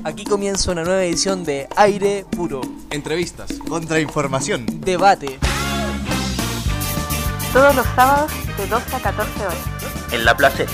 Aquí comienza una nueva edición de Aire Puro. Entrevistas, contrainformación, debate. Todos los sábados de 12 a 14 horas. En La Placera.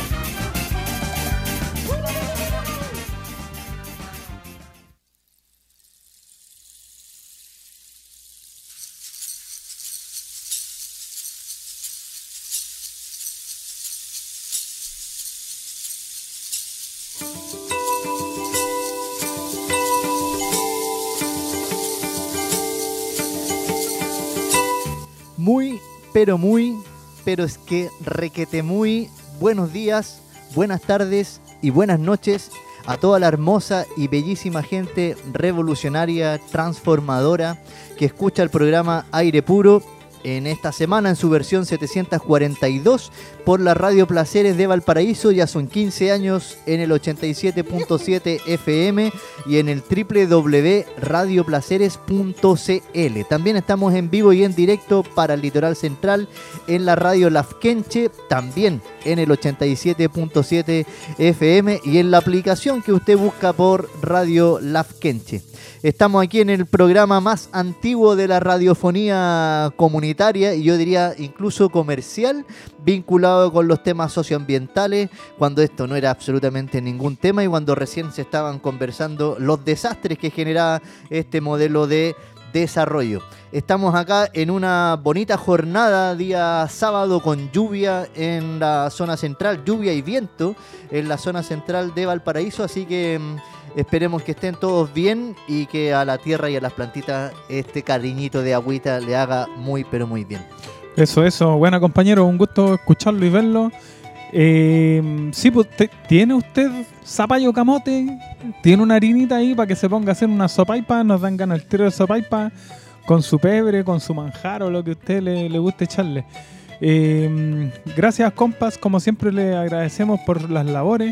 pero es que requete muy buenos días, buenas tardes y buenas noches a toda la hermosa y bellísima gente revolucionaria, transformadora que escucha el programa Aire Puro en esta semana en su versión 742 por la Radio Placeres de Valparaíso. Ya son 15 años en el 87.7 FM y en el www.radioplaceres.cl. También estamos en vivo y en directo para el Litoral Central en la Radio Lafkenche, también en el 87.7 FM y en la aplicación que usted busca por Radio Lafkenche. Estamos aquí en el programa más antiguo de la radiofonía comunitaria y yo diría incluso comercial, vinculado con los temas socioambientales, cuando esto no era absolutamente ningún tema y cuando recién se estaban conversando los desastres que generaba este modelo de desarrollo. Estamos acá en una bonita jornada, día sábado, con lluvia en la zona central, lluvia y viento en la zona central de Valparaíso, así que esperemos que estén todos bien y que a la tierra y a las plantitas este cariñito de agüita le haga muy pero muy bien. Eso. Bueno, compañero, un gusto escucharlo y verlo. Sí, pues, ¿tiene usted zapallo camote? ¿Tiene una harinita ahí para que se ponga a hacer una sopaipa? Nos dan ganas el tiro de sopaipa con su pebre, con su manjar o lo que a usted le guste echarle. Gracias, compas. Como siempre, le agradecemos por las labores.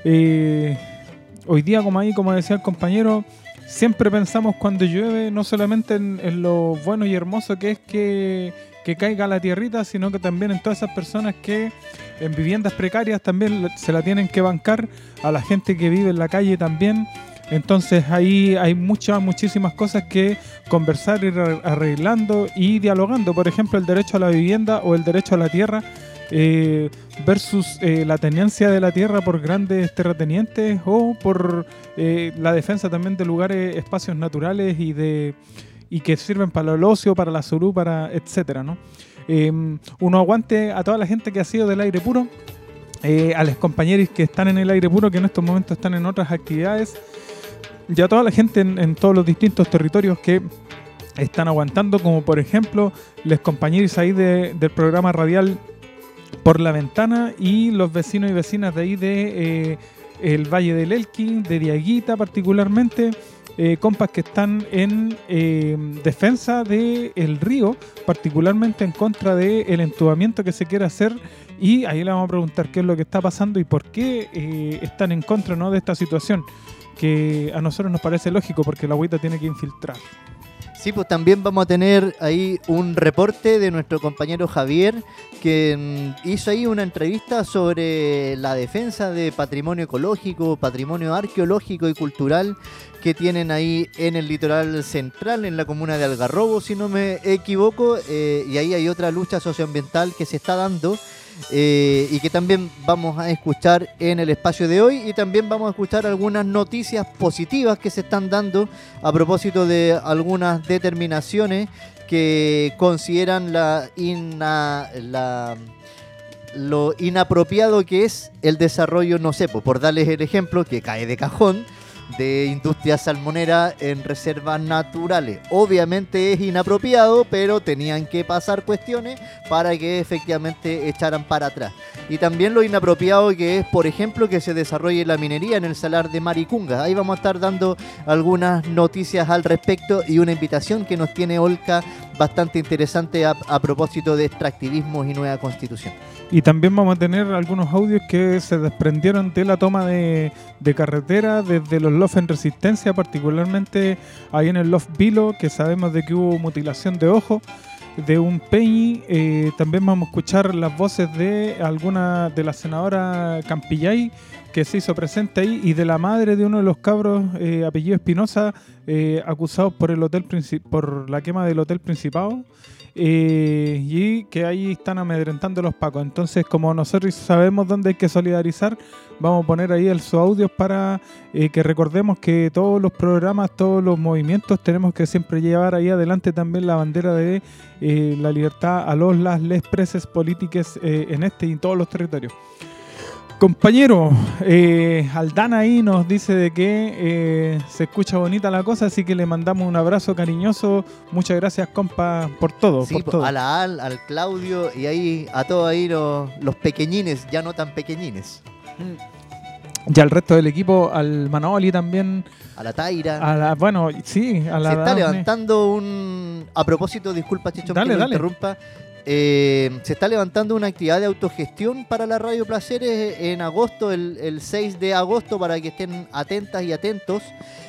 Hoy día, como decía el compañero, siempre pensamos cuando llueve no solamente en lo bueno y hermoso que es que caiga la tierrita, sino que también en todas esas personas que en viviendas precarias también se la tienen que bancar, a la gente que vive en la calle también. Entonces ahí hay muchísimas cosas que conversar, ir arreglando y dialogando. Por ejemplo, el derecho a la vivienda o el derecho a la tierra versus la tenencia de la tierra por grandes terratenientes o por la defensa también de lugares, espacios naturales y que sirven para el ocio, para la salud, para etcétera, ¿no? Uno aguante a toda la gente que ha sido del aire puro, a los compañeros que están en el aire puro, que en estos momentos están en otras actividades, y a toda la gente en todos los distintos territorios que están aguantando, como por ejemplo los compañeros ahí del programa radial Por la Ventana y los vecinos y vecinas de ahí de el Valle del Elqui, de Diaguita particularmente, compas que están en defensa del río, particularmente en contra del entubamiento que se quiere hacer, y ahí le vamos a preguntar qué es lo que está pasando y por qué están en contra, ¿no?, de esta situación, que a nosotros nos parece lógico porque la agüita tiene que infiltrar. Sí, pues también vamos a tener ahí un reporte de nuestro compañero Javier, que hizo ahí una entrevista sobre la defensa de patrimonio ecológico, patrimonio arqueológico y cultural que tienen ahí en el litoral central, en la comuna de Algarrobo, si no me equivoco, y ahí hay otra lucha socioambiental que se está dando, y que también vamos a escuchar en el espacio de hoy, y también vamos a escuchar algunas noticias positivas que se están dando a propósito de algunas determinaciones que consideran lo inapropiado que es el desarrollo, no sé, por darles el ejemplo que cae de cajón, de industria salmonera en reservas naturales. Obviamente es inapropiado, pero tenían que pasar cuestiones para que efectivamente echaran para atrás. Y también lo inapropiado que es, por ejemplo, que se desarrolle la minería en el salar de Maricunga. Ahí vamos a estar dando algunas noticias al respecto y una invitación que nos tiene Olca bastante interesante a propósito de extractivismo y nueva constitución. Y también vamos a tener algunos audios que se desprendieron de la toma de carretera desde los LOF en Resistencia, particularmente ahí en el LOF Vilo, que sabemos de que hubo mutilación de ojo. de un Peñi. También vamos a escuchar las voces de alguna de la senadora Campillay, que se hizo presente ahí, y de la madre de uno de los cabros, apellido Espinosa, acusados por por la quema del Hotel Principado. Y que ahí están amedrentando los pacos. Entonces, como nosotros sabemos dónde hay que solidarizar, vamos a poner ahí sus audios para que recordemos que todos los programas, todos los movimientos, tenemos que siempre llevar ahí adelante también la bandera de la libertad a les preses políticas en este y en todos los territorios. Compañero, Aldana ahí nos dice de que se escucha bonita la cosa, así que le mandamos un abrazo cariñoso. Muchas gracias, compa, por todo. Sí, por todo. a la al Claudio y ahí a todos ahí los pequeñines, ya no tan pequeñines. Y al resto del equipo, al Manoli también. A la Taira. Bueno, sí, a la... Se está levantando a propósito, disculpa, Chicho, que lo interrumpa. Se está levantando una actividad de autogestión para la Radio Placeres en agosto, el 6 de agosto, para que estén atentas y atentos.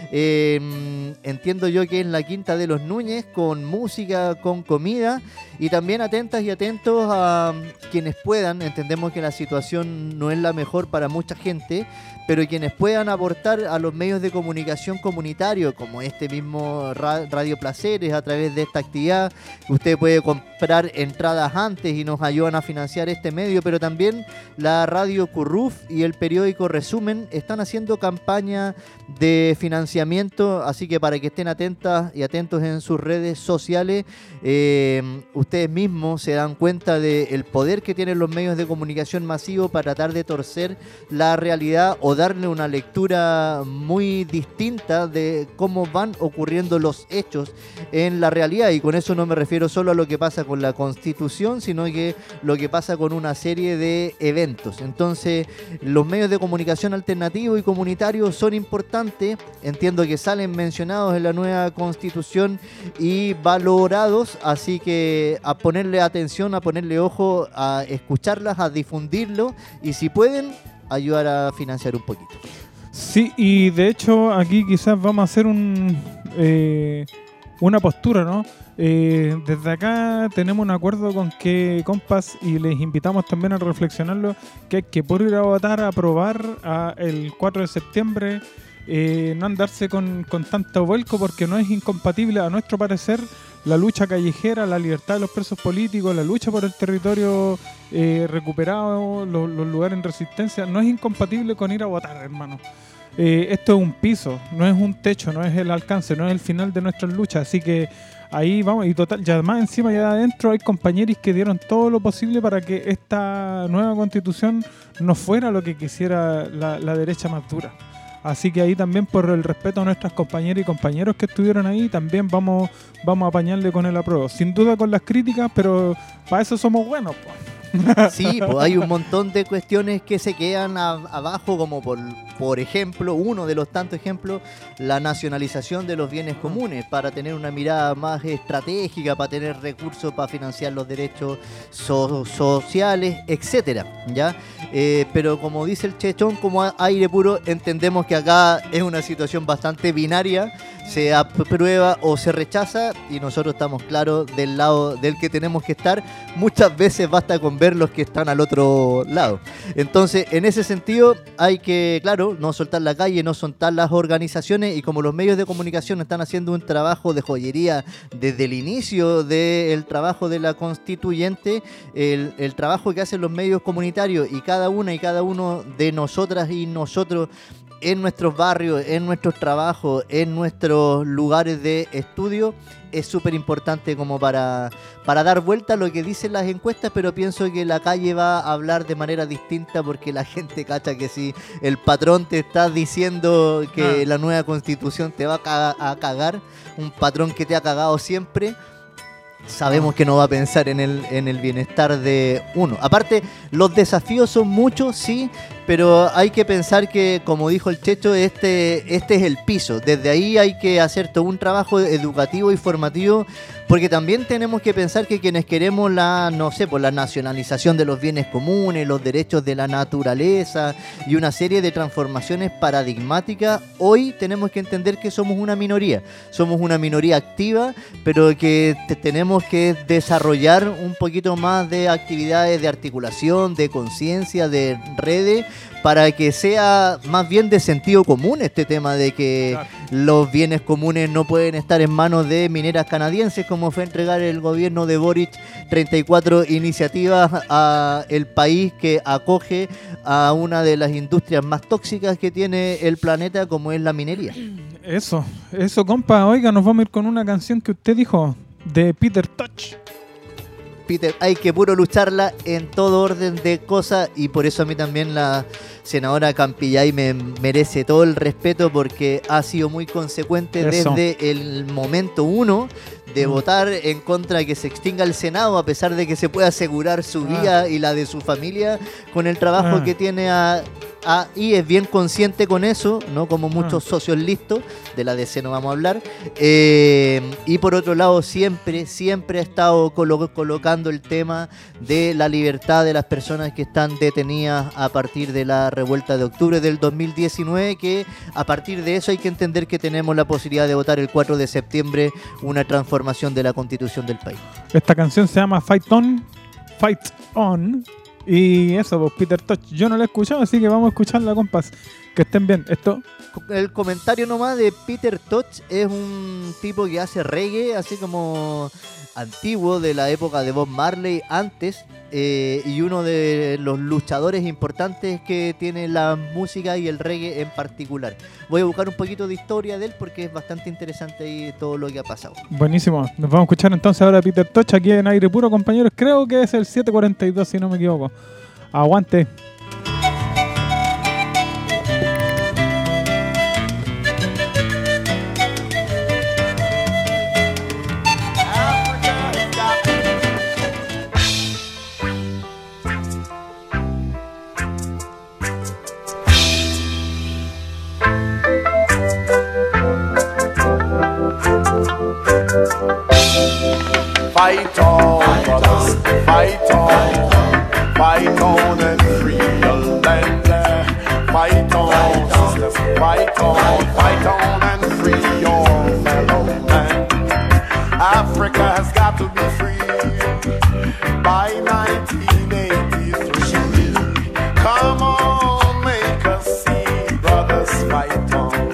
Entiendo yo que en la Quinta de los Núñez, con música, con comida, y también atentas y atentos a quienes puedan. Entendemos que la situación no es la mejor para mucha gente, pero quienes puedan aportar a los medios de comunicación comunitarios, como este mismo Radio Placeres, a través de esta actividad. Usted puede comprar entradas antes y nos ayudan a financiar este medio, pero también la Radio Curruf y el periódico Resumen están haciendo campaña de financiamiento, así que para que estén atentas y atentos en sus redes sociales, ustedes mismos se dan cuenta del poder que tienen los medios de comunicación masivos para tratar de torcer la realidad o darle una lectura muy distinta de cómo van ocurriendo los hechos en la realidad. Y con eso no me refiero solo a lo que pasa con la Constitución, sino que lo que pasa con una serie de eventos. Entonces, los medios de comunicación alternativos y comunitarios son importantes. Entiendo que salen mencionados en la nueva Constitución y valorados, así que a ponerle atención, a ponerle ojo, a escucharlas, a difundirlo, y si pueden, ayudar a financiar un poquito. Sí, y de hecho aquí quizás vamos a hacer una postura, ¿no? Desde acá tenemos un acuerdo con que, compas, y les invitamos también a reflexionarlo, que hay que por ir a votar, a aprobar el 4 de septiembre, no andarse con tanto vuelco, porque no es incompatible, a nuestro parecer, la lucha callejera, la libertad de los presos políticos, la lucha por el territorio recuperado, los lugares en resistencia, no es incompatible con ir a votar, hermano. Esto es un piso, no es un techo, no es el alcance, no es el final de nuestras luchas, así que ahí vamos. Y total, ya más encima, ya adentro hay compañeros que dieron todo lo posible para que esta nueva constitución no fuera lo que quisiera la derecha más dura. Así que ahí también, por el respeto a nuestras compañeras y compañeros que estuvieron ahí, también vamos a apañarle con el apruebo. Sin duda con las críticas, pero para eso somos buenos, pues. Sí, pues hay un montón de cuestiones que se quedan abajo, como por ejemplo, uno de los tantos ejemplos, la nacionalización de los bienes comunes, para tener una mirada más estratégica, para tener recursos para financiar los derechos sociales, etcétera, ¿ya? Pero como dice el Chechón, como aire puro, entendemos que acá es una situación bastante binaria, se aprueba o se rechaza, y nosotros estamos claros del lado del que tenemos que estar. Muchas veces basta con ver los que están al otro lado. Entonces, en ese sentido, hay que, claro, no soltar la calle, no soltar las organizaciones, y como los medios de comunicación están haciendo un trabajo de joyería desde el inicio del trabajo de la constituyente, el trabajo que hacen los medios comunitarios y cada una y cada uno de nosotras y nosotros en nuestros barrios, en nuestros trabajos, en nuestros lugares de estudio, es súper importante como para dar vuelta a lo que dicen las encuestas, pero pienso que la calle va a hablar de manera distinta, porque la gente cacha que si el patrón te está diciendo que la nueva constitución te va a cagar, un patrón que te ha cagado siempre, sabemos que no va a pensar en el bienestar de uno. Aparte, los desafíos son muchos, sí, pero hay que pensar que, como dijo el Checho, este es el piso. Desde ahí hay que hacer todo un trabajo educativo y formativo, porque también tenemos que pensar que quienes queremos la nacionalización de los bienes comunes, los derechos de la naturaleza y una serie de transformaciones paradigmáticas, hoy tenemos que entender que somos una minoría activa, pero que tenemos que desarrollar un poquito más de actividades de articulación, de conciencia, de redes, para que sea más bien de sentido común este tema de que los bienes comunes no pueden estar en manos de mineras canadienses, como fue entregar el gobierno de Boric 34 iniciativas a el país que acoge a una de las industrias más tóxicas que tiene el planeta, como es la minería. Eso, compa. Oiga, nos vamos a ir con una canción que usted dijo, de Peter Tosh. Peter, hay que puro lucharla en todo orden de cosas, y por eso a mí también la senadora Campillay me merece todo el respeto, porque ha sido muy consecuente desde el momento 1 de votar en contra de que se extinga el Senado, a pesar de que se pueda asegurar su vida y la de su familia con el trabajo que tiene y es bien consciente con eso, no como muchos socios listos, de la DC no vamos a hablar, y por otro lado siempre ha estado colocando el tema de la libertad de las personas que están detenidas a partir de la revuelta de octubre del 2019, que a partir de eso hay que entender que tenemos la posibilidad de votar el 4 de septiembre una transformación de la constitución del país. Esta canción se llama Fight On. Y eso, pues, Peter Tosh. Yo no la he escuchado, así que vamos a escucharla, compas. Que estén bien. El comentario nomás de Peter Tosh: es un tipo que hace reggae, así como antiguo, de la época de Bob Marley antes, y uno de los luchadores importantes que tiene la música y el reggae en particular. Voy a buscar un poquito de historia de él porque es bastante interesante ahí todo lo que ha pasado. Buenísimo. Nos vamos a escuchar entonces ahora a Peter Tosh aquí en Aire Puro, compañeros. Creo que es el 742, si no me equivoco. Aguante. Fight on, brothers, fight on and free your land. Fight on, sisters, fight on and free your fellow man. Africa has got to be free by 1983. Come on, make us see, brothers, fight on.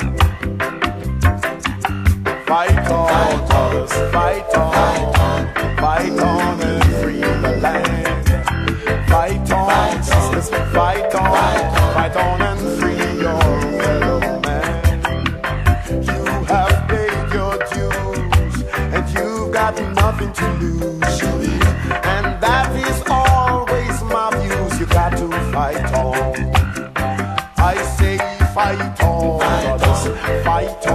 Fight on, brothers, fight on. Fight on and free the land. Fight on, sisters, fight on and free your fellow man. You have paid your dues and you've got nothing to lose. And that is always my views. You got to fight on. I say fight on, brothers, fight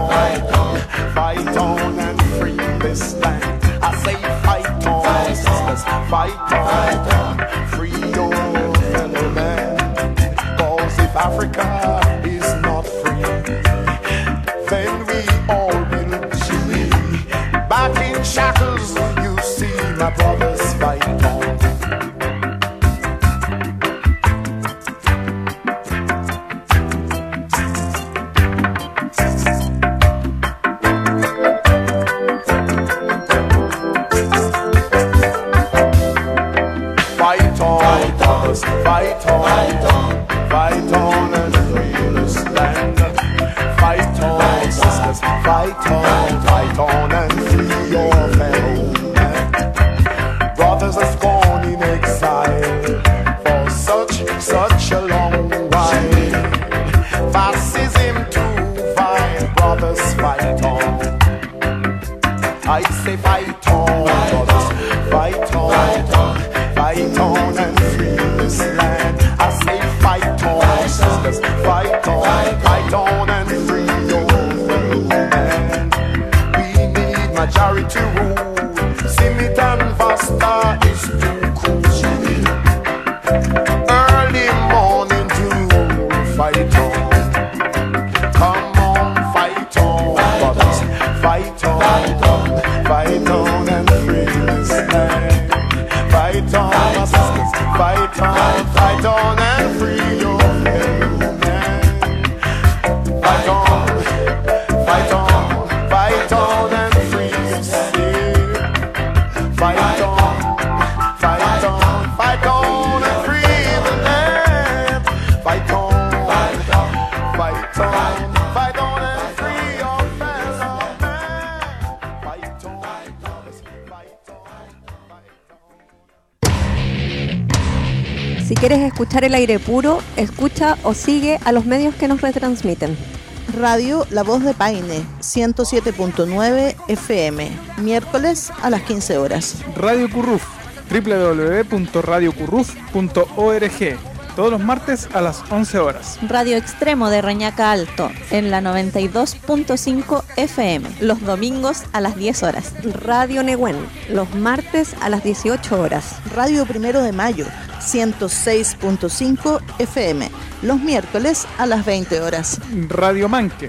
on and free this land. I say fight on, sisters, fight on, free your fellow man. Cause if Africa is not free, then we all will be back in shackles. You see, my brothers, fight on. Fight on and free this land. Fight on, sisters, fight on and free your fellow man. Brothers have gone in exile for such a long while. Fascism too vile, brothers, fight on. I say fight on, brothers, fight on and free this land. I say fight on, fight on and free the land. Fight on, fight on, fight on, fight on and free your fellow man. Fight on, fight on, fight on. Si quieres escuchar el aire puro, escucha o sigue a los medios que nos retransmiten. Radio La Voz de Paine, 107.9 FM, miércoles a las 15 horas. Radio Curruf, www.radiocurruf.org, todos los martes a las 11 horas. Radio Extremo de Reñaca Alto, en la 92.5 FM, los domingos a las 10 horas. Radio Nehuen, los martes a las 18 horas. Radio Primero de Mayo, 106.5 FM, los miércoles a las 20 horas. Radio Manque,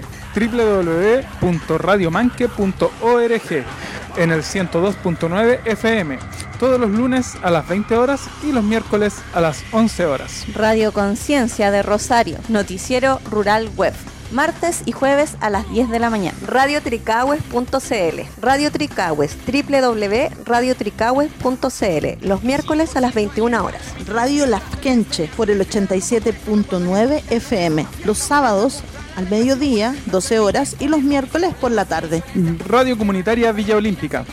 www.radiomanque.org, en el 102.9 FM, todos los lunes a las 20 horas y los miércoles a las 11 horas. Radio Conciencia de Rosario, noticiero rural web, martes y jueves a las 10 de la mañana. Radio Tricahues.cl, Radio Tricahues, www.radiotricahues.cl, los miércoles a las 21 horas. Radio Lafkenche por el 87.9 FM, los sábados al mediodía, 12 horas, y los miércoles por la tarde. Radio Comunitaria Villa Olímpica,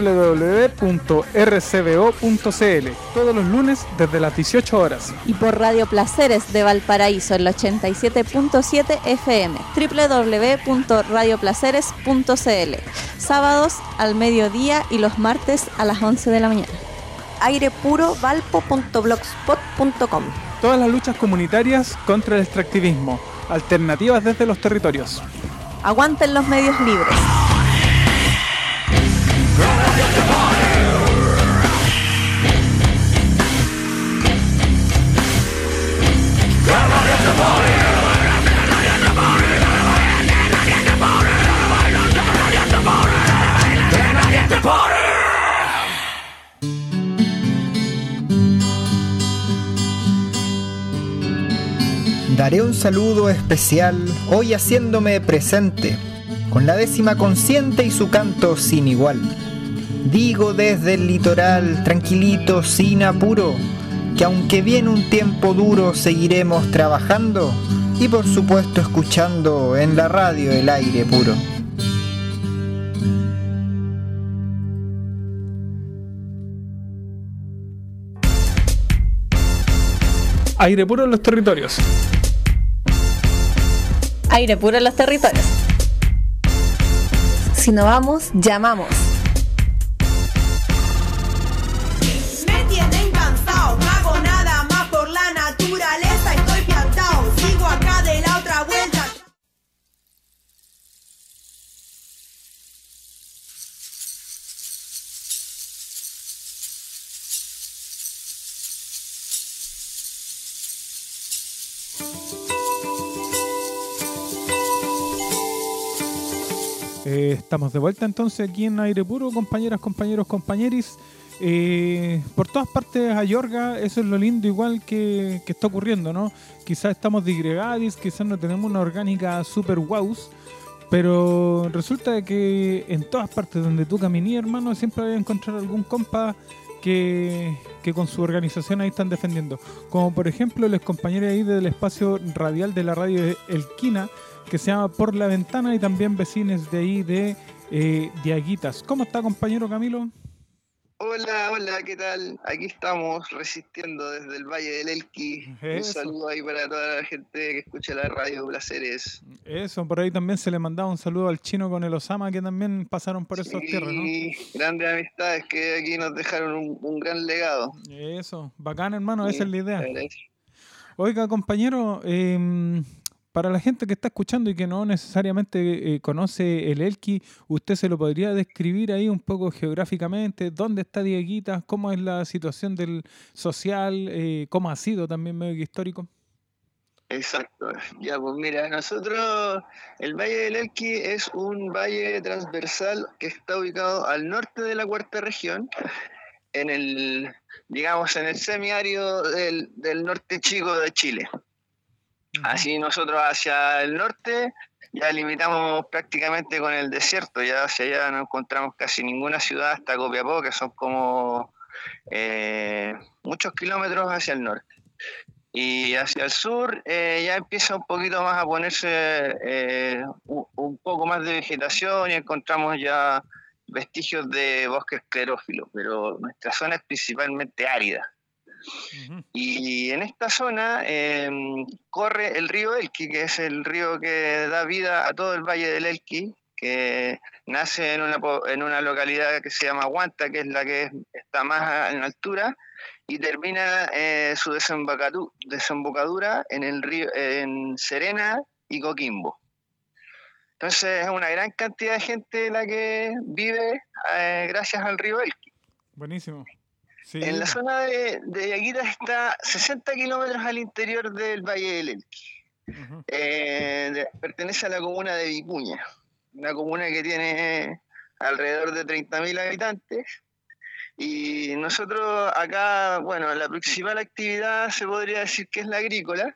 www.rcbo.cl, todos los lunes desde las 18 horas. Y por Radio Placeres de Valparaíso, el 87.7 FM, www.radioplaceres.cl, sábados al mediodía y los martes a las 11 de la mañana. airepurovalpo.blogspot.com. Todas las luchas comunitarias contra el extractivismo, alternativas desde los territorios. Aguanten los medios libres. Daré un saludo especial hoy haciéndome presente, con la 10ª consciente y su canto sin igual. Digo desde el litoral, tranquilito, sin apuro, que aunque viene un tiempo duro, seguiremos trabajando y por supuesto escuchando en la radio el aire puro. Aire puro en los territorios. Aire puro en los territorios. Si no vamos, llamamos. Me tienen cansado, no hago nada más por la naturaleza, estoy piantao, sigo acá de la otra vuelta. Estamos de vuelta entonces aquí en Aire Puro, compañeras, compañeros, compañeris. Por todas partes hay orga, eso es lo lindo igual que está ocurriendo, ¿no? Quizás estamos digregadis, quizás no tenemos una orgánica super guaus, pero resulta de que en todas partes donde tú caminí, hermano, siempre vas a encontrar algún compa que con su organización ahí están defendiendo. Como por ejemplo los compañeros ahí del espacio radial de la radio Elquina, que se llama Por la Ventana, y también vecinos de ahí de Diaguitas. ¿Cómo está, compañero Camilo? Hola, hola, ¿qué tal? Aquí estamos resistiendo desde el Valle del Elqui. Un saludo ahí para toda la gente que escucha la radio Placeres. Eso, por ahí también se le mandaba un saludo al Chino con el Osama, que también pasaron por esas tierras, ¿no? Sí, grandes amistades que aquí nos dejaron un gran legado. Eso, bacán, hermano, sí, esa es la idea. Oiga, compañero, para la gente que está escuchando y que no necesariamente conoce el Elqui, ¿usted se lo podría describir ahí un poco geográficamente? ¿Dónde está Dieguitas? ¿Cómo es la situación del social? ¿Cómo ha sido también medio histórico? Exacto. Ya, pues mira, nosotros, el Valle del Elqui es un valle transversal que está ubicado al norte de la cuarta región, en el, digamos, en el semiárido del norte chico de Chile. Así nosotros hacia el norte ya limitamos prácticamente con el desierto, ya hacia allá no encontramos casi ninguna ciudad hasta Copiapó, que son como muchos kilómetros hacia el norte. Y hacia el sur ya empieza un poquito más a ponerse un poco más de vegetación y encontramos ya vestigios de bosque esclerófilo, pero nuestra zona es principalmente árida. Y en esta zona corre el río Elqui, que es el río que da vida a todo el Valle del Elqui, que nace en una localidad que se llama Huanta, que es la que está más en altura, y termina su desembocadura en el río, en Serena y Coquimbo. Entonces es una gran cantidad de gente la que vive gracias al río Elqui. Buenísimo. Sí. En la zona de Yaquita está 60 kilómetros al interior del Valle del Elqui. Pertenece a la comuna de Vicuña, una comuna que tiene alrededor de 30.000 habitantes. Y nosotros acá, bueno, la principal actividad se podría decir que es la agrícola,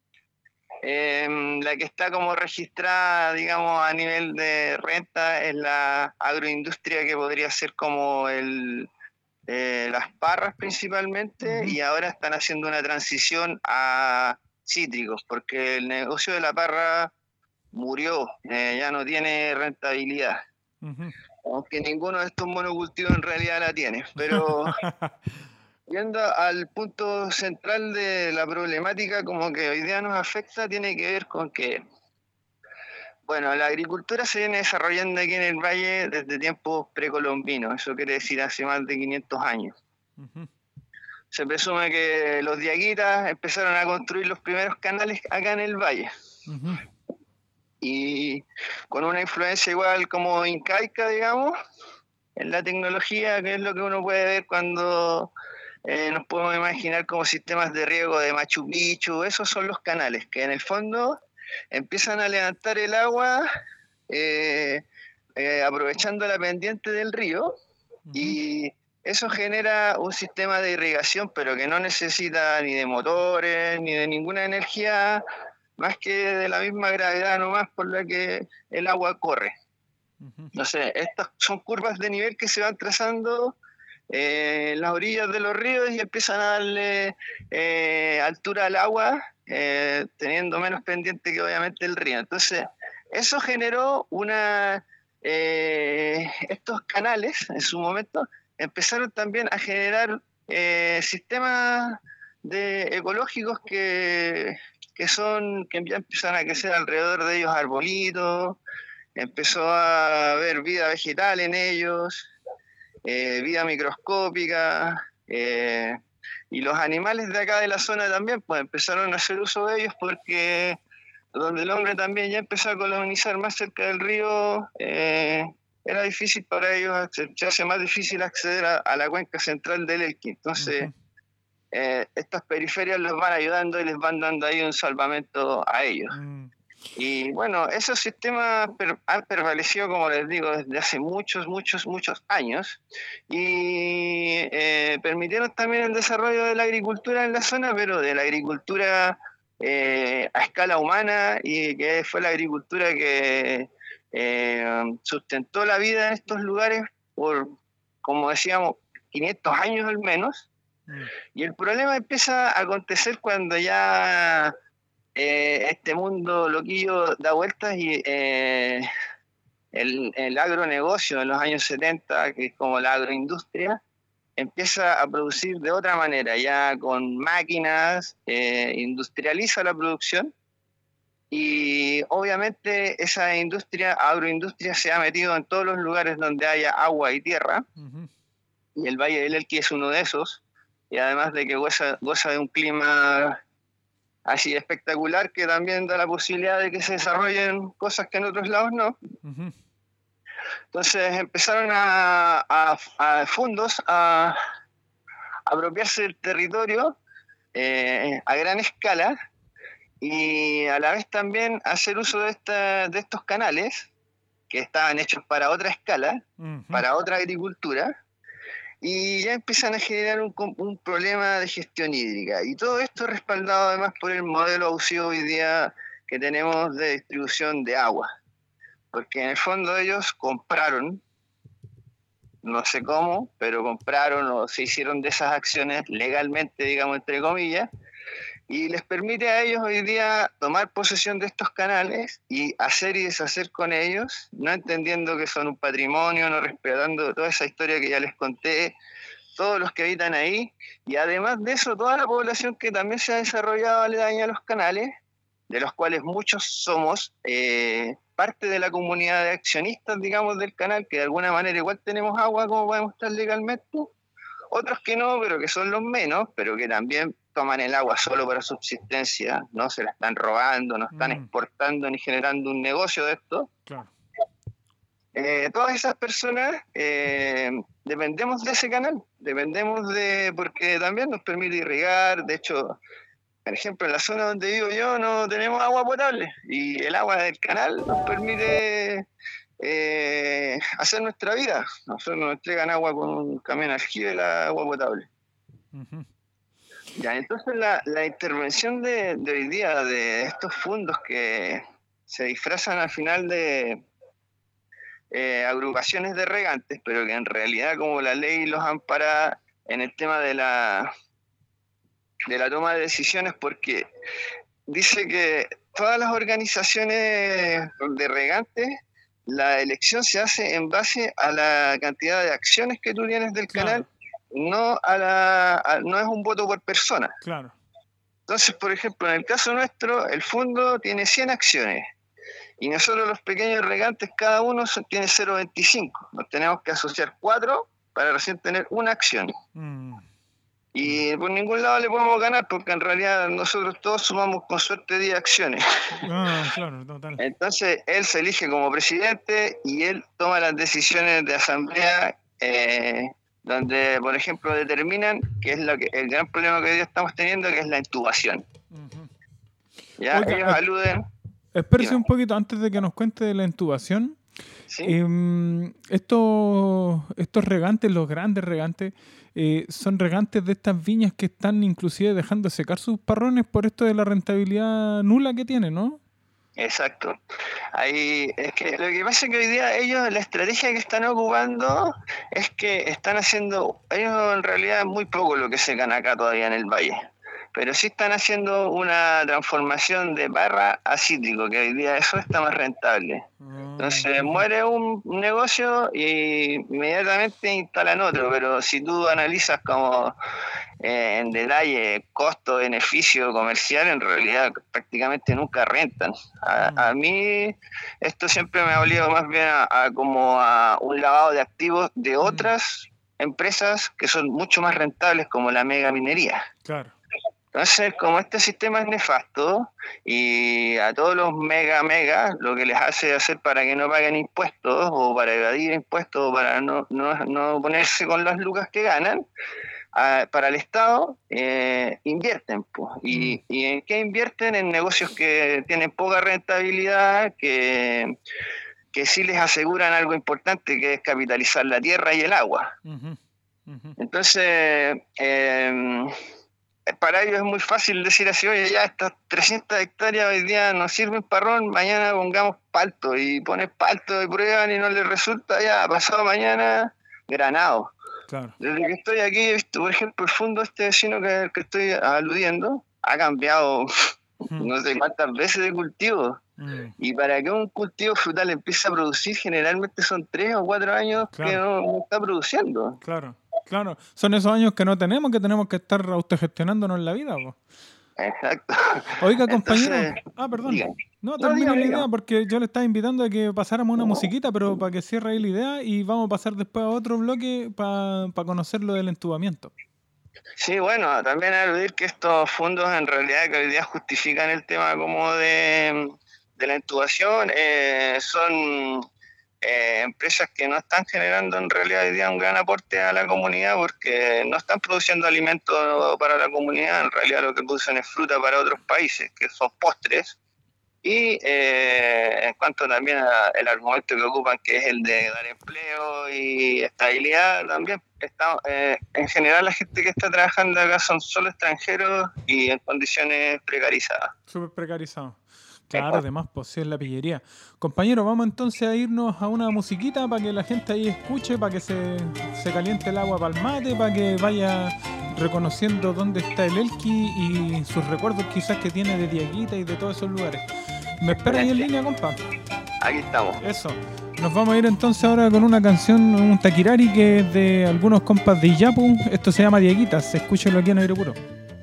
la que está como registrada, digamos, a nivel de renta es la agroindustria, que podría ser como las parras principalmente, y ahora están haciendo una transición a cítricos, porque el negocio de la parra murió, ya no tiene rentabilidad. Aunque ninguno de estos monocultivos en realidad la tiene, pero yendo al punto central de la problemática como que hoy día nos afecta, tiene que ver con que, bueno, la agricultura se viene desarrollando aquí en el valle desde tiempos precolombinos, eso quiere decir hace más de 500 años. Se presume que los diaguitas empezaron a construir los primeros canales acá en el valle. Y con una influencia igual como incaica, digamos, en la tecnología, que es lo que uno puede ver cuando nos podemos imaginar como sistemas de riego de Machu Picchu. Esos son los canales, que en el fondo empiezan a levantar el agua aprovechando la pendiente del río, y eso genera un sistema de irrigación, pero que no necesita ni de motores, ni de ninguna energía, más que de la misma gravedad nomás por la que el agua corre. Entonces, estas son curvas de nivel que se van trazando en las orillas de los ríos y empiezan a darle altura al agua, teniendo menos pendiente que obviamente el río. Entonces, eso generó estos canales, en su momento, empezaron también a generar sistemas ecológicos que ya empiezan a crecer alrededor de ellos arbolitos, empezó a haber vida vegetal en ellos, vida microscópica, y los animales de acá de la zona también pues empezaron a hacer uso de ellos, porque donde el hombre también ya empezó a colonizar más cerca del río, era difícil para ellos, se hace más difícil acceder a la cuenca central del Elqui. Entonces, estas periferias los van ayudando y les van dando ahí un salvamento a ellos. Y bueno, esos sistemas han prevalecido, como les digo, desde hace muchos años, y permitieron también el desarrollo de la agricultura en la zona, pero de la agricultura a escala humana, y que fue la agricultura que sustentó la vida en estos lugares por, como decíamos, 500 años al menos. Y el problema empieza a acontecer cuando ya este mundo loquillo da vueltas y el agronegocio en los años 70, que es como la agroindustria, empieza a producir de otra manera, ya con máquinas, industrializa la producción, y obviamente esa agroindustria se ha metido en todos los lugares donde haya agua y tierra, y el Valle del Elqui es uno de esos, y además de que goza de un clima así espectacular, que también da la posibilidad de que se desarrollen cosas que en otros lados no. Entonces empezaron a fondos a apropiarse del territorio a gran escala, y a la vez también hacer uso de estos canales que estaban hechos para otra escala, para otra agricultura, y ya empiezan a generar un problema de gestión hídrica. Y todo esto respaldado además por el modelo abusivo hoy día que tenemos de distribución de agua. Porque en el fondo ellos compraron no sé cómo, pero compraron o se hicieron de esas acciones legalmente, digamos, entre comillas, y les permite a ellos hoy día tomar posesión de estos canales y hacer y deshacer con ellos, no entendiendo que son un patrimonio, no respetando toda esa historia que ya les conté, todos los que habitan ahí, y además de eso, toda la población que también se ha desarrollado aledaña a los canales, de los cuales muchos somos parte de la comunidad de accionistas, digamos, del canal, que de alguna manera igual tenemos agua como podemos estar legalmente, otros que no, pero que son los menos, pero que también toman el agua solo para subsistencia, no se la están robando, no están exportando ni generando un negocio de esto. Claro. Todas esas personas dependemos de ese canal, porque también nos permite irrigar. De hecho, por ejemplo, en la zona donde vivo yo no tenemos agua potable y el agua del canal nos permite hacer nuestra vida. Nosotros nos entregan agua con un camión aljibe, la agua potable. Uh-huh. Ya, entonces la intervención de hoy día de estos fondos que se disfrazan al final de agrupaciones de regantes, pero que en realidad, como la ley los ampara en el tema de la toma de decisiones, porque dice que todas las organizaciones de regantes, la elección se hace en base a la cantidad de acciones que tú tienes del canal, no no es un voto por persona. Claro. Entonces, por ejemplo, en el caso nuestro, el fondo tiene 100 acciones y nosotros los pequeños regantes, cada uno tiene 0,25. Nos tenemos que asociar 4 para recién tener una acción. Y por ningún lado le podemos ganar, porque en realidad nosotros todos sumamos con suerte 10 acciones. Claro, total. Entonces él se elige como presidente y él toma las decisiones de asamblea, donde, por ejemplo, determinan que es el gran problema que hoy día estamos teniendo, que es la intubación. Uh-huh. Ya, oiga, ellos aluden... Espérese un poquito antes de que nos cuente de la intubación. ¿Sí? Estos regantes, los grandes regantes, son regantes de estas viñas que están inclusive dejando secar sus parrones por esto de la rentabilidad nula que tienen, ¿no? Exacto. Ahí es que lo que pasa es que hoy día ellos, la estrategia que están ocupando es que están haciendo, ellos en realidad muy poco lo que secan acá todavía en el valle, pero sí están haciendo una transformación de barra a cítrico, que hoy día eso está más rentable. Entonces muere un negocio y inmediatamente instalan otro, pero si tú analizas como en detalle costo-beneficio comercial, en realidad prácticamente nunca rentan. A mí esto siempre me ha olido más bien como a un lavado de activos de otras empresas que son mucho más rentables, como la mega minería. Claro. Entonces, como este sistema es nefasto y a todos los mega lo que les hace hacer para que no paguen impuestos o para evadir impuestos o para no ponerse con las lucas que ganan, para el Estado invierten. Pues. ¿Y en qué invierten? En negocios que tienen poca rentabilidad, que sí les aseguran algo importante, que es capitalizar la tierra y el agua. Uh-huh. Uh-huh. Entonces... para ellos es muy fácil decir así, oye, ya estas 300 hectáreas hoy día no sirven parrón, mañana pongamos palto, y pones palto y prueban y no les resulta, ya pasado mañana granado. Claro. Desde que estoy aquí he visto, por ejemplo, el fondo este vecino que estoy aludiendo ha cambiado no sé cuántas veces de cultivo. Y para que un cultivo frutal empiece a producir, generalmente son 3 o 4 años que no está produciendo. Claro. Claro, son esos años que no tenemos, que tenemos que estar autogestionándonos en la vida, po. Exacto. Oiga, compañero. Entonces, perdón. Dígame. No, termina la idea porque yo le estaba invitando a que pasáramos una musiquita, pero para que cierre ahí la idea y vamos a pasar después a otro bloque para conocer lo del entubamiento. Sí, bueno, también aludir que estos fondos en realidad que hoy día justifican el tema como de la intubación son... empresas que no están generando en realidad hoy día un gran aporte a la comunidad, porque no están produciendo alimentos para la comunidad, en realidad lo que producen es fruta para otros países, que son postres, y en cuanto también al argumento que ocupan, que es el de dar empleo y estabilidad, también está, en general la gente que está trabajando acá son solo extranjeros y en condiciones precarizadas. Súper precarizado. Claro, Mejor. además, pues sí, es la pillería. Compañero, vamos entonces a irnos a una musiquita para que la gente ahí escuche, para que se caliente el agua para el mate, para que vaya reconociendo dónde está el Elqui y sus recuerdos quizás que tiene de Diaguita y de todos esos lugares. ¿Me espera ahí en línea, compa? Aquí estamos. Eso. Nos vamos a ir entonces ahora con una canción, un taquirari que es de algunos compas de Iyapu. Esto se llama Diaguitas. Escúchenlo aquí en Aire Puro.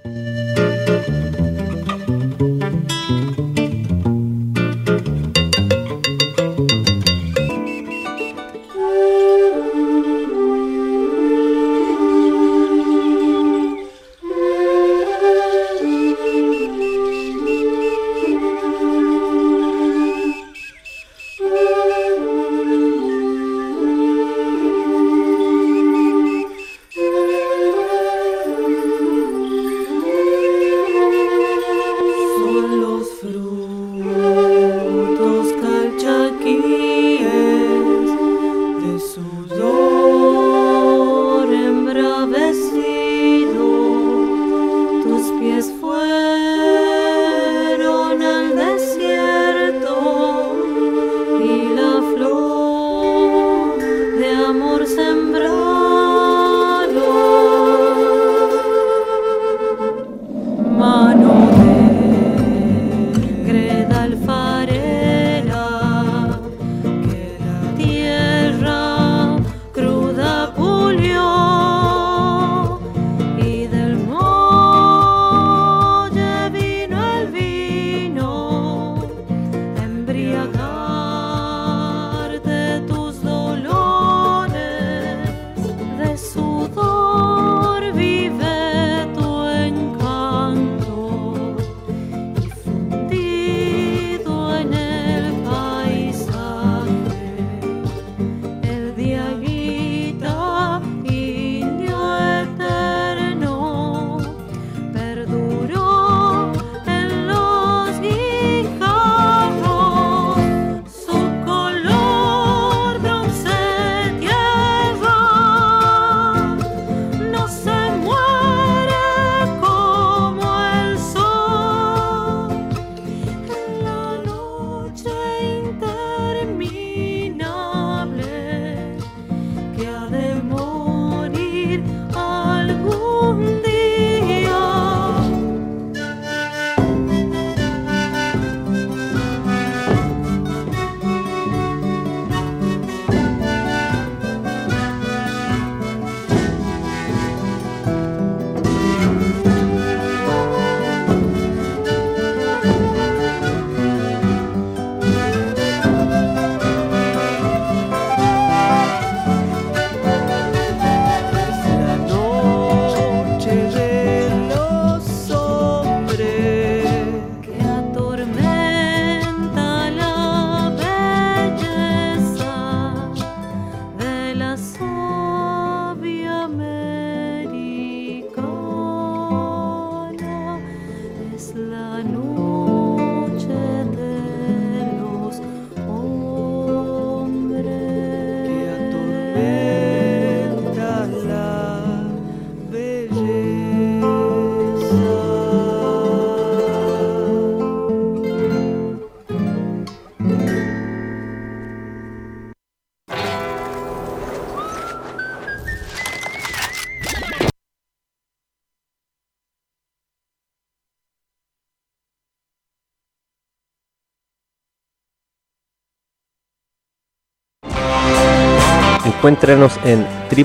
Encuéntranos en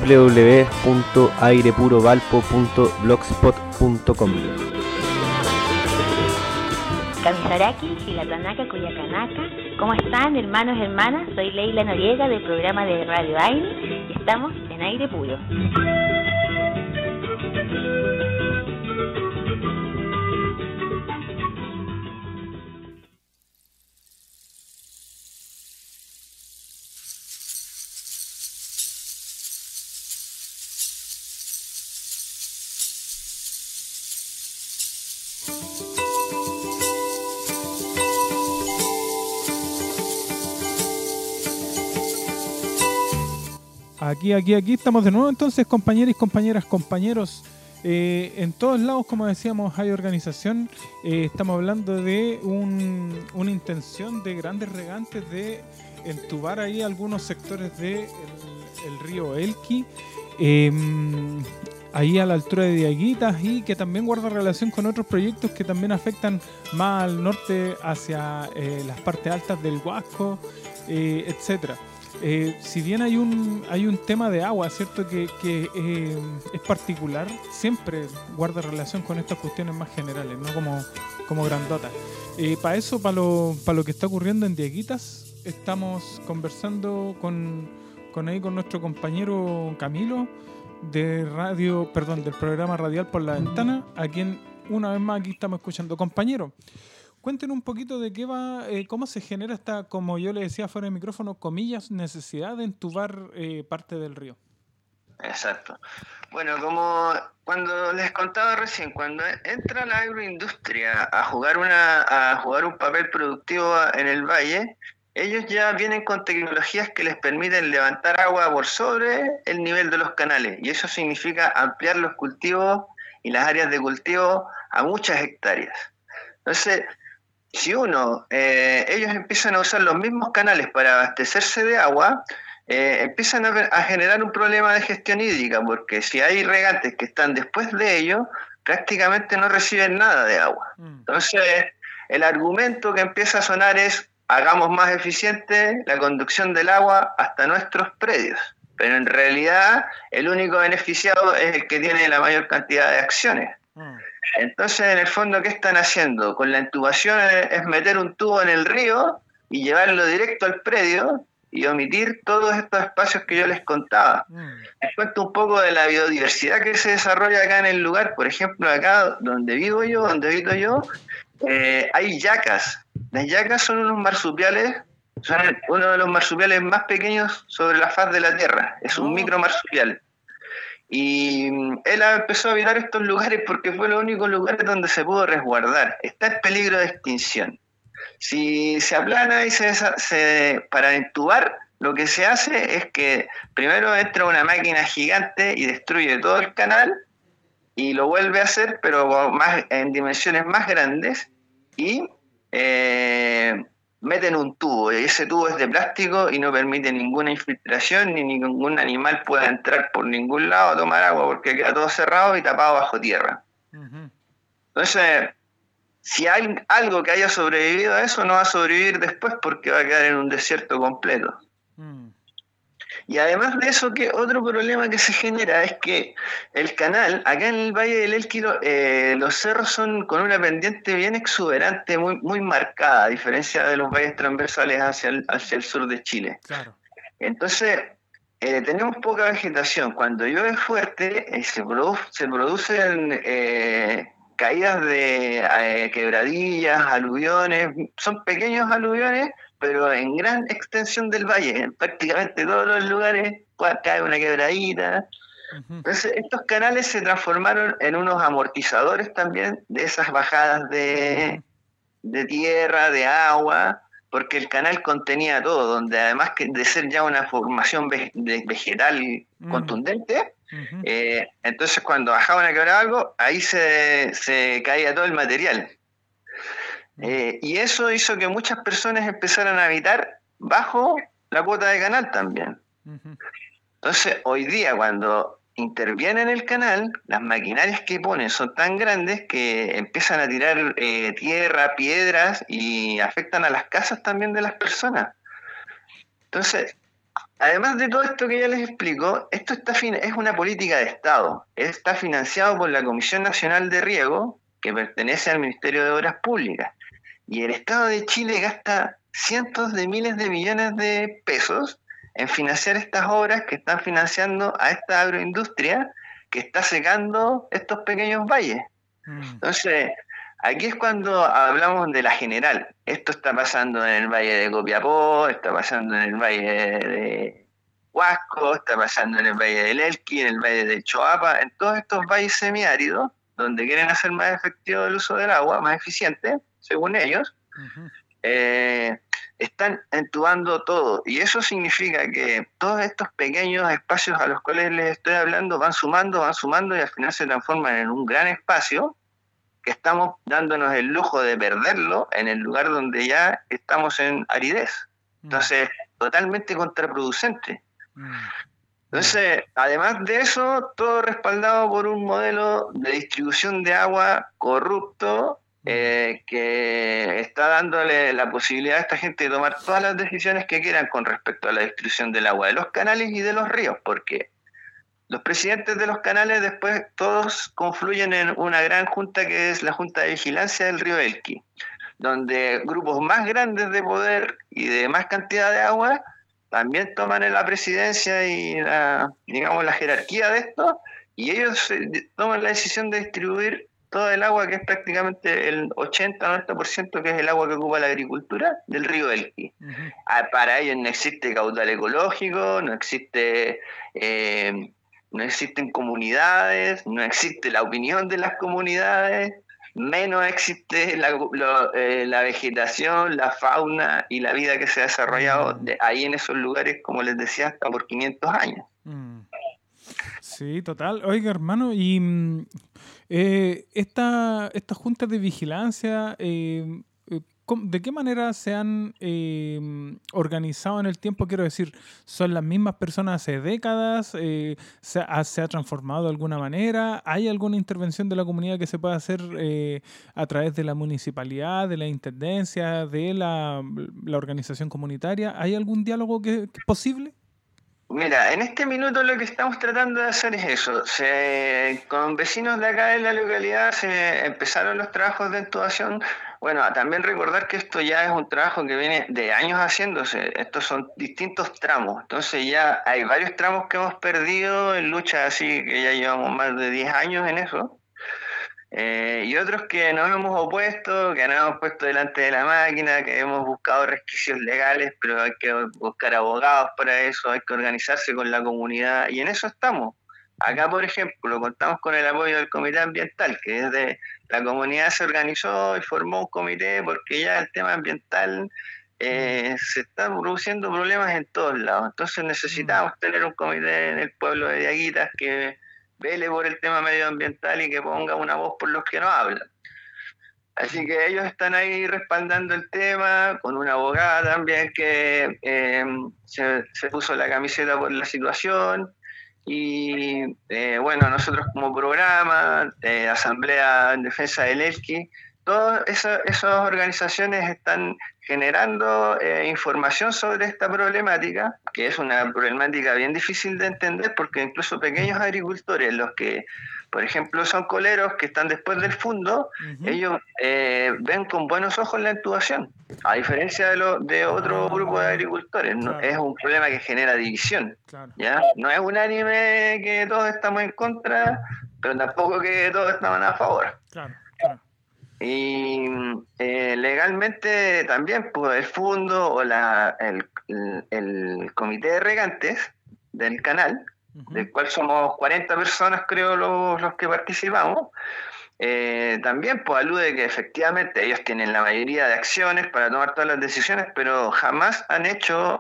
www.airepurovalpo.blogspot.com. Kamisaraki, Gilatanaka, Cuyacanaka. ¿Cómo están, hermanos y hermanas? Soy Leila Noriega del programa de Radio Aire y estamos en Aire Puro. Aquí estamos de nuevo entonces, compañeros y compañeras, compañeros. En todos lados, como decíamos, hay organización. Estamos hablando de una intención de grandes regantes de entubar ahí algunos sectores del el río Elqui, ahí a la altura de Diaguitas, y que también guarda relación con otros proyectos que también afectan más al norte hacia las partes altas del Huasco, etcétera. Si bien hay un tema de agua, ¿cierto? Que es particular, siempre guarda relación con estas cuestiones más generales, no como grandotas. Para eso, para lo que está ocurriendo en Diaguitas, estamos conversando con nuestro compañero Camilo del programa Radial por la Ventana, a quien una vez más aquí estamos escuchando. Compañero, cuéntenos un poquito de qué va, cómo se genera esta, como yo le decía fuera de micrófono, comillas, necesidad de entubar parte del río. Exacto. Bueno, como cuando les contaba recién, cuando entra la agroindustria a jugar un papel productivo en el valle, ellos ya vienen con tecnologías que les permiten levantar agua por sobre el nivel de los canales, y eso significa ampliar los cultivos y las áreas de cultivo a muchas hectáreas. Entonces, si ellos empiezan a usar los mismos canales para abastecerse de agua, empiezan a generar un problema de gestión hídrica, porque si hay regantes que están después de ellos, prácticamente no reciben nada de agua. Entonces, el argumento que empieza a sonar es: hagamos más eficiente la conducción del agua hasta nuestros predios. Pero en realidad, el único beneficiado es el que tiene la mayor cantidad de acciones. Entonces, en el fondo, ¿qué están haciendo? Con la intubación es meter un tubo en el río y llevarlo directo al predio y omitir todos estos espacios que yo les contaba. Les cuento un poco de la biodiversidad que se desarrolla acá en el lugar. Por ejemplo, acá donde vivo yo, hay yacas. Las yacas son unos marsupiales, son uno de los marsupiales más pequeños sobre la faz de la Tierra. Es un micro marsupial. Y él empezó a habitar estos lugares porque fue los únicos lugares donde se pudo resguardar. Está en peligro de extinción. Si se aplana y para entubar, lo que se hace es que primero entra una máquina gigante y destruye todo el canal, y lo vuelve a hacer, pero en dimensiones más grandes, y meten un tubo, y ese tubo es de plástico y no permite ninguna infiltración, ni ningún animal pueda entrar por ningún lado a tomar agua, porque queda todo cerrado y tapado bajo tierra. Entonces, si hay algo que haya sobrevivido a eso, no va a sobrevivir después, porque va a quedar en un desierto completo. Y además de eso, que otro problema que se genera es que el canal, acá en el Valle del Elqui, los cerros son con una pendiente bien exuberante, muy, muy marcada, a diferencia de los valles transversales hacia el sur de Chile. Claro. Entonces, tenemos poca vegetación. Cuando llueve fuerte, se producen caídas de quebradillas, aluviones. Son pequeños aluviones, pero en gran extensión del valle, en prácticamente todos los lugares cae una quebradita. Entonces, estos canales se transformaron en unos amortizadores también de esas bajadas de tierra, de agua, porque el canal contenía todo, donde además de ser ya una formación vegetal contundente, entonces cuando bajaban a quebrar algo, ahí se caía todo el material. Y eso hizo que muchas personas empezaran a habitar bajo la cuota de canal también. Entonces, hoy día, cuando interviene en el canal, las maquinarias que ponen son tan grandes que empiezan a tirar tierra, piedras, y afectan a las casas también de las personas. Entonces, además de todo esto que ya les explico, esto es una política de Estado. Está financiado por la Comisión Nacional de Riego, que pertenece al Ministerio de Obras Públicas. Y el Estado de Chile gasta cientos de miles de millones de pesos en financiar estas obras que están financiando a esta agroindustria que está secando estos pequeños valles. Entonces, aquí es cuando hablamos de la general. Esto está pasando en el valle de Copiapó, está pasando en el valle de Huasco, está pasando en el valle del Elqui, en el valle de Choapa, en todos estos valles semiáridos, donde quieren hacer más efectivo el uso del agua, más eficiente, según ellos. están entubando todo, y eso significa que todos estos pequeños espacios a los cuales les estoy hablando van sumando, y al final se transforman en un gran espacio que estamos dándonos el lujo de perderlo en el lugar donde ya estamos en aridez. Entonces, totalmente contraproducente. Entonces, además de eso, todo respaldado por un modelo de distribución de agua corrupto, que está dándole la posibilidad a esta gente de tomar todas las decisiones que quieran con respecto a la distribución del agua de los canales y de los ríos, porque los presidentes de los canales después todos confluyen en una gran junta que es la Junta de Vigilancia del Río Elqui, donde grupos más grandes de poder y de más cantidad de agua también toman la presidencia y la jerarquía de esto, y ellos toman la decisión de distribuir todo el agua, que es prácticamente el 80-90%, que es el agua que ocupa la agricultura del río Elqui. Para ellos no existe caudal ecológico, no existen comunidades, no existe la opinión de las comunidades, menos existe la vegetación, la fauna y la vida que se ha desarrollado ahí en esos lugares, como les decía, hasta por 500 años. Sí, total. Oiga, hermano, y estas juntas de vigilancia, ¿de qué manera se han organizado en el tiempo? Quiero decir, ¿son las mismas personas hace décadas? ¿Se ha transformado de alguna manera? ¿Hay alguna intervención de la comunidad que se pueda hacer a través de la municipalidad, de la intendencia, de la organización comunitaria? ¿Hay algún diálogo que es posible? Mira, en este minuto lo que estamos tratando de hacer es eso. Con vecinos de acá de la localidad se empezaron los trabajos de intubación. Bueno, también recordar que esto ya es un trabajo que viene de años haciéndose. Estos son distintos tramos. Entonces ya hay varios tramos que hemos perdido en lucha, así que ya llevamos más de 10 años en eso. Y otros que nos hemos opuesto, que nos hemos puesto delante de la máquina, que hemos buscado resquicios legales, pero hay que buscar abogados para eso, hay que organizarse con la comunidad, y en eso estamos. Acá, por ejemplo, contamos con el apoyo del Comité Ambiental, que desde la comunidad se organizó y formó un comité, porque ya el tema ambiental se están produciendo problemas en todos lados. Entonces necesitamos tener un comité en el pueblo de Diaguitas que vele por el tema medioambiental y que ponga una voz por los que no hablan. Así que ellos están ahí respaldando el tema, con una abogada también que se puso la camiseta por la situación. Y bueno, nosotros como programa, Asamblea en Defensa del Elqui, todas esas organizaciones están generando información sobre esta problemática, que es una problemática bien difícil de entender, porque incluso pequeños agricultores, los que, por ejemplo, son coleros que están después del fundo, ellos ven con buenos ojos la intubación, a diferencia de otro grupo de agricultores. ¿No? Es un problema que genera división. ¿Ya? No es unánime que todos estamos en contra, pero tampoco que todos estamos a favor. Y legalmente también, pues, el fondo o el comité de regantes del canal, del cual somos 40 personas, creo, los que participamos, también pues alude que efectivamente ellos tienen la mayoría de acciones para tomar todas las decisiones, pero jamás han hecho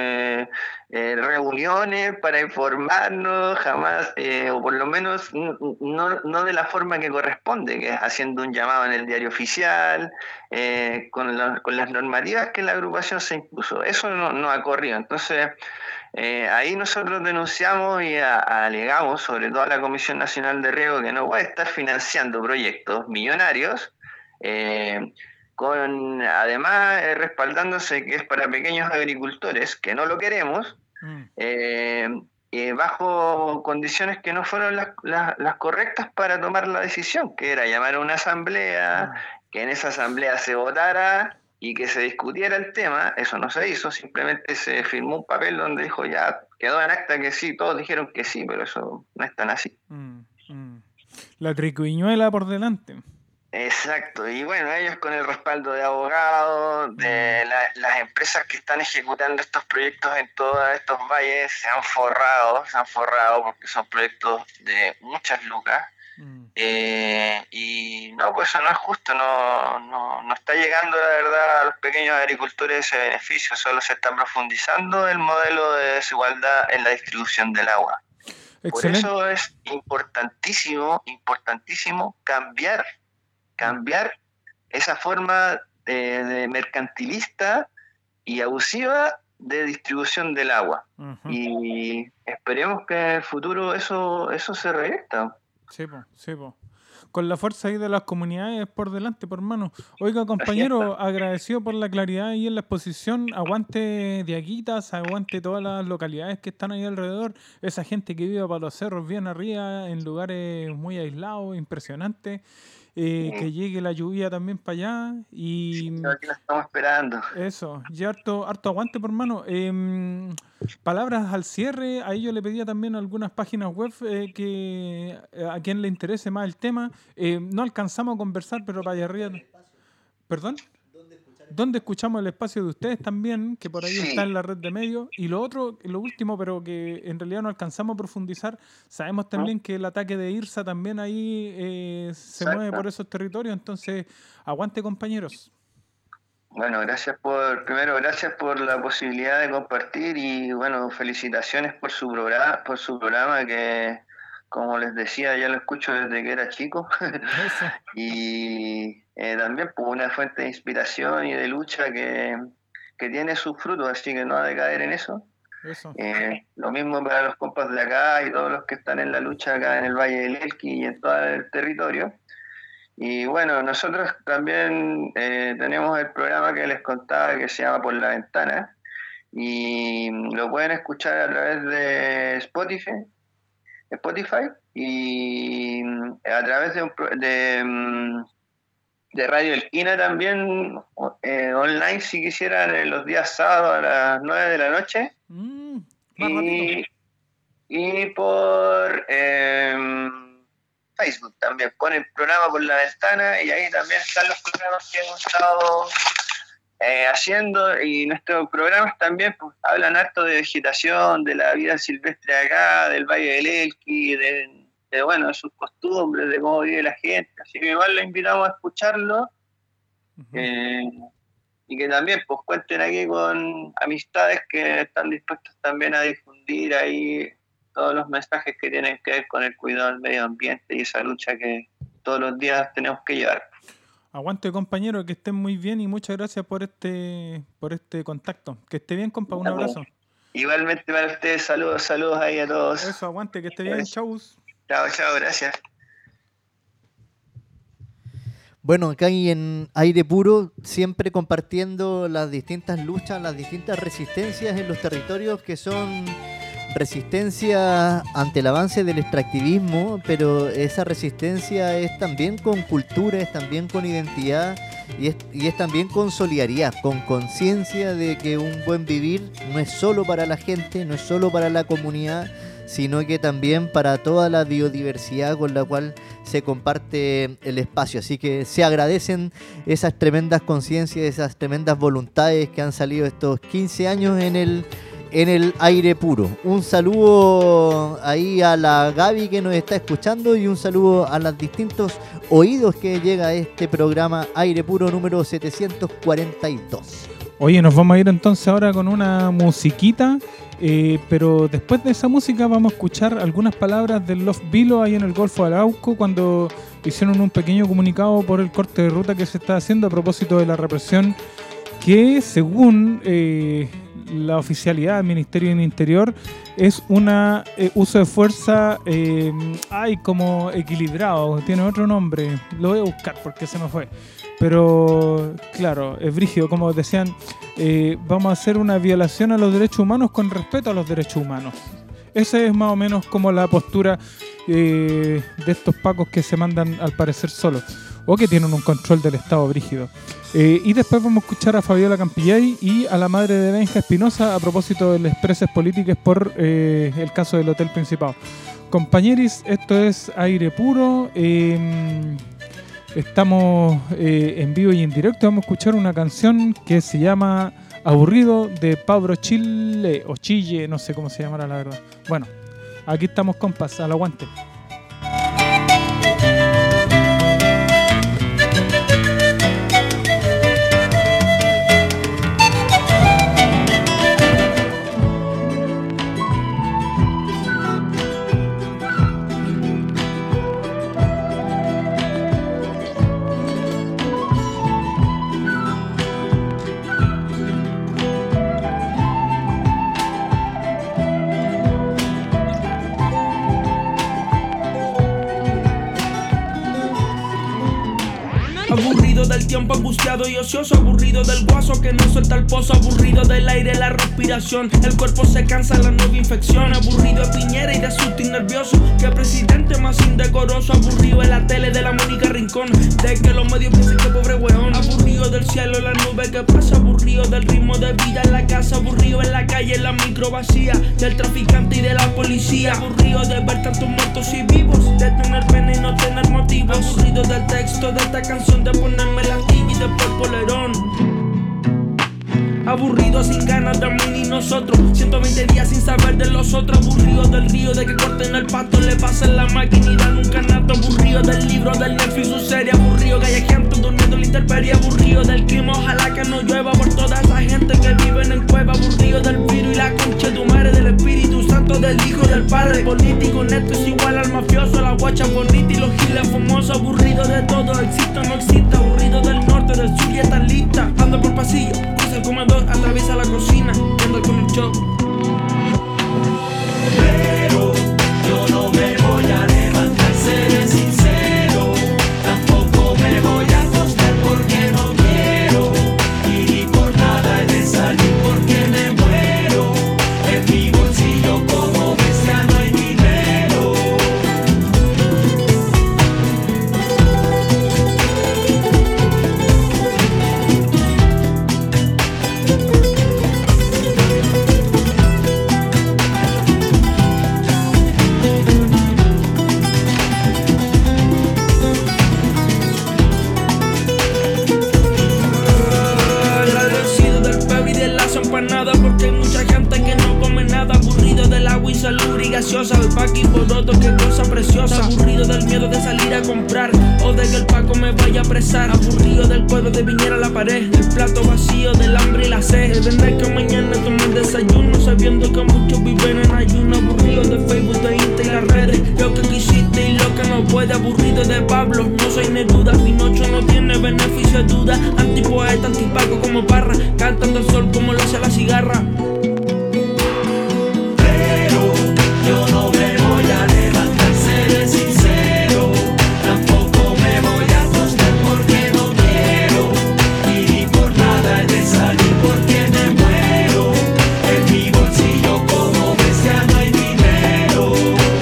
reuniones para informarnos, jamás, o por lo menos no de la forma que corresponde, que es haciendo un llamado en el diario oficial, con las normativas que la agrupación se impuso. Eso no ha corrido. Entonces, ahí nosotros denunciamos y alegamos, sobre todo a la Comisión Nacional de Riego, que no puede estar financiando proyectos millonarios, además respaldándose que es para pequeños agricultores, que no lo queremos, bajo condiciones que no fueron las correctas para tomar la decisión, que era llamar a una asamblea, que en esa asamblea se votara y que se discutiera el tema. Eso no se hizo, simplemente se firmó un papel donde dijo, ya quedó en acta que sí, todos dijeron que sí, pero eso no es tan así. La triquiñuela por delante. Exacto, y bueno, ellos con el respaldo de abogados, de las empresas que están ejecutando estos proyectos en todos estos valles, se han forrado porque son proyectos de muchas lucas. Y No, pues eso no es justo, no está llegando la verdad a los pequeños agricultores ese beneficio, solo se está profundizando el modelo de desigualdad en la distribución del agua. Excelente. Por eso es importantísimo cambiar esa forma de mercantilista y abusiva de distribución del agua. Uh-huh. Y esperemos que en el futuro eso se revierta. Sí, po. Con la fuerza ahí de las comunidades por delante, por mano. Oiga, compañero, agradecido por la claridad ahí en la exposición. Aguante Diaguitas, aguante todas las localidades que están ahí alrededor. Esa gente que vive para los cerros bien arriba, en lugares muy aislados, impresionantes. Que llegue la lluvia también para allá. Y sí, aquí la estamos esperando. Eso, y harto aguante, por mano. Palabras al cierre. Ahí yo le pedía también algunas páginas web que a quien le interese más el tema. No alcanzamos a conversar, pero para allá arriba. ¿Perdón? ¿Dónde escuchamos el espacio de ustedes también? Que por ahí está en la red de medios. Y lo último, pero que en realidad no alcanzamos a profundizar, sabemos también que el ataque de IRSA también ahí se mueve por esos territorios. Entonces, aguante, compañeros. Bueno, gracias por la posibilidad de compartir y bueno, felicitaciones por su programa que, como les decía, ya lo escucho desde que era chico. Y también pues, una fuente de inspiración y de lucha que tiene sus frutos, así que no ha de caer en eso. Lo mismo para los compas de acá y todos los que están en la lucha acá en el Valle del Elqui y en todo el territorio. Y bueno, nosotros también tenemos el programa que les contaba que se llama Por la Ventana y lo pueden escuchar a través de Spotify y a través de Radio Elquina también online si quisieran los días sábados a las 9 de la noche y por Facebook también ponen programa Por la Ventana y ahí también están los programas que hemos estado haciendo y nuestros programas también pues, hablan harto de vegetación, de la vida silvestre de acá, del Valle del Elqui, de sus costumbres, de cómo vive la gente, así que igual les invitamos a escucharlo y que también pues cuenten aquí con amistades que están dispuestas también a difundir ahí todos los mensajes que tienen que ver con el cuidado del medio ambiente y esa lucha que todos los días tenemos que llevar. Aguante, compañero, que estén muy bien y muchas gracias por este contacto. Que esté bien, compa, un abrazo. Igualmente para ustedes, saludos ahí a todos. Eso, aguante, que esté bien, chau. Chao, gracias. Bueno, acá en Aire Puro, siempre compartiendo las distintas luchas, las distintas resistencias en los territorios que son resistencia ante el avance del extractivismo, pero esa resistencia es también con cultura, es también con identidad y es también con solidaridad, con conciencia de que un buen vivir no es solo para la gente, no es solo para la comunidad, sino que también para toda la biodiversidad con la cual se comparte el espacio. Así que se agradecen esas tremendas conciencias, esas tremendas voluntades que han salido estos 15 años en el Aire Puro. Un saludo ahí a la Gaby que nos está escuchando y un saludo a los distintos oídos que llega a este programa Aire Puro número 742. Oye, nos vamos a ir entonces ahora con una musiquita, pero después de esa música vamos a escuchar algunas palabras del Love Vilo ahí en el Golfo de Arauco cuando hicieron un pequeño comunicado por el corte de ruta que se está haciendo a propósito de la represión que según la oficialidad del Ministerio del Interior es un uso de fuerza como equilibrado, tiene otro nombre, lo voy a buscar porque se me fue, pero claro, es brígido, como decían, vamos a hacer una violación a los derechos humanos con respeto a los derechos humanos. Esa es más o menos como la postura de estos pacos que se mandan al parecer solos o que tienen un control del Estado brígido. Y después vamos a escuchar a Fabiola Campillay y a la madre de Benja Espinosa a propósito de las presas políticas por el caso del Hotel Principado. Compañeros, esto es Aire Puro. Estamos en vivo y en directo. Vamos a escuchar una canción que se llama Aburrido de Pablo Chile o Chille, no sé cómo se llamará la verdad. Bueno, aquí estamos, compas, al aguante. Aburrido del tiempo angustiado y ocioso, aburrido del guaso que no suelta el pozo, aburrido del aire, la respiración, el cuerpo se cansa, la nueva infección, aburrido de Piñera y de susto y nervioso, que presidente más indecoroso, aburrido de la tele de la Mónica Rincón, de que los medios piensen que pobre weón, aburrido del cielo, la nube que pasa, aburrido del ritmo de vida en la casa, aburrido en la calle, en la micro vacía, del traficante y de la policía, aburrido de ver tantos muertos y vivos, de tener pena y no tener motivos, aburrido del texto de esta canción, de ponerme la tilla y después el polerón. Aburrido sin ganas de mí ni nosotros, 120 días sin saber de los otros, aburrido del río, de que corten el pasto, le pasen la máquina y dan un canato, aburrido del libro, del Netflix, su serie, aburrido que haya gente durmiendo en la intemperie, aburrido del clima, ojalá que no llueva por toda esa gente que vive en cueva, aburrido del virus y la concha de tu madre, del Espíritu Santo, del Hijo, del Padre, político neto es igual al mafioso, la guacha bonita y los giles famosos, aburrido de todo, exista o no exista, aburrido del norte, del sur y está lista, ando por pasillo, cruza el comedor, atraviesa la cocina, ando con el show. Pero yo no me voy a levantar, seré sincero, tampoco me voy a acostar porque no quiero, y ni por nada he de salir porque me muero, en mi bolsillo como ves ya no hay dinero. Porque hay mucha gente que no come nada, aburrido del agua insalubre y gaseosa, del paqui poroto, que cosa preciosa, aburrido del miedo de salir a comprar o de que el Paco me vaya a apresar, aburrido del cuadro de Piñera a la pared, del plato vacío, del hambre y la sed, de tener que mañana tomar desayuno sabiendo que muchos viven en ayuno, aburrido de Facebook, de Insta y las redes, lo que quisiste y lo que no puede, aburrido de Pablo, no soy Neruda, Pinocho no tiene beneficio de duda, antipoeta, antipaco como Parra, cantando el sol como lo hace la cigarra. Pero yo no me voy a levantar, seré sincero, tampoco me voy a acostar porque no quiero, y ni por nada he de salir porque me muero, en mi bolsillo como ves ya no hay dinero.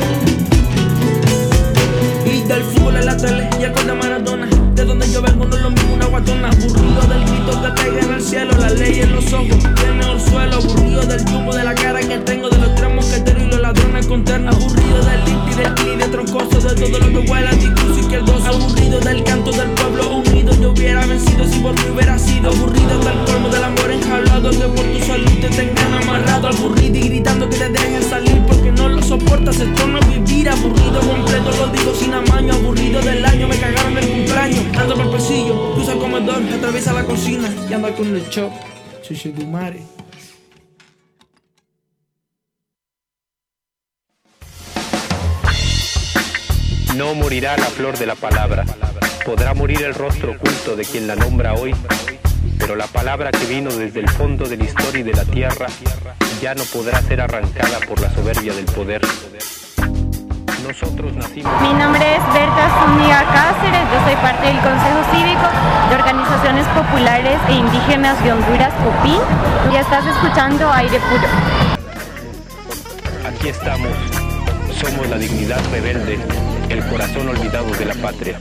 Y del fútbol en la tele y el gol de Maradona, de donde yo vengo no es lo mismo una guatona, aburrido del grito que caiga en el cielo, la ley en los ojos, tiene el suelo, aburrido del humo de la cara que tengo, de los tres mosqueteros y los ladrones con terno, aburrido del limpio y del clean, de troncoso, de todo lo que huele anticruzo izquierdoso, aburrido del canto del pueblo unido, yo hubiera vencido si por mí hubiera sido, aburrido del colmo del amor enjaulado, que por tu salud te tengan amarrado, aburrido y gritando que te dejen salir porque no lo soportas, esto no es vivir, aburrido completo, lo digo sin amaño, aburrido del año, me cagaron el cumpleaños, ando por el pasillo, cruza el comedor, atraviesa la cocina y anda con el chop, chucho tu madre. No morirá la flor de la palabra, podrá morir el rostro oculto de quien la nombra hoy, pero la palabra que vino desde el fondo de la historia y de la tierra ya no podrá ser arrancada por la soberbia del poder. Nosotros nacimos... Mi nombre es Berta Zúñiga Cáceres, yo soy parte del Consejo Cívico de Organizaciones Populares e Indígenas de Honduras, COPIN, y estás escuchando Aire Puro. Aquí estamos, somos la dignidad rebelde, el corazón olvidado de la patria.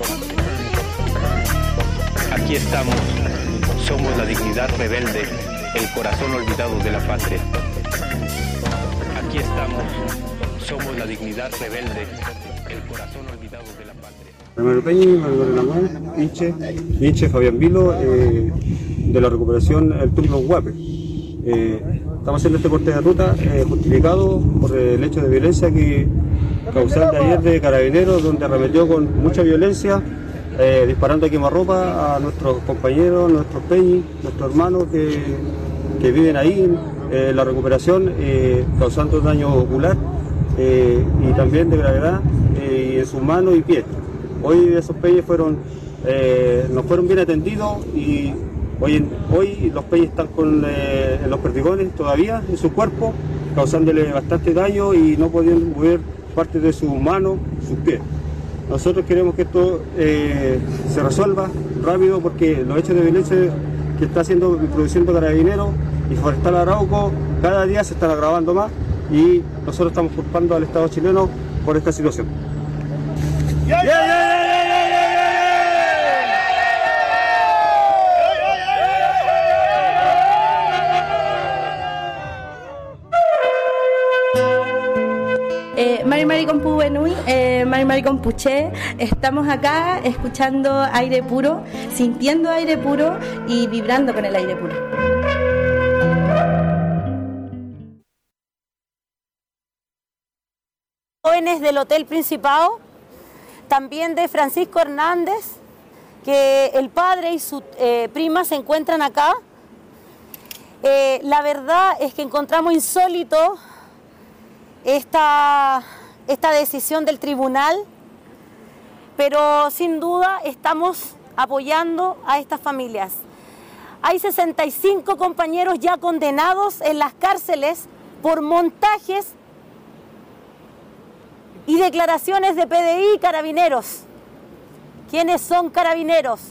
Aquí estamos, somos la dignidad rebelde, el corazón olvidado de la patria. Aquí estamos, somos la dignidad rebelde, el corazón olvidado de la patria. Manuel Peña, Manuel Lamuel, Nietzsche, Fabián Vilo, de la recuperación El Turno Guape. Estamos haciendo este corte de ruta justificado por el hecho de violencia que causó de ayer de Carabineros, donde arremetió con mucha violencia, disparando a quemarropa a nuestros compañeros, nuestros peñis, nuestros hermanos que viven ahí en la recuperación, causando daño ocular y también de gravedad en sus manos y pies. Hoy esos peñis no fueron bien atendidos y hoy los peñis están en los perdigones todavía en su cuerpo, causándole bastante daño y no pudiendo mover parte de sus manos, sus pies. Nosotros queremos que esto se resuelva rápido, porque los hechos de violencia que está produciendo Carabineros y Forestal Arauco cada día se están agravando más, y nosotros estamos culpando al Estado chileno por esta situación. Mari con Pubenui, Mari con Puché, estamos acá escuchando aire puro, sintiendo aire puro y vibrando con el aire puro. Jóvenes del Hotel Principado, también de Francisco Hernández, que el padre y su prima se encuentran acá. La verdad es que encontramos insólito esta decisión del tribunal, pero sin duda estamos apoyando a estas familias. Hay 65 compañeros ya condenados en las cárceles por montajes y declaraciones de PDI y Carabineros. ¿Quiénes son Carabineros?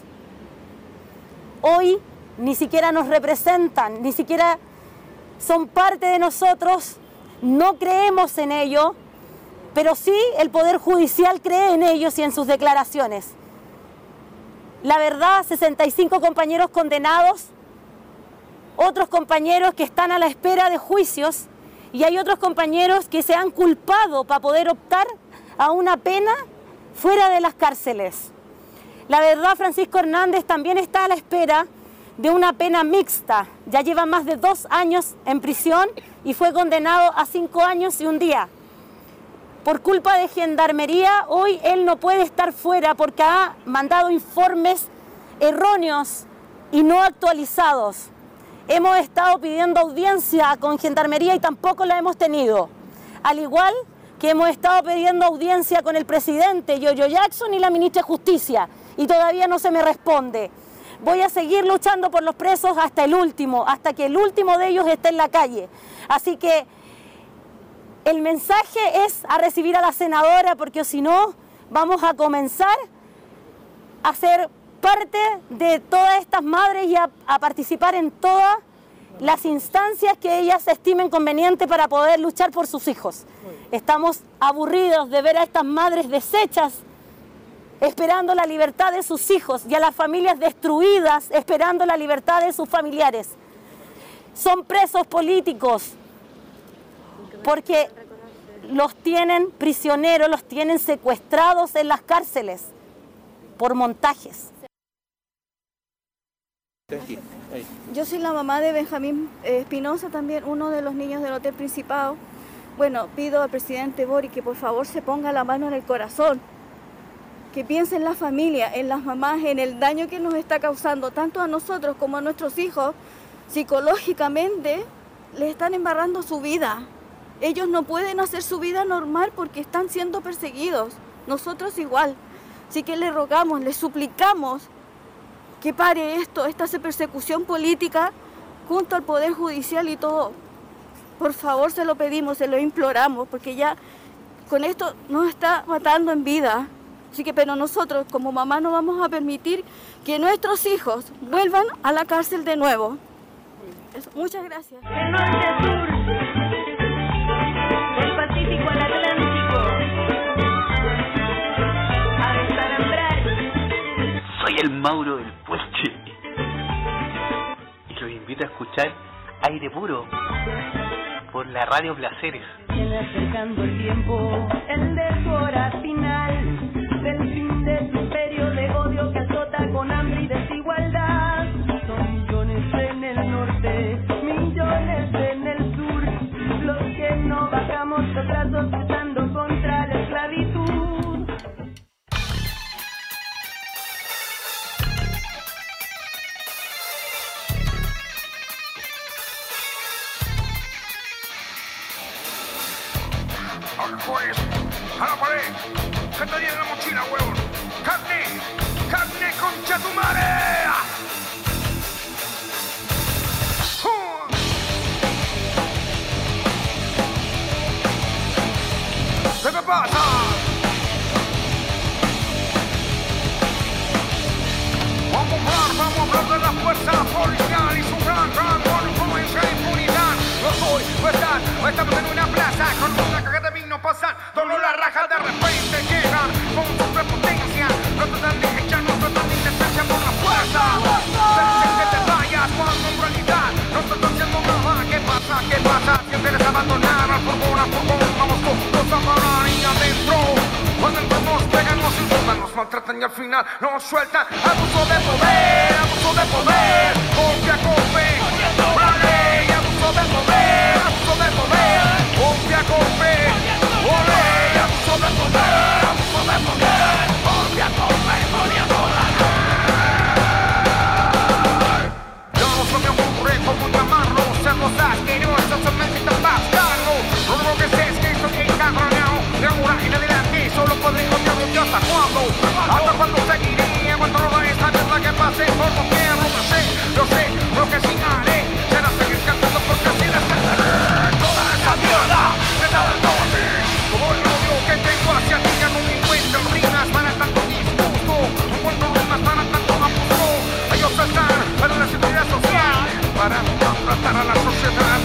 Hoy ni siquiera nos representan, ni siquiera son parte de nosotros, no creemos en ello, pero sí el Poder Judicial cree en ellos y en sus declaraciones. La verdad, 65 compañeros condenados, otros compañeros que están a la espera de juicios, y hay otros compañeros que se han culpado para poder optar a una pena fuera de las cárceles. La verdad, Francisco Hernández también está a la espera de una pena mixta. Ya lleva más de 2 años en prisión y fue condenado a 5 años y 1 día. Por culpa de Gendarmería, hoy él no puede estar fuera porque ha mandado informes erróneos y no actualizados. Hemos estado pidiendo audiencia con Gendarmería y tampoco la hemos tenido. Al igual que hemos estado pidiendo audiencia con el presidente Yoyo Jackson y la ministra de Justicia, y todavía no se me responde. Voy a seguir luchando por los presos hasta el último, hasta que el último de ellos esté en la calle. Así que el mensaje es a recibir a la senadora, porque si no vamos a comenzar a ser parte de todas estas madres y a participar en todas las instancias que ellas estimen conveniente para poder luchar por sus hijos. Estamos aburridos de ver a estas madres deshechas esperando la libertad de sus hijos, y a las familias destruidas esperando la libertad de sus familiares. Son presos políticos porque los tienen prisioneros, los tienen secuestrados en las cárceles por montajes. Yo soy la mamá de Benjamín Espinosa, también uno de los niños del Hotel Principado. Bueno, pido al presidente Boric que por favor se ponga la mano en el corazón, que piense en la familia, en las mamás, en el daño que nos está causando tanto a nosotros como a nuestros hijos. Psicológicamente les están embarrando su vida. Ellos no pueden hacer su vida normal porque están siendo perseguidos. Nosotros igual. Así que le rogamos, le suplicamos que pare esto, esta persecución política junto al Poder Judicial y todo. Por favor, se lo pedimos, se lo imploramos, porque ya con esto nos está matando en vida. Así que, pero nosotros como mamá no vamos a permitir que nuestros hijos vuelvan a la cárcel de nuevo. Eso, muchas gracias. Del norte al sur, del Pacífico al Atlántico, a desalambrar. Soy el Mauro del Puelche y los invito a escuchar Aire Puro por la Radio Placeres. Viene acercando el tiempo, el de su hora final, del fin del imperio de odio que azota con hambre y desigualdad. Son millones en el norte, millones en el sur, los que no bajamos los brazos luchando contra la esclavitud. Pues, a la pared. ¿Qué te llena la mochila, huevón? ¡Carne! ¡Carne, concha tu madre! ¿Qué te pasa? la fuerza policial y su gran influencia e impunidad. No soy verdad, estamos en una plaza con una caja de vino pasan, solo la raja de repente llegan con su prepotencia. No tratan de echar, no tratan de indecencia por la fuerza. Te dicen que te vayas cuando en realidad no estás haciendo nada. ¿Qué pasa? ¿Qué pasa? Si quieres abandonar al furgón, vamos todos a parar y adentro. Cuando entramos pegan, nos insultan, nos maltratan y al final nos sueltan. Abuso de poder, copia, copia, la ley. Abuso de poder, copia, copia, olé. Abuso de poder, copia, copia, yo no se me ocurre cómo llamarlo, cerros asquerosos, son necesitan bastardo. Lo único que sé es que estoy encabronado, de ahora en adelante solo podré contarlo yo hasta cuándo. Hasta cuándo seguiré, aguantando toda esta mierda que pase por doquier. Lo sé, lo que sí haré será seguir cantando porque así la sentaré. Toda esa mierda me da el norte, como el odio que tengo hacia ti. Ya no me encuentro rimas para tanto disgusto, no encuentro rimas para tanto abuso. Ellos están para la seguridad social, para maltratar a la sociedad.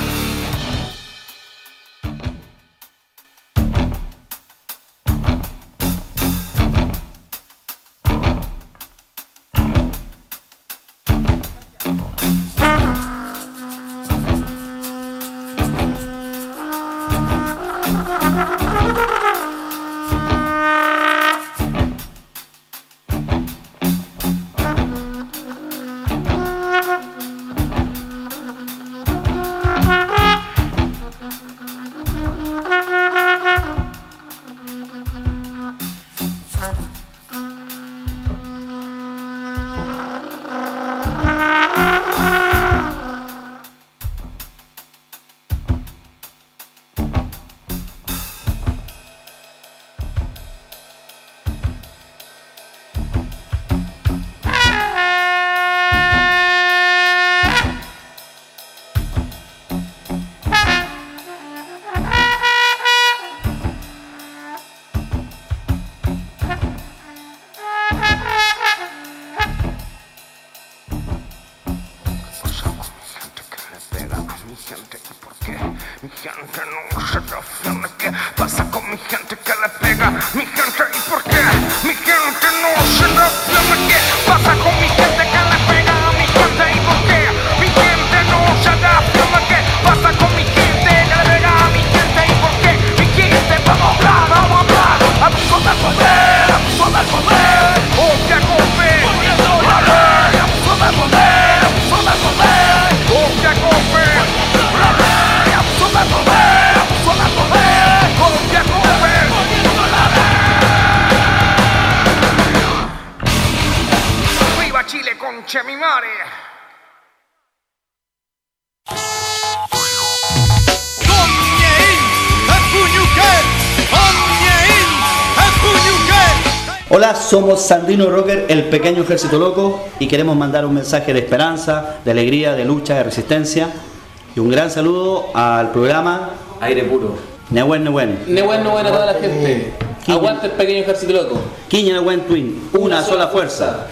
Hola, somos Sandino Rocker, el pequeño ejército loco, y queremos mandar un mensaje de esperanza, de alegría, de lucha, de resistencia, y un gran saludo al programa Aire Puro. Nehuen Nehuen. Nehuen Nehuen a toda la gente. Aguante el pequeño ejército loco. Quiña Nehuen Twin, una sola fuerza.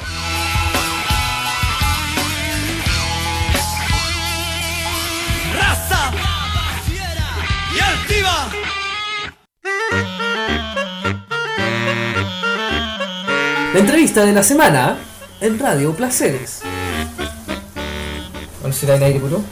Raza y altiva. La entrevista de la semana en Radio Placeres. ¿Cuál será el aire puro?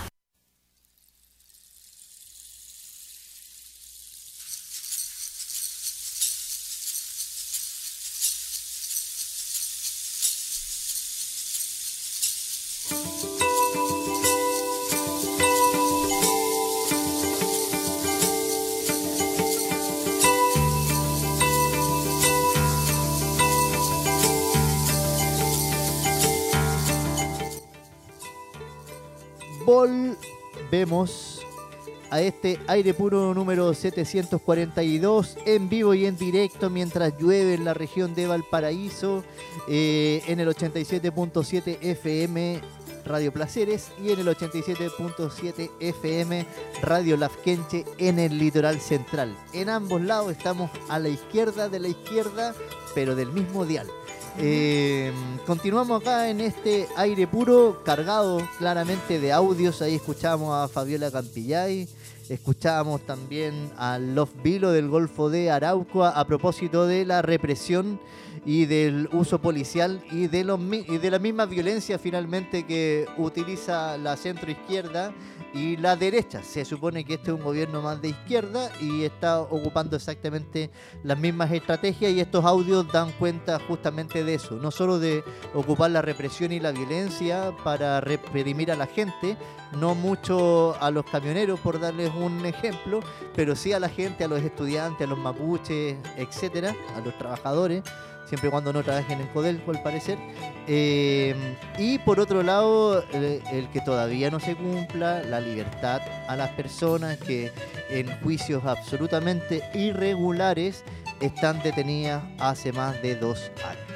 Volvemos a este aire puro número 742 en vivo y en directo mientras llueve en la región de Valparaíso, en el 87.7 FM Radio Placeres y en el 87.7 FM Radio Lafkenche en el litoral central. En ambos lados estamos a la izquierda de la izquierda, pero del mismo dial. Continuamos acá en este aire puro, cargado claramente de audios. Ahí escuchamos a Fabiola Campillay, escuchábamos también a Love Vilo del Golfo de Arauco a propósito de la represión y del uso policial y de la misma violencia finalmente que utiliza la centroizquierda y la derecha. Se supone que este es un gobierno más de izquierda y está ocupando exactamente las mismas estrategias, y estos audios dan cuenta justamente de eso, no solo de ocupar la represión y la violencia para reprimir a la gente, no mucho a los camioneros por darles un ejemplo, pero sí a la gente, a los estudiantes, a los mapuches, etcétera, a los trabajadores, siempre y cuando no trabajen en Codelco, al parecer. Y por otro lado, el que todavía no se cumpla la libertad a las personas que en juicios absolutamente irregulares están detenidas hace más de 2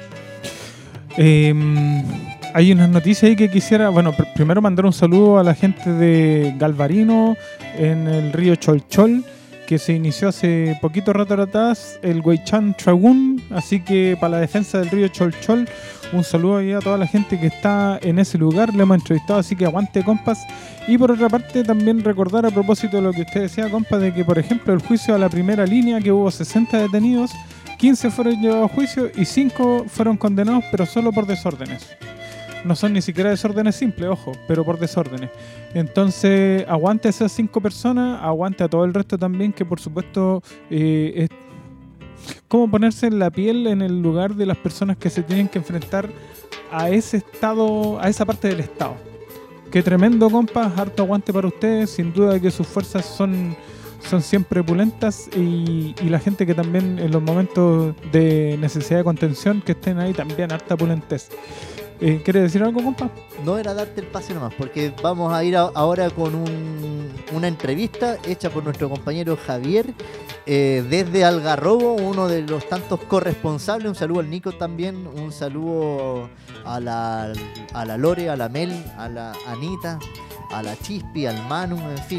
años. Hay unas noticias ahí que quisiera, primero mandar un saludo a la gente de Galvarino en el río Cholchol, que se inició hace poquito rato atrás el Huaychán Tragún, así que para la defensa del río Cholchol, un saludo ahí a toda la gente que está en ese lugar, le hemos entrevistado, así que aguante, compas. Y por otra parte también recordar a propósito de lo que usted decía, compas, de que por ejemplo el juicio a la primera línea, que hubo 60 detenidos, 15 fueron llevados a juicio y 5 fueron condenados, pero solo por desórdenes. No son ni siquiera desórdenes simples, ojo, pero por desórdenes. Entonces, aguante a esas 5 personas, aguante a todo el resto también, que por supuesto es como ponerse en la piel, en el lugar de las personas que se tienen que enfrentar a ese estado, a esa parte del Estado. Qué tremendo, compas, harto aguante para ustedes, sin duda que sus fuerzas son siempre pulentas, y la gente que también en los momentos de necesidad de contención que estén ahí también harta pulentez. ¿Quieres decir algo, compa? No, era darte el pase nomás, porque vamos a ir ahora con una entrevista hecha por nuestro compañero Javier desde Algarrobo, uno de los tantos corresponsables. Un saludo al Nico también, un saludo a la Lore, a la Mel, a la Anita, a la Chispi, al Manu, en fin,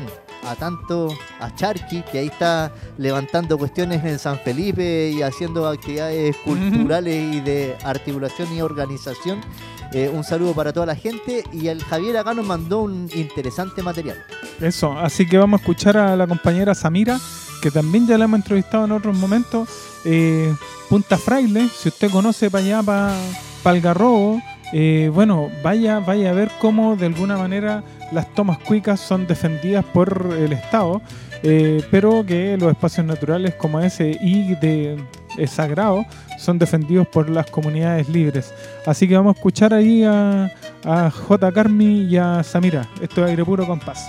a Charqui, que ahí está levantando cuestiones en San Felipe y haciendo actividades culturales y de articulación y organización. Un saludo para toda la gente, y el Javier acá nos mandó un interesante material. Eso, así que vamos a escuchar a la compañera Samira, que también ya la hemos entrevistado en otros momentos. Punta Fraile, si usted conoce para allá, para Algarrobo, vaya a ver cómo de alguna manera las tomas cuicas son defendidas por el Estado, pero que los espacios naturales como ese y de sagrado son defendidos por las comunidades libres. Así que vamos a escuchar ahí a J. Carmi y a Samira. Esto es Aire Puro con Paz.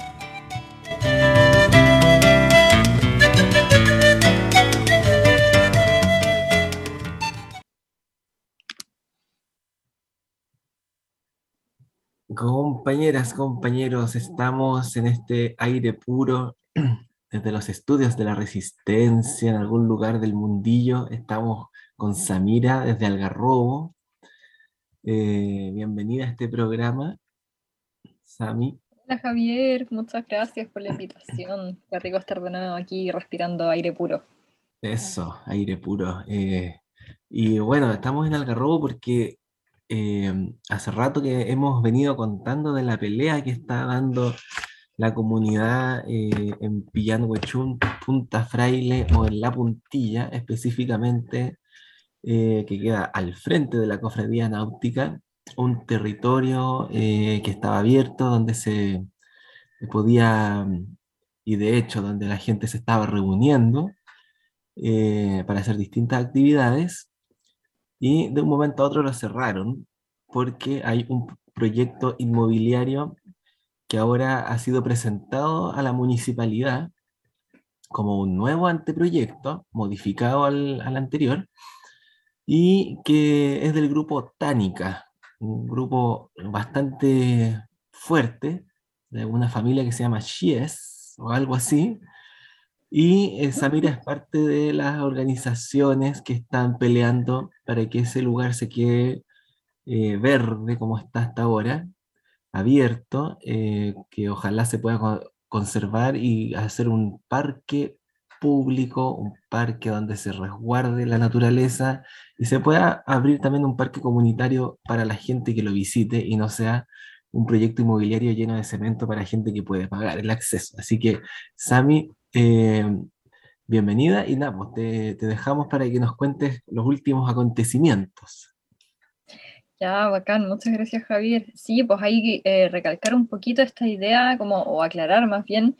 Compañeras, compañeros, estamos en este aire puro desde los estudios de la Resistencia, en algún lugar del mundillo. Estamos con Samira desde Algarrobo. Bienvenida a este programa, Sami. Hola Javier, muchas gracias por la invitación. Qué rico estar de nuevo aquí respirando aire puro. Eso, aire puro. Y bueno, estamos en Algarrobo porque hace rato que hemos venido contando de la pelea que está dando la comunidad en Pillanhuechún, Punta Fraile, o en La Puntilla específicamente, que queda al frente de la Cofradía Náutica, un territorio que estaba abierto, donde se podía, y de hecho donde la gente se estaba reuniendo para hacer distintas actividades. Y de un momento a otro lo cerraron porque hay un proyecto inmobiliario que ahora ha sido presentado a la municipalidad como un nuevo anteproyecto, modificado al anterior, y que es del grupo Tánica, un grupo bastante fuerte, de una familia que se llama Chies, o algo así. Y Samira es parte de las organizaciones que están peleando para que ese lugar se quede verde como está hasta ahora, abierto, que ojalá se pueda conservar y hacer un parque público, un parque donde se resguarde la naturaleza y se pueda abrir también un parque comunitario para la gente que lo visite y no sea un proyecto inmobiliario lleno de cemento para gente que puede pagar el acceso. Así que, Sami, bienvenida y nada, pues te dejamos para que nos cuentes los últimos acontecimientos. Ya, bacán, muchas gracias, Javier. Sí, pues ahí recalcar un poquito esta idea, como, o aclarar más bien,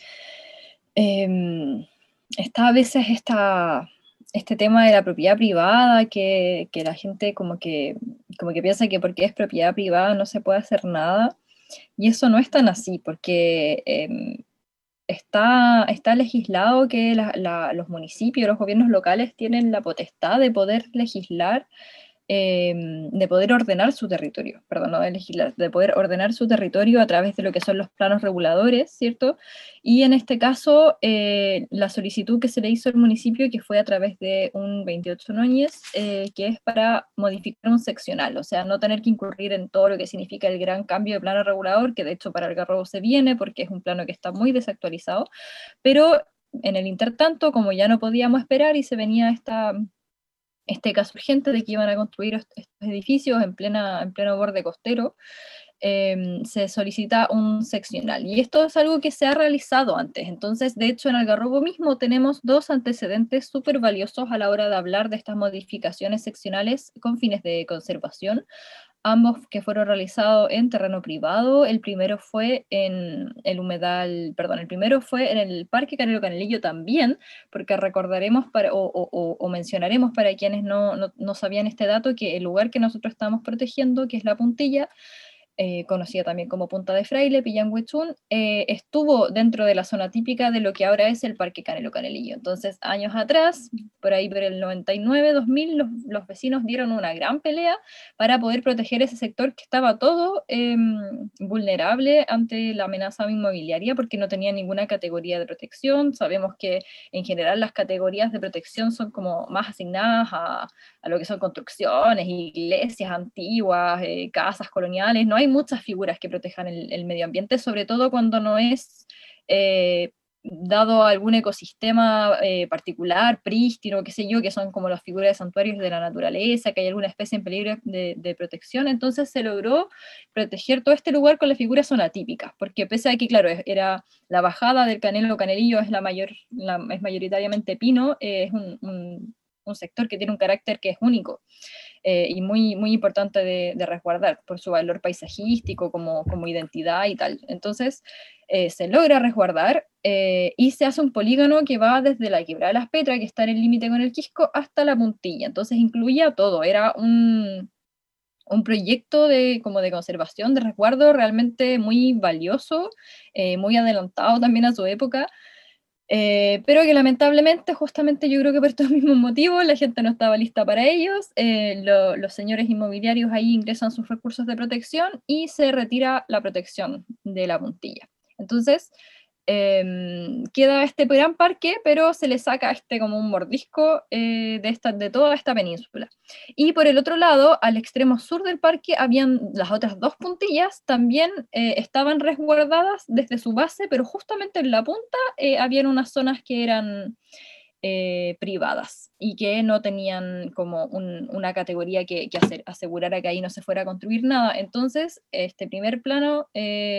está a veces este tema de la propiedad privada, que la gente como que piensa que porque es propiedad privada no se puede hacer nada, y eso no es tan así, porque está legislado que los municipios, los gobiernos locales tienen la potestad de poder legislar, de poder ordenar su territorio, perdón, no de legislar, de poder ordenar su territorio a través de lo que son los planos reguladores, ¿cierto? Y en este caso, la solicitud que se le hizo al municipio, que fue a través de un 28 Núñez, que es para modificar un seccional, o sea, no tener que incurrir en todo lo que significa el gran cambio de plano regulador, que de hecho para Algarrobo se viene, porque es un plano que está muy desactualizado, pero en el intertanto, como ya no podíamos esperar y se venía este caso urgente de que iban a construir estos edificios en pleno borde costero, se solicita un seccional. Y esto es algo que se ha realizado antes. Entonces, de hecho, en Algarrobo mismo tenemos dos antecedentes súper valiosos a la hora de hablar de estas modificaciones seccionales con fines de conservación, ambos que fueron realizados en terreno privado. El primero fue en el humedal, perdón, el primero fue en el Parque Canelo Canelillo también, porque recordaremos o mencionaremos para quienes no sabían este dato, que el lugar que nosotros estamos protegiendo, que es la Puntilla, conocida también como Punta de Fraile, Pillanhuichún, estuvo dentro de la zona típica de lo que ahora es el Parque Canelo Canelillo. Entonces, años atrás, por ahí por el 99, 2000, los vecinos dieron una gran pelea para poder proteger ese sector que estaba todo vulnerable ante la amenaza inmobiliaria, porque no tenía ninguna categoría de protección. Sabemos que en general las categorías de protección son como más asignadas a lo que son construcciones, iglesias antiguas, casas coloniales. No hay muchas figuras que protejan el medio ambiente, sobre todo cuando no es dado algún ecosistema particular, prístino, qué sé yo, que son como las figuras de santuarios de la naturaleza, que hay alguna especie en peligro de protección. Entonces se logró proteger todo este lugar con las figuras zonatípicas, porque pese a que, claro, era la bajada del Canelo Canelillo, es es mayoritariamente pino, es un sector que tiene un carácter que es único, y muy, muy importante de resguardar por su valor paisajístico como identidad y tal. Entonces se logra resguardar, y se hace un polígono que va desde la Quebrada de las Petras, que está en el límite con el Quisco, hasta la Puntilla. Entonces incluía todo, era un proyecto de conservación, de resguardo realmente muy valioso, muy adelantado también a su época. Pero que lamentablemente, justamente yo creo que por estos mismos motivos, la gente no estaba lista para ellos. Los señores inmobiliarios ahí ingresan sus recursos de protección y se retira la protección de la Puntilla. Entonces, queda este gran parque, pero se le saca como un mordisco de toda esta península. Y por el otro lado, al extremo sur del parque, habían las otras dos puntillas, también estaban resguardadas desde su base, pero justamente en la punta habían unas zonas que eran privadas y que no tenían como una categoría que asegurara que ahí no se fuera a construir nada. Entonces, este primer plano,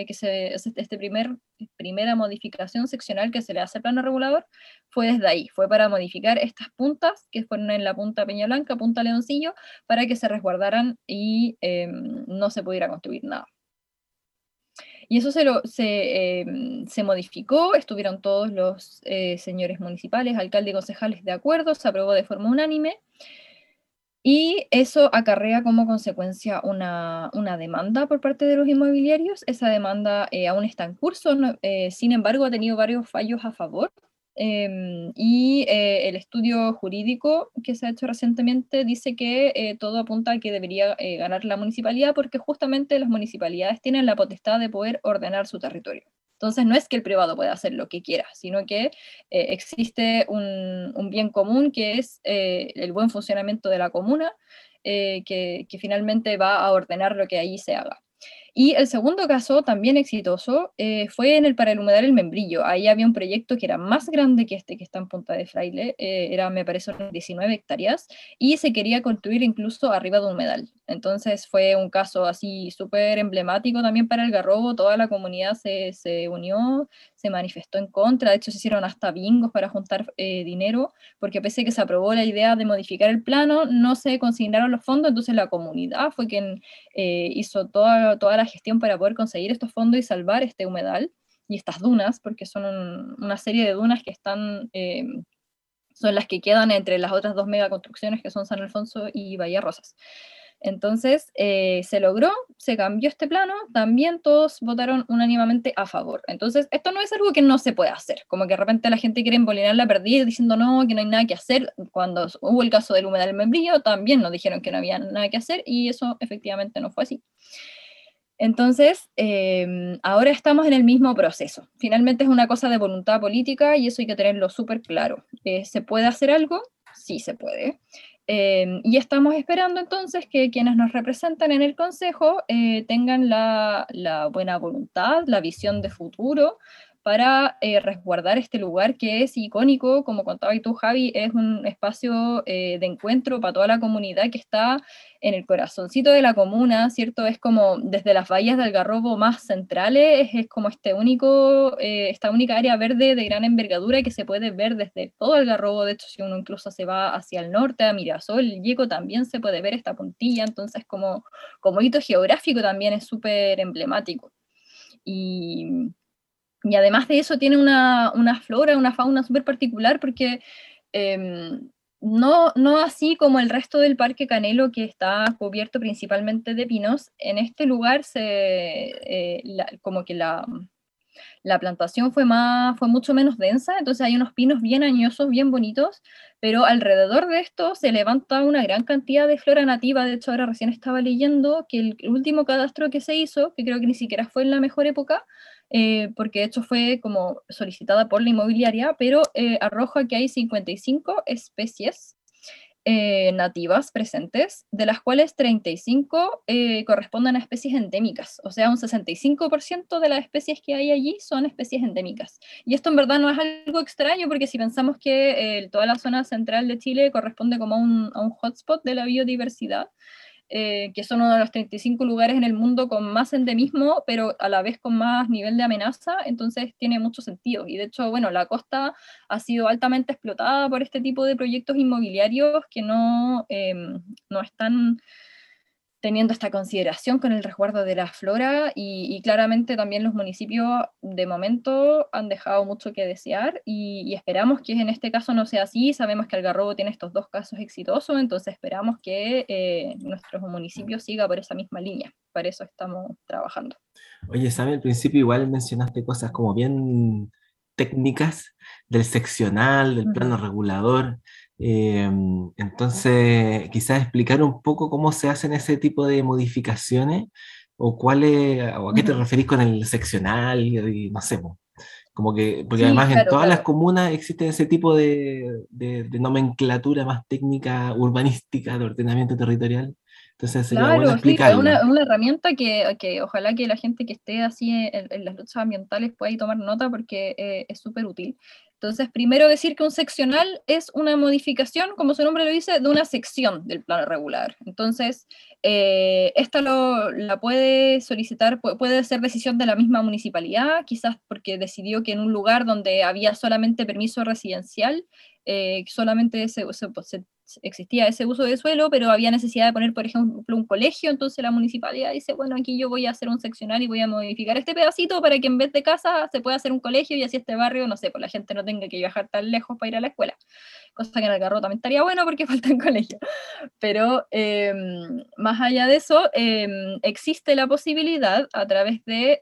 primera modificación seccional que se le hace al plano regulador, fue desde ahí, fue para modificar estas puntas que fueron en la punta Peña Blanca, punta Leoncillo, para que se resguardaran y no se pudiera construir nada. Y eso se modificó, estuvieron todos los señores municipales, alcaldes y concejales de acuerdo, se aprobó de forma unánime, y eso acarrea como consecuencia una demanda por parte de los inmobiliarios. Esa demanda aún está en curso, sin embargo ha tenido varios fallos a favor. Y el estudio jurídico que se ha hecho recientemente dice que todo apunta a que debería ganar la municipalidad, porque justamente las municipalidades tienen la potestad de poder ordenar su territorio. Entonces no es que el privado pueda hacer lo que quiera, sino que existe un bien común que es el buen funcionamiento de la comuna, que finalmente va a ordenar lo que ahí se haga. Y el segundo caso, también exitoso, fue para el humedal El Membrillo. Ahí había un proyecto que era más grande que este que está en Punta de Fraile, era, me parece, unas 19 hectáreas, y se quería construir incluso arriba de un humedal. Entonces fue un caso así súper emblemático también para Algarrobo. Toda la comunidad se unió, se manifestó en contra. De hecho, se hicieron hasta bingos para juntar dinero, porque pese a que se aprobó la idea de modificar el plano, no se consignaron los fondos. Entonces la comunidad fue quien hizo toda la gestión para poder conseguir estos fondos y salvar este humedal y estas dunas, porque son una serie de dunas que están, son las que quedan entre las otras 2 megaconstrucciones que son San Alfonso y Bahía Rosas. Entonces se logró, se cambió este plano, también todos votaron unánimemente a favor. Entonces esto no es algo que no se puede hacer, como que de repente la gente quiere embolinar la perdida diciendo no, que no hay nada que hacer. Cuando hubo el caso del humedal Membrillo también nos dijeron que no había nada que hacer, y eso efectivamente no fue así. Entonces, ahora estamos en el mismo proceso. Finalmente es una cosa de voluntad política, y eso hay que tenerlo súper claro. ¿Se puede hacer algo? Sí se puede. Y estamos esperando entonces que quienes nos representan en el Consejo tengan la buena voluntad, la visión de futuro para resguardar este lugar que es icónico. Como contabas tú, Javi, es un espacio de encuentro para toda la comunidad que está en el corazoncito de la comuna, ¿cierto? Es como desde las bahías de Algarrobo más centrales, es como esta única área verde de gran envergadura que se puede ver desde todo Algarrobo. De hecho, si uno incluso se va hacia el norte, a Mirasol, Yeco, también se puede ver esta puntilla. Entonces, como hito geográfico también es súper emblemático. Y además de eso tiene una flora, una fauna súper particular, porque no así como el resto del Parque Canelo, que está cubierto principalmente de pinos. En este lugar como que la plantación fue mucho menos densa, entonces hay unos pinos bien añosos, bien bonitos, pero alrededor de esto se levanta una gran cantidad de flora nativa. De hecho, ahora recién estaba leyendo que el último cadastro que se hizo, que creo que ni siquiera fue en la mejor época, porque de hecho fue como solicitada por la inmobiliaria, pero arroja que hay 55 especies nativas presentes, de las cuales 35 corresponden a especies endémicas. O sea, un 65% de las especies que hay allí son especies endémicas. Y esto en verdad no es algo extraño, porque si pensamos que toda la zona central de Chile corresponde como a un hotspot de la biodiversidad, que son uno de los 35 lugares en el mundo con más endemismo, pero a la vez con más nivel de amenaza, entonces tiene mucho sentido. Y de hecho, bueno, la costa ha sido altamente explotada por este tipo de proyectos inmobiliarios que no están teniendo esta consideración con el resguardo de la flora, y claramente también los municipios de momento han dejado mucho que desear, y esperamos que en este caso no sea así. Sabemos que Algarrobo tiene estos 2 casos exitosos, entonces esperamos que nuestros municipios siga por esa misma línea. Para eso estamos trabajando. Oye, Sammy, al principio igual mencionaste cosas como bien técnicas del seccional, del plano regulador. Entonces, quizás explicar un poco cómo se hacen ese tipo de modificaciones, o a qué te referís con el seccional, y no sé, como que, porque Sí, además en claro, todas las claro. comunas existe ese tipo de nomenclatura más técnica, urbanística, de ordenamiento territorial. Entonces sería bueno Claro, sí, es explicarla. una herramienta que ojalá que la gente que esté así en las luchas ambientales pueda ahí tomar nota, porque es súper útil. Entonces, primero decir que un seccional es una modificación, como su nombre lo dice, de una sección del plano regular. Entonces, esta la puede solicitar, puede ser decisión de la misma municipalidad, quizás porque decidió que en un lugar donde había solamente permiso residencial, solamente existía ese uso de suelo, pero había necesidad de poner, por ejemplo, un colegio. Entonces la municipalidad dice, bueno, aquí yo voy a hacer un seccional y voy a modificar este pedacito para que en vez de casa se pueda hacer un colegio, y así este barrio, no sé, pues la gente no tenga que viajar tan lejos para ir a la escuela. Cosa que en Algarrobo también estaría bueno, porque faltan colegios. Pero más allá de eso, existe la posibilidad a través de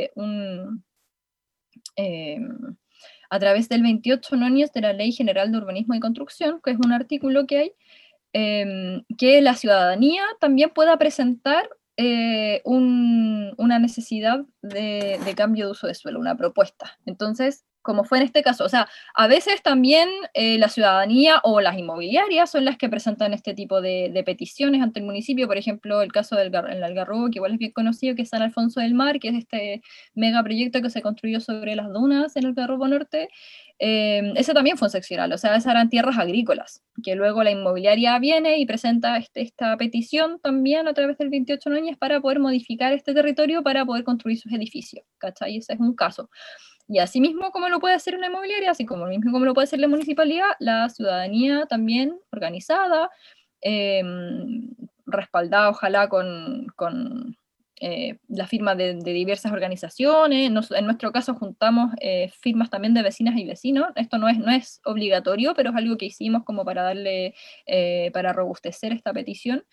a través del 28 nonios de la Ley General de Urbanismo y Construcción, que es un artículo que hay, que la ciudadanía también pueda presentar una necesidad de cambio de uso de suelo, una propuesta. Entonces, como fue en este caso. O sea, a veces también la ciudadanía o las inmobiliarias son las que presentan este tipo de peticiones ante el municipio. Por ejemplo, el caso del Algarrobo, que igual es bien conocido, que es San Alfonso del Mar, que es este megaproyecto que se construyó sobre las dunas en el Algarrobo Norte. Ese también fue un seccional, o sea, esas eran tierras agrícolas, que luego la inmobiliaria viene y presenta esta petición también a través del 28 Núñez para poder modificar este territorio para poder construir sus edificios, ¿cachai? Ese es un caso. Y así mismo como lo puede hacer una inmobiliaria, así como lo puede hacer la municipalidad, la ciudadanía también organizada, respaldada ojalá con la firma de diversas organizaciones. En nuestro caso juntamos firmas también de vecinas y vecinos. Esto no es obligatorio, pero es algo que hicimos como para para robustecer esta petición.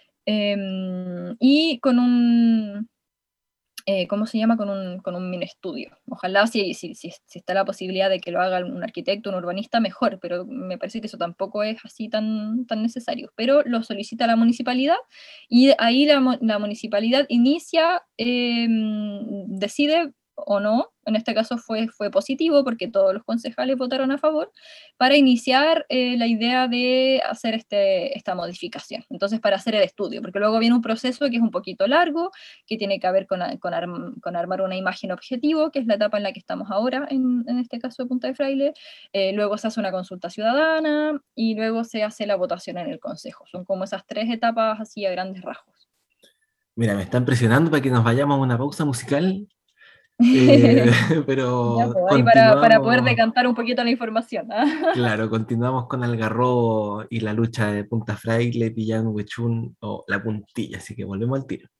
Y con un... ¿cómo se llama? Con un mini estudio. Ojalá si está la posibilidad de que lo haga un arquitecto, un urbanista, mejor, pero me parece que eso tampoco es así tan necesario. Pero lo solicita la municipalidad y ahí la municipalidad inicia, decide o no, en este caso fue positivo porque todos los concejales votaron a favor, para iniciar la idea de hacer esta modificación. Entonces, para hacer el estudio, porque luego viene un proceso que es un poquito largo, que tiene que ver con armar una imagen objetivo, que es la etapa en la que estamos ahora, en este caso de Punta de Fraile. Luego se hace una consulta ciudadana y luego se hace la votación en el consejo. Son como esas 3 etapas así a grandes rasgos. Mira, me están presionando para que nos vayamos a una pausa musical. Pero ya, pues, ahí para poder decantar un poquito la información. Claro, continuamos con Algarrobo y la lucha de Punta Fraile, Pillán, Huechún o La Puntilla, así que volvemos al tiro.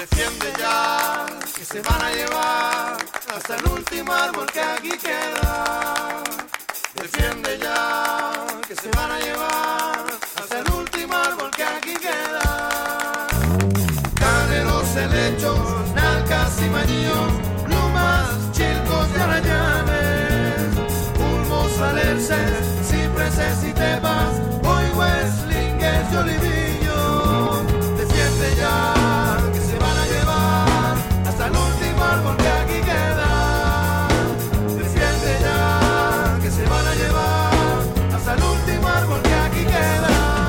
Defiende ya, que se van a llevar hasta el último árbol que aquí queda. Defiende ya, que se van a llevar hasta el último árbol que aquí queda. Caneros, helechos, nalcas y mañillos, plumas, chilcos y arañanes, pulmos, alerces, cipreses y tepas, oigües, lingues y olivillos. Defiende ya, que se van a llevar hasta el último árbol que aquí queda. Defiende ya, que se van a llevar hasta el último árbol que aquí queda.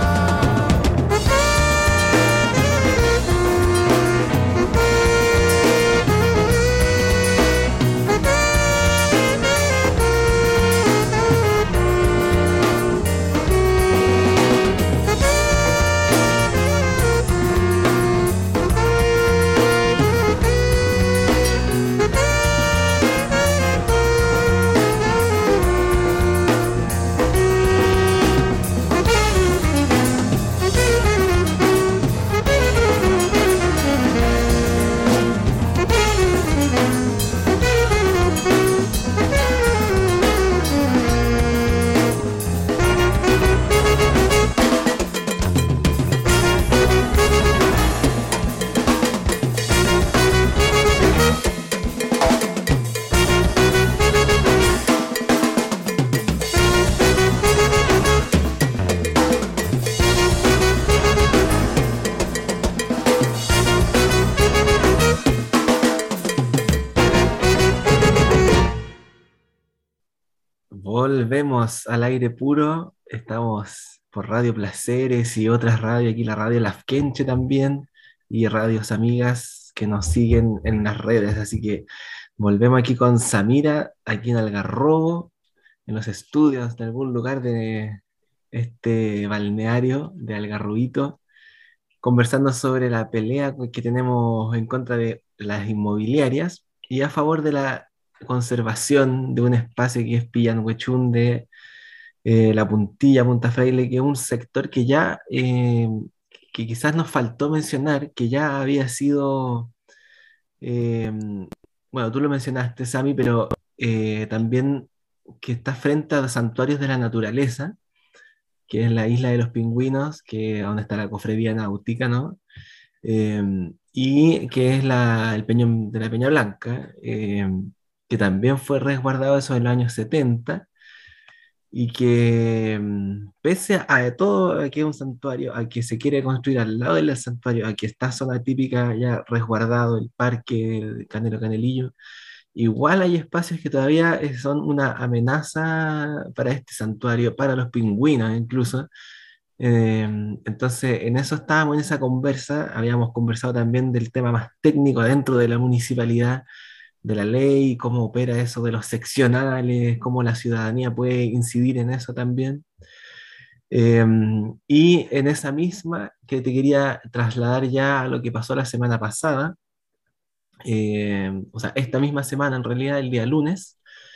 Volvemos al aire puro, estamos por Radio Placeres y otras radios, aquí la radio Lafkenche también, y radios amigas que nos siguen en las redes, así que volvemos aquí con Samira, aquí en Algarrobo, en los estudios de algún lugar de este balneario de Algarrobito, conversando sobre la pelea que tenemos en contra de las inmobiliarias y a favor de la conservación de un espacio que es Pillanhuechún de La Puntilla, Punta Fraile, que es un sector que ya, que quizás nos faltó mencionar, que ya había sido, bueno, tú lo mencionaste, Sami, pero también que está frente a los santuarios de la naturaleza, que es la isla de los pingüinos, que donde está la cofradía náutica, ¿no? Y que es el Peñón de la Peña Blanca, que también fue resguardado eso en los años 70, y que pese a todo, a que es un santuario, a que se quiere construir al lado del santuario, a que está zona típica ya resguardado, el parque de Canelo Canelillo, igual hay espacios que todavía son una amenaza para este santuario, para los pingüinos incluso. Entonces, en eso estábamos, en esa conversa, habíamos conversado también del tema más técnico dentro de la municipalidad, de la ley, cómo opera eso de los seccionales, cómo la ciudadanía puede incidir en eso también. Y en esa misma que te quería trasladar ya a lo que pasó la semana pasada, o sea, esta misma semana en realidad, el día lunes,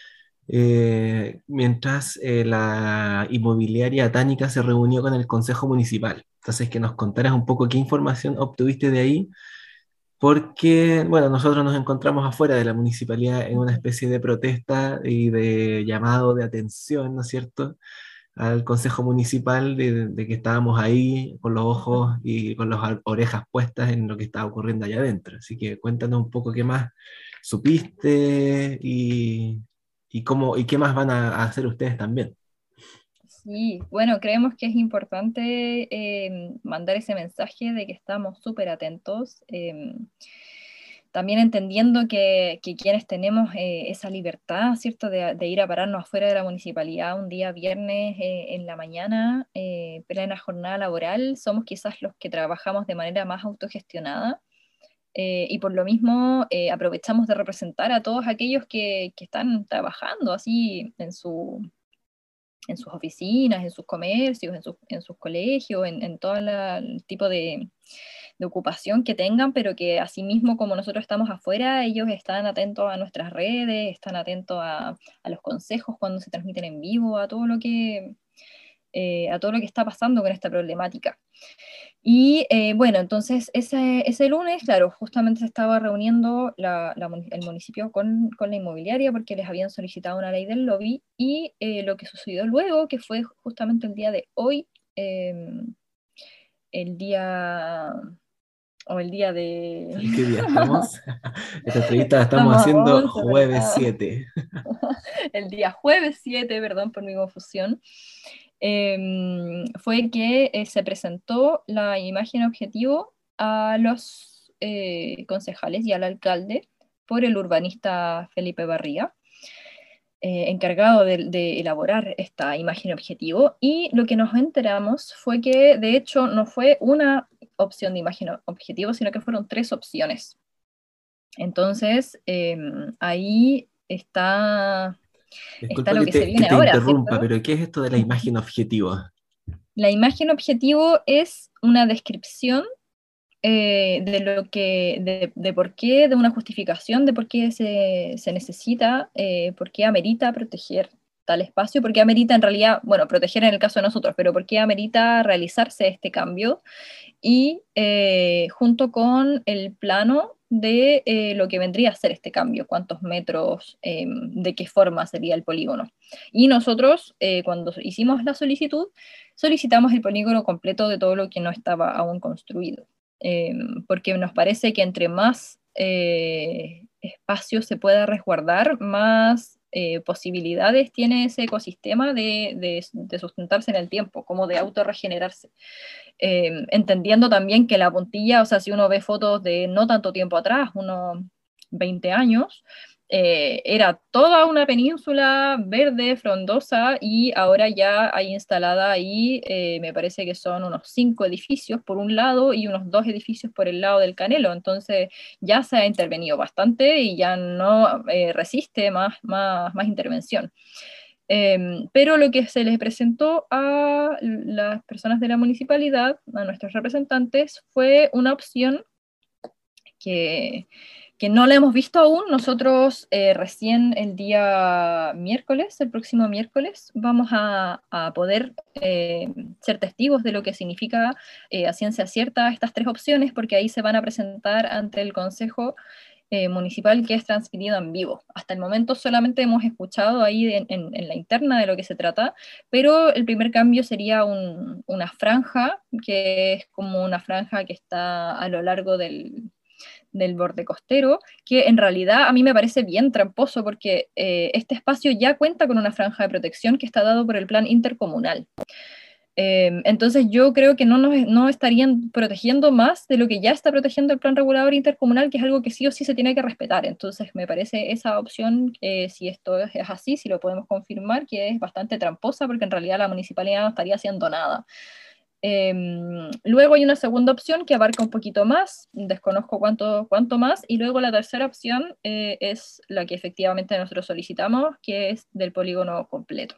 mientras la inmobiliaria Tánica se reunió con el Consejo Municipal. Entonces, que nos contaras un poco qué información obtuviste de ahí, porque, bueno, nosotros nos encontramos afuera de la municipalidad en una especie de protesta y de llamado de atención, ¿no es cierto?, al Consejo Municipal de que estábamos ahí con los ojos y con las orejas puestas en lo que estaba ocurriendo allá adentro. Así que cuéntanos un poco qué más supiste y qué más van a hacer ustedes también. Sí, bueno, creemos que es importante mandar ese mensaje de que estamos súper atentos, también entendiendo que quienes tenemos esa libertad, ¿cierto?, de ir a pararnos afuera de la municipalidad un día viernes en la mañana, plena jornada laboral, somos quizás los que trabajamos de manera más autogestionada. Y por lo mismo aprovechamos de representar a todos aquellos que están trabajando así en sus oficinas, en sus comercios, en sus colegios, en todo el tipo de ocupación que tengan, pero que asimismo como nosotros estamos afuera, ellos están atentos a nuestras redes, están atentos a los consejos cuando se transmiten en vivo, a todo lo que a todo lo que está pasando con esta problemática. Y bueno, entonces ese lunes, claro, justamente se estaba reuniendo el municipio con la inmobiliaria porque les habían solicitado una ley del lobby, y lo que sucedió luego, que fue justamente el día de hoy, el día de... ¿En qué día estamos? Esta entrevista la estamos Estamos a haciendo 11, jueves ¿verdad? 7. El día jueves 7, perdón por mi confusión, fue que se presentó la imagen objetivo a los concejales y al alcalde por el urbanista Felipe Barría, encargado de elaborar esta imagen objetivo, y lo que nos enteramos fue que de hecho no fue una opción de imagen objetivo, sino que fueron 3 opciones. Entonces, ahí está Disculpa lo que que se te, viene que te ahora, interrumpa, ¿cierto? pero ¿qué es esto de la imagen objetivo? La imagen objetivo es una descripción de por qué, de una justificación de por qué se necesita, por qué amerita proteger tal espacio, por qué amerita en realidad, bueno, proteger en el caso de nosotros, pero por qué amerita realizarse este cambio, y junto con el plano de lo que vendría a ser este cambio, cuántos metros, de qué forma sería el polígono. Y nosotros, cuando hicimos la solicitud, solicitamos el polígono completo de todo lo que no estaba aún construido, porque nos parece que entre más espacio se pueda resguardar, más posibilidades tiene ese ecosistema de sustentarse en el tiempo, como de autorregenerarse. Entendiendo también que la puntilla, o sea, si uno ve fotos de no tanto tiempo atrás, unos 20 años, era toda una península verde, frondosa, y ahora ya hay instalada ahí, me parece que son unos 5 edificios por un lado y unos 2 edificios por el lado del Canelo. Entonces ya se ha intervenido bastante y ya no resiste más intervención. Pero lo que se les presentó a las personas de la municipalidad, a nuestros representantes, fue una opción que no la hemos visto aún. Nosotros recién el día miércoles, el próximo miércoles, vamos a poder ser testigos de lo que significa a ciencia cierta estas 3 opciones, porque ahí se van a presentar ante el Consejo Municipal, que es transmitido en vivo. Hasta el momento solamente hemos escuchado ahí en la interna de lo que se trata, pero el primer cambio sería una franja, que es como una franja que está a lo largo del borde costero, que en realidad a mí me parece bien tramposo, porque este espacio ya cuenta con una franja de protección que está dado por el plan intercomunal. Entonces yo creo que no estarían protegiendo más de lo que ya está protegiendo el plan regulador intercomunal, que es algo que sí o sí se tiene que respetar. Entonces me parece esa opción, si esto es así, si lo podemos confirmar, que es bastante tramposa, porque en realidad la municipalidad no estaría haciendo nada. Luego hay una segunda opción que abarca un poquito más, desconozco cuánto más, y luego la tercera opción es la que efectivamente nosotros solicitamos, que es del polígono completo.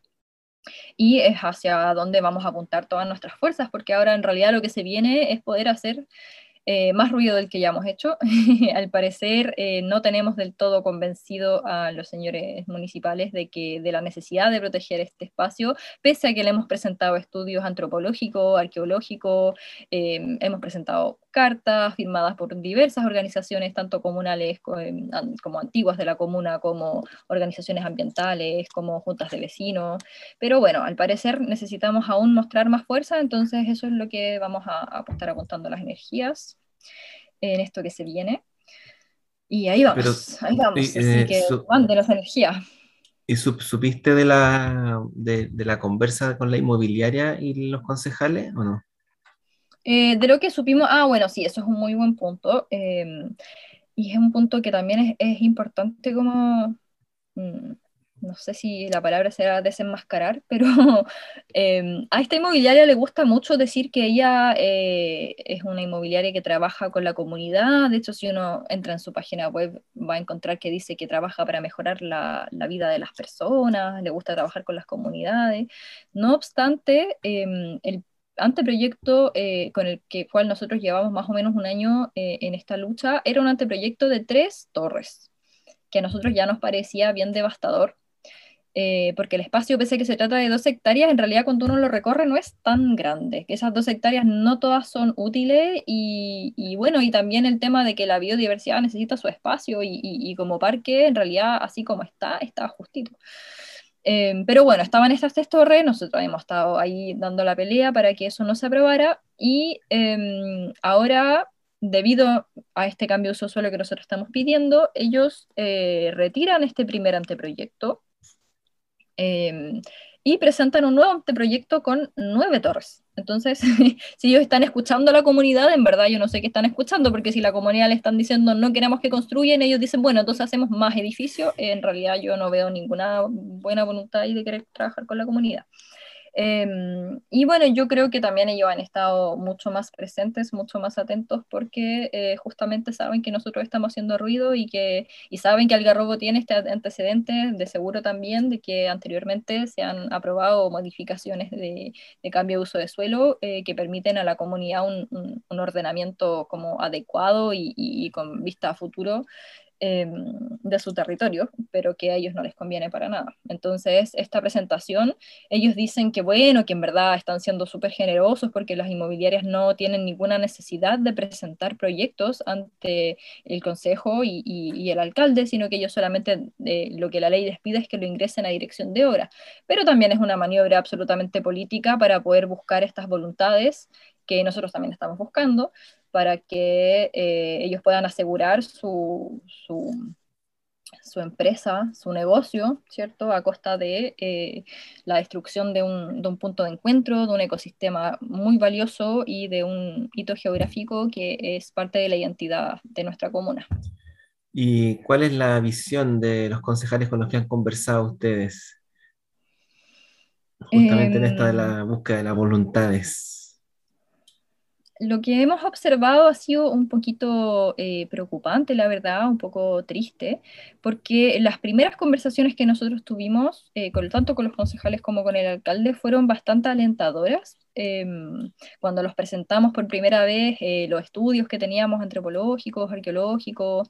Y es hacia donde vamos a apuntar todas nuestras fuerzas, porque ahora en realidad lo que se viene es poder hacer más ruido del que ya hemos hecho. Al parecer no tenemos del todo convencido a los señores municipales de la necesidad de proteger este espacio, pese a que le hemos presentado estudios antropológicos, arqueológicos, hemos presentado cartas firmadas por diversas organizaciones, tanto comunales como antiguas de la comuna, como organizaciones ambientales, como juntas de vecinos. Pero bueno, al parecer necesitamos aún mostrar más fuerza, entonces eso es lo que vamos a estar apuntando las energías en esto que se viene. Y ahí vamos, así que mande las energías. ¿Y supiste de la conversa con la inmobiliaria y los concejales o no? De lo que supimos, bueno, sí, eso es un muy buen punto. Y es un punto que también es importante como... no sé si la palabra será desenmascarar, pero a esta inmobiliaria le gusta mucho decir que ella es una inmobiliaria que trabaja con la comunidad. De hecho, si uno entra en su página web va a encontrar que dice que trabaja para mejorar la vida de las personas, le gusta trabajar con las comunidades. No obstante, el anteproyecto con el cual nosotros llevamos más o menos un año en esta lucha era un anteproyecto de 3 torres, que a nosotros ya nos parecía bien devastador. porque el espacio, pese a que se trata de 2 hectáreas, en realidad cuando uno lo recorre no es tan grande, que esas 2 hectáreas no todas son útiles y bueno, y también el tema de que la biodiversidad necesita su espacio y como parque, en realidad, así como está justito. Pero bueno, estaban estas 3 torres, nosotros hemos estado ahí dando la pelea para que eso no se aprobara y ahora, debido a este cambio de uso de suelo que nosotros estamos pidiendo, ellos retiran este primer anteproyecto y presentan un nuevo anteproyecto con 9 torres. Entonces, si ellos están escuchando a la comunidad, en verdad yo no sé qué están escuchando, porque si la comunidad le están diciendo no queremos que construyan, ellos dicen, bueno, entonces hacemos más edificios, en realidad yo no veo ninguna buena voluntad ahí de querer trabajar con la comunidad. Y bueno, yo creo que también ellos han estado mucho más presentes, mucho más atentos, porque justamente saben que nosotros estamos haciendo ruido y saben que Algarrobo tiene este antecedente, de seguro también, de que anteriormente se han aprobado modificaciones de cambio de uso de suelo que permiten a la comunidad un ordenamiento como adecuado y con vista a futuro de su territorio, pero que a ellos no les conviene para nada. Entonces, esta presentación, ellos dicen que bueno, que en verdad están siendo súper generosos porque las inmobiliarias no tienen ninguna necesidad de presentar proyectos ante el consejo y el alcalde, sino que ellos solamente lo que la ley les pide es que lo ingresen a dirección de obra. Pero también es una maniobra absolutamente política para poder buscar estas voluntades que nosotros también estamos buscando, para que ellos puedan asegurar su empresa, su negocio, ¿cierto? A costa de la destrucción de un punto de encuentro, de un ecosistema muy valioso y de un hito geográfico que es parte de la identidad de nuestra comuna. ¿Y cuál es la visión de los concejales con los que han conversado ustedes? Justamente en esta de la búsqueda de las voluntades. Lo que hemos observado ha sido un poquito preocupante, la verdad, un poco triste, porque las primeras conversaciones que nosotros tuvimos, tanto con los concejales como con el alcalde, fueron bastante alentadoras. Cuando los presentamos por primera vez, los estudios que teníamos antropológicos, arqueológicos,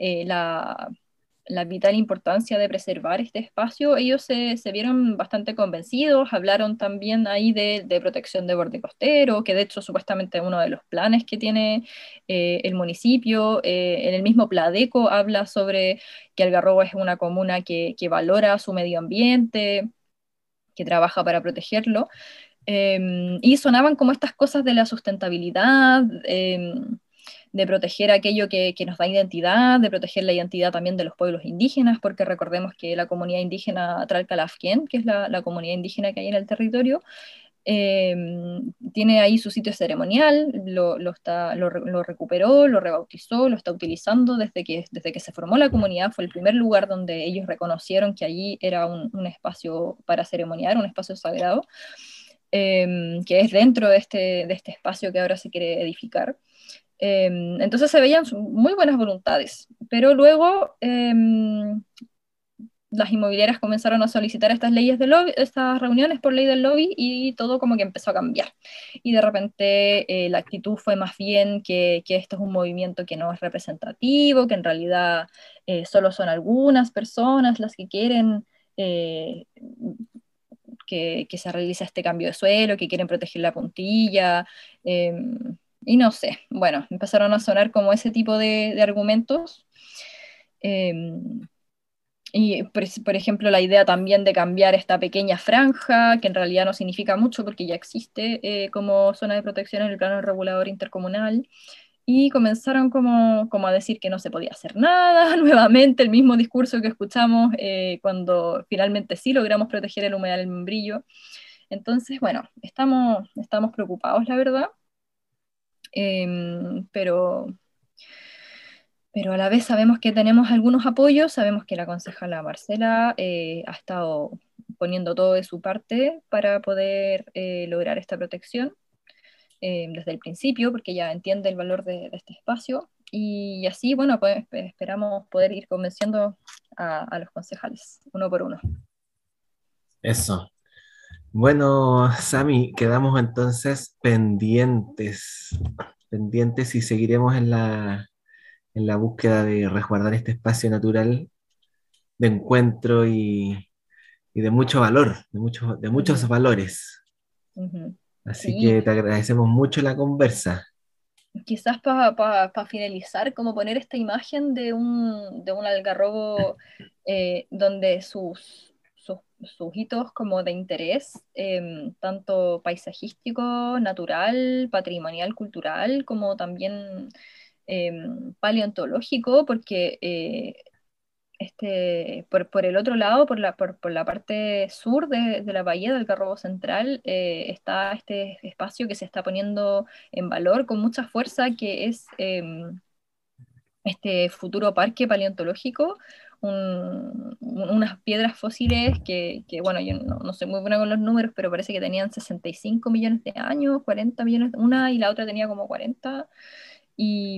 la vital importancia de preservar este espacio, ellos se vieron bastante convencidos, hablaron también ahí de protección de borde costero, que de hecho supuestamente uno de los planes que tiene el municipio, en el mismo Pladeco habla sobre que Algarrobo es una comuna que valora su medio ambiente, que trabaja para protegerlo, y sonaban como estas cosas de la sustentabilidad, de proteger aquello que nos da identidad, de proteger la identidad también de los pueblos indígenas, porque recordemos que la comunidad indígena Tralcalafquén, que es la comunidad indígena que hay en el territorio, tiene ahí su sitio ceremonial, lo recuperó, lo rebautizó, lo está utilizando desde que se formó la comunidad. Fue el primer lugar donde ellos reconocieron que allí era un espacio para ceremoniar, un espacio sagrado, que es dentro de este espacio que ahora se quiere edificar. Entonces se veían muy buenas voluntades, pero luego las inmobiliarias comenzaron a solicitar estas leyes de lobby, estas reuniones por ley del lobby, y todo como que empezó a cambiar. Y de repente la actitud fue más bien que esto es un movimiento que no es representativo, que en realidad solo son algunas personas las que quieren que se realice este cambio de suelo, que quieren proteger la puntilla. Y no sé, bueno, empezaron a sonar como ese tipo de argumentos. Y por ejemplo, la idea también de cambiar esta pequeña franja, que en realidad no significa mucho porque ya existe como zona de protección en el plano regulador intercomunal, y comenzaron como a decir que no se podía hacer nada, nuevamente el mismo discurso que escuchamos cuando finalmente sí logramos proteger el humedal del Membrillo. Entonces, bueno, estamos preocupados, la verdad. Pero a la vez sabemos que tenemos algunos apoyos, sabemos que la concejala Marcela ha estado poniendo todo de su parte para poder lograr esta protección desde el principio, porque ella entiende el valor de este espacio, y así, bueno, pues esperamos poder ir convenciendo a los concejales, uno por uno. Eso. Bueno, Sami, quedamos entonces pendientes y seguiremos en la búsqueda de resguardar este espacio natural de encuentro y y de mucho valor, de muchos valores. Ujú. Así Sí, que te agradecemos mucho la conversa. quizás para finalizar, como poner esta imagen de un algarrobo donde sus hitos como de interés, tanto paisajístico, natural, patrimonial, cultural, como también paleontológico, porque por el otro lado, por la parte sur de la bahía del Algarrobo Central, está este espacio que se está poniendo en valor con mucha fuerza, que es este futuro parque paleontológico, unas piedras fósiles bueno, yo no soy muy buena con los números, pero parece que tenían 65 millones de años, 40 millones, una y la otra tenía como 40, y...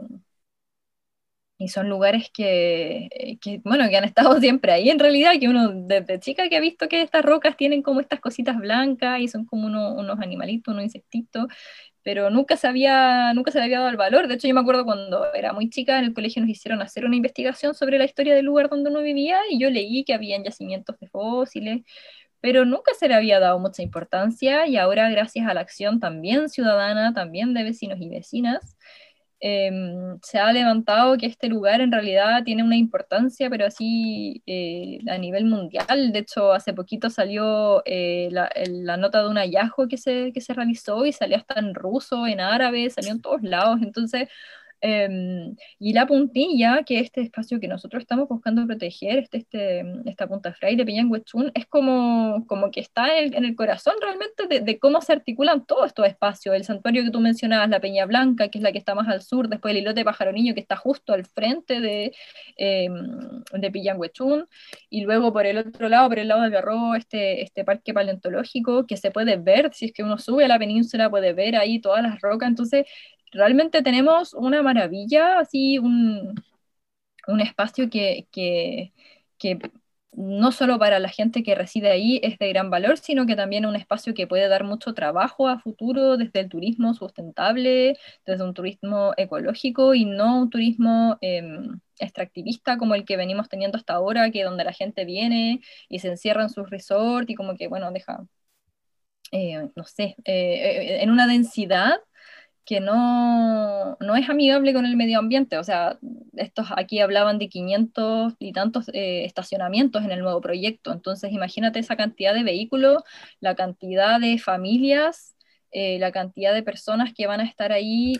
Y son lugares bueno, que han estado siempre ahí en realidad, que uno desde chica que ha visto que estas rocas tienen como estas cositas blancas y son como unos animalitos, unos insectitos, pero nunca se le había dado el valor. De hecho, yo me acuerdo cuando era muy chica, en el colegio nos hicieron hacer una investigación sobre la historia del lugar donde uno vivía y yo leí que habían yacimientos de fósiles, pero nunca se le había dado mucha importancia y ahora gracias a la acción también ciudadana, también de vecinos y vecinas, se ha levantado que este lugar en realidad tiene una importancia, pero así a nivel mundial. De hecho, hace poquito salió la nota de un hallazgo que se realizó y salió hasta en ruso, en árabe, salió en todos lados. Entonces, y la puntilla, que este espacio que nosotros estamos buscando proteger, esta punta Fraile, Peñanguechún, es como que está en el corazón realmente de cómo se articulan todos estos espacios. El santuario que tú mencionabas, la Peña Blanca, que es la que está más al sur, después el islote Pajaronillo, que está justo al frente de Peñanguechún, y luego por el otro lado, por el lado del Garrobo, este parque paleontológico, que se puede ver, si es que uno sube a la península, puede ver ahí todas las rocas. Entonces, realmente tenemos una maravilla, así un espacio que no solo para la gente que reside ahí es de gran valor, sino que también un espacio que puede dar mucho trabajo a futuro desde el turismo sustentable, desde un turismo ecológico y no un turismo extractivista como el que venimos teniendo hasta ahora, que donde la gente viene y se encierra en sus resorts y como que, bueno, deja, no sé, en una densidad que no es amigable con el medio ambiente. O sea, estos aquí hablaban de 500 y tantos estacionamientos en el nuevo proyecto. Entonces, imagínate esa cantidad de vehículos, la cantidad de familias, la cantidad de personas que van a estar ahí.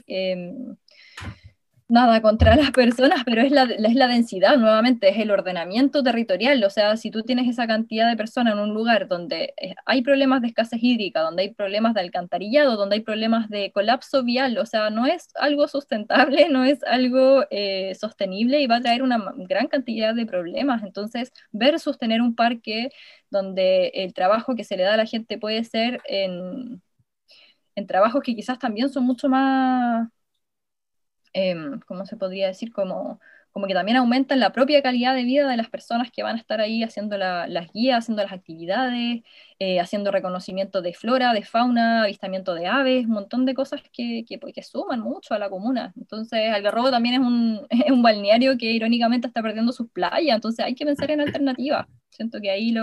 Nada contra las personas, pero es la densidad, nuevamente, es el ordenamiento territorial. O sea, si tú tienes esa cantidad de personas en un lugar donde hay problemas de escasez hídrica, donde hay problemas de alcantarillado, donde hay problemas de colapso vial, o sea, no es algo sustentable, no es algo sostenible y va a traer una gran cantidad de problemas. Entonces, versus tener un parque donde el trabajo que se le da a la gente puede ser en trabajos que quizás también son mucho más... ¿cómo se podría decir? Como que también aumentan la propia calidad de vida de las personas que van a estar ahí haciendo las guías, haciendo las actividades, haciendo reconocimiento de flora, de fauna, avistamiento de aves, un montón de cosas que suman mucho a la comuna. Entonces, Algarrobo también es un balneario que irónicamente está perdiendo sus playas, entonces hay que pensar en alternativas. Siento que ahí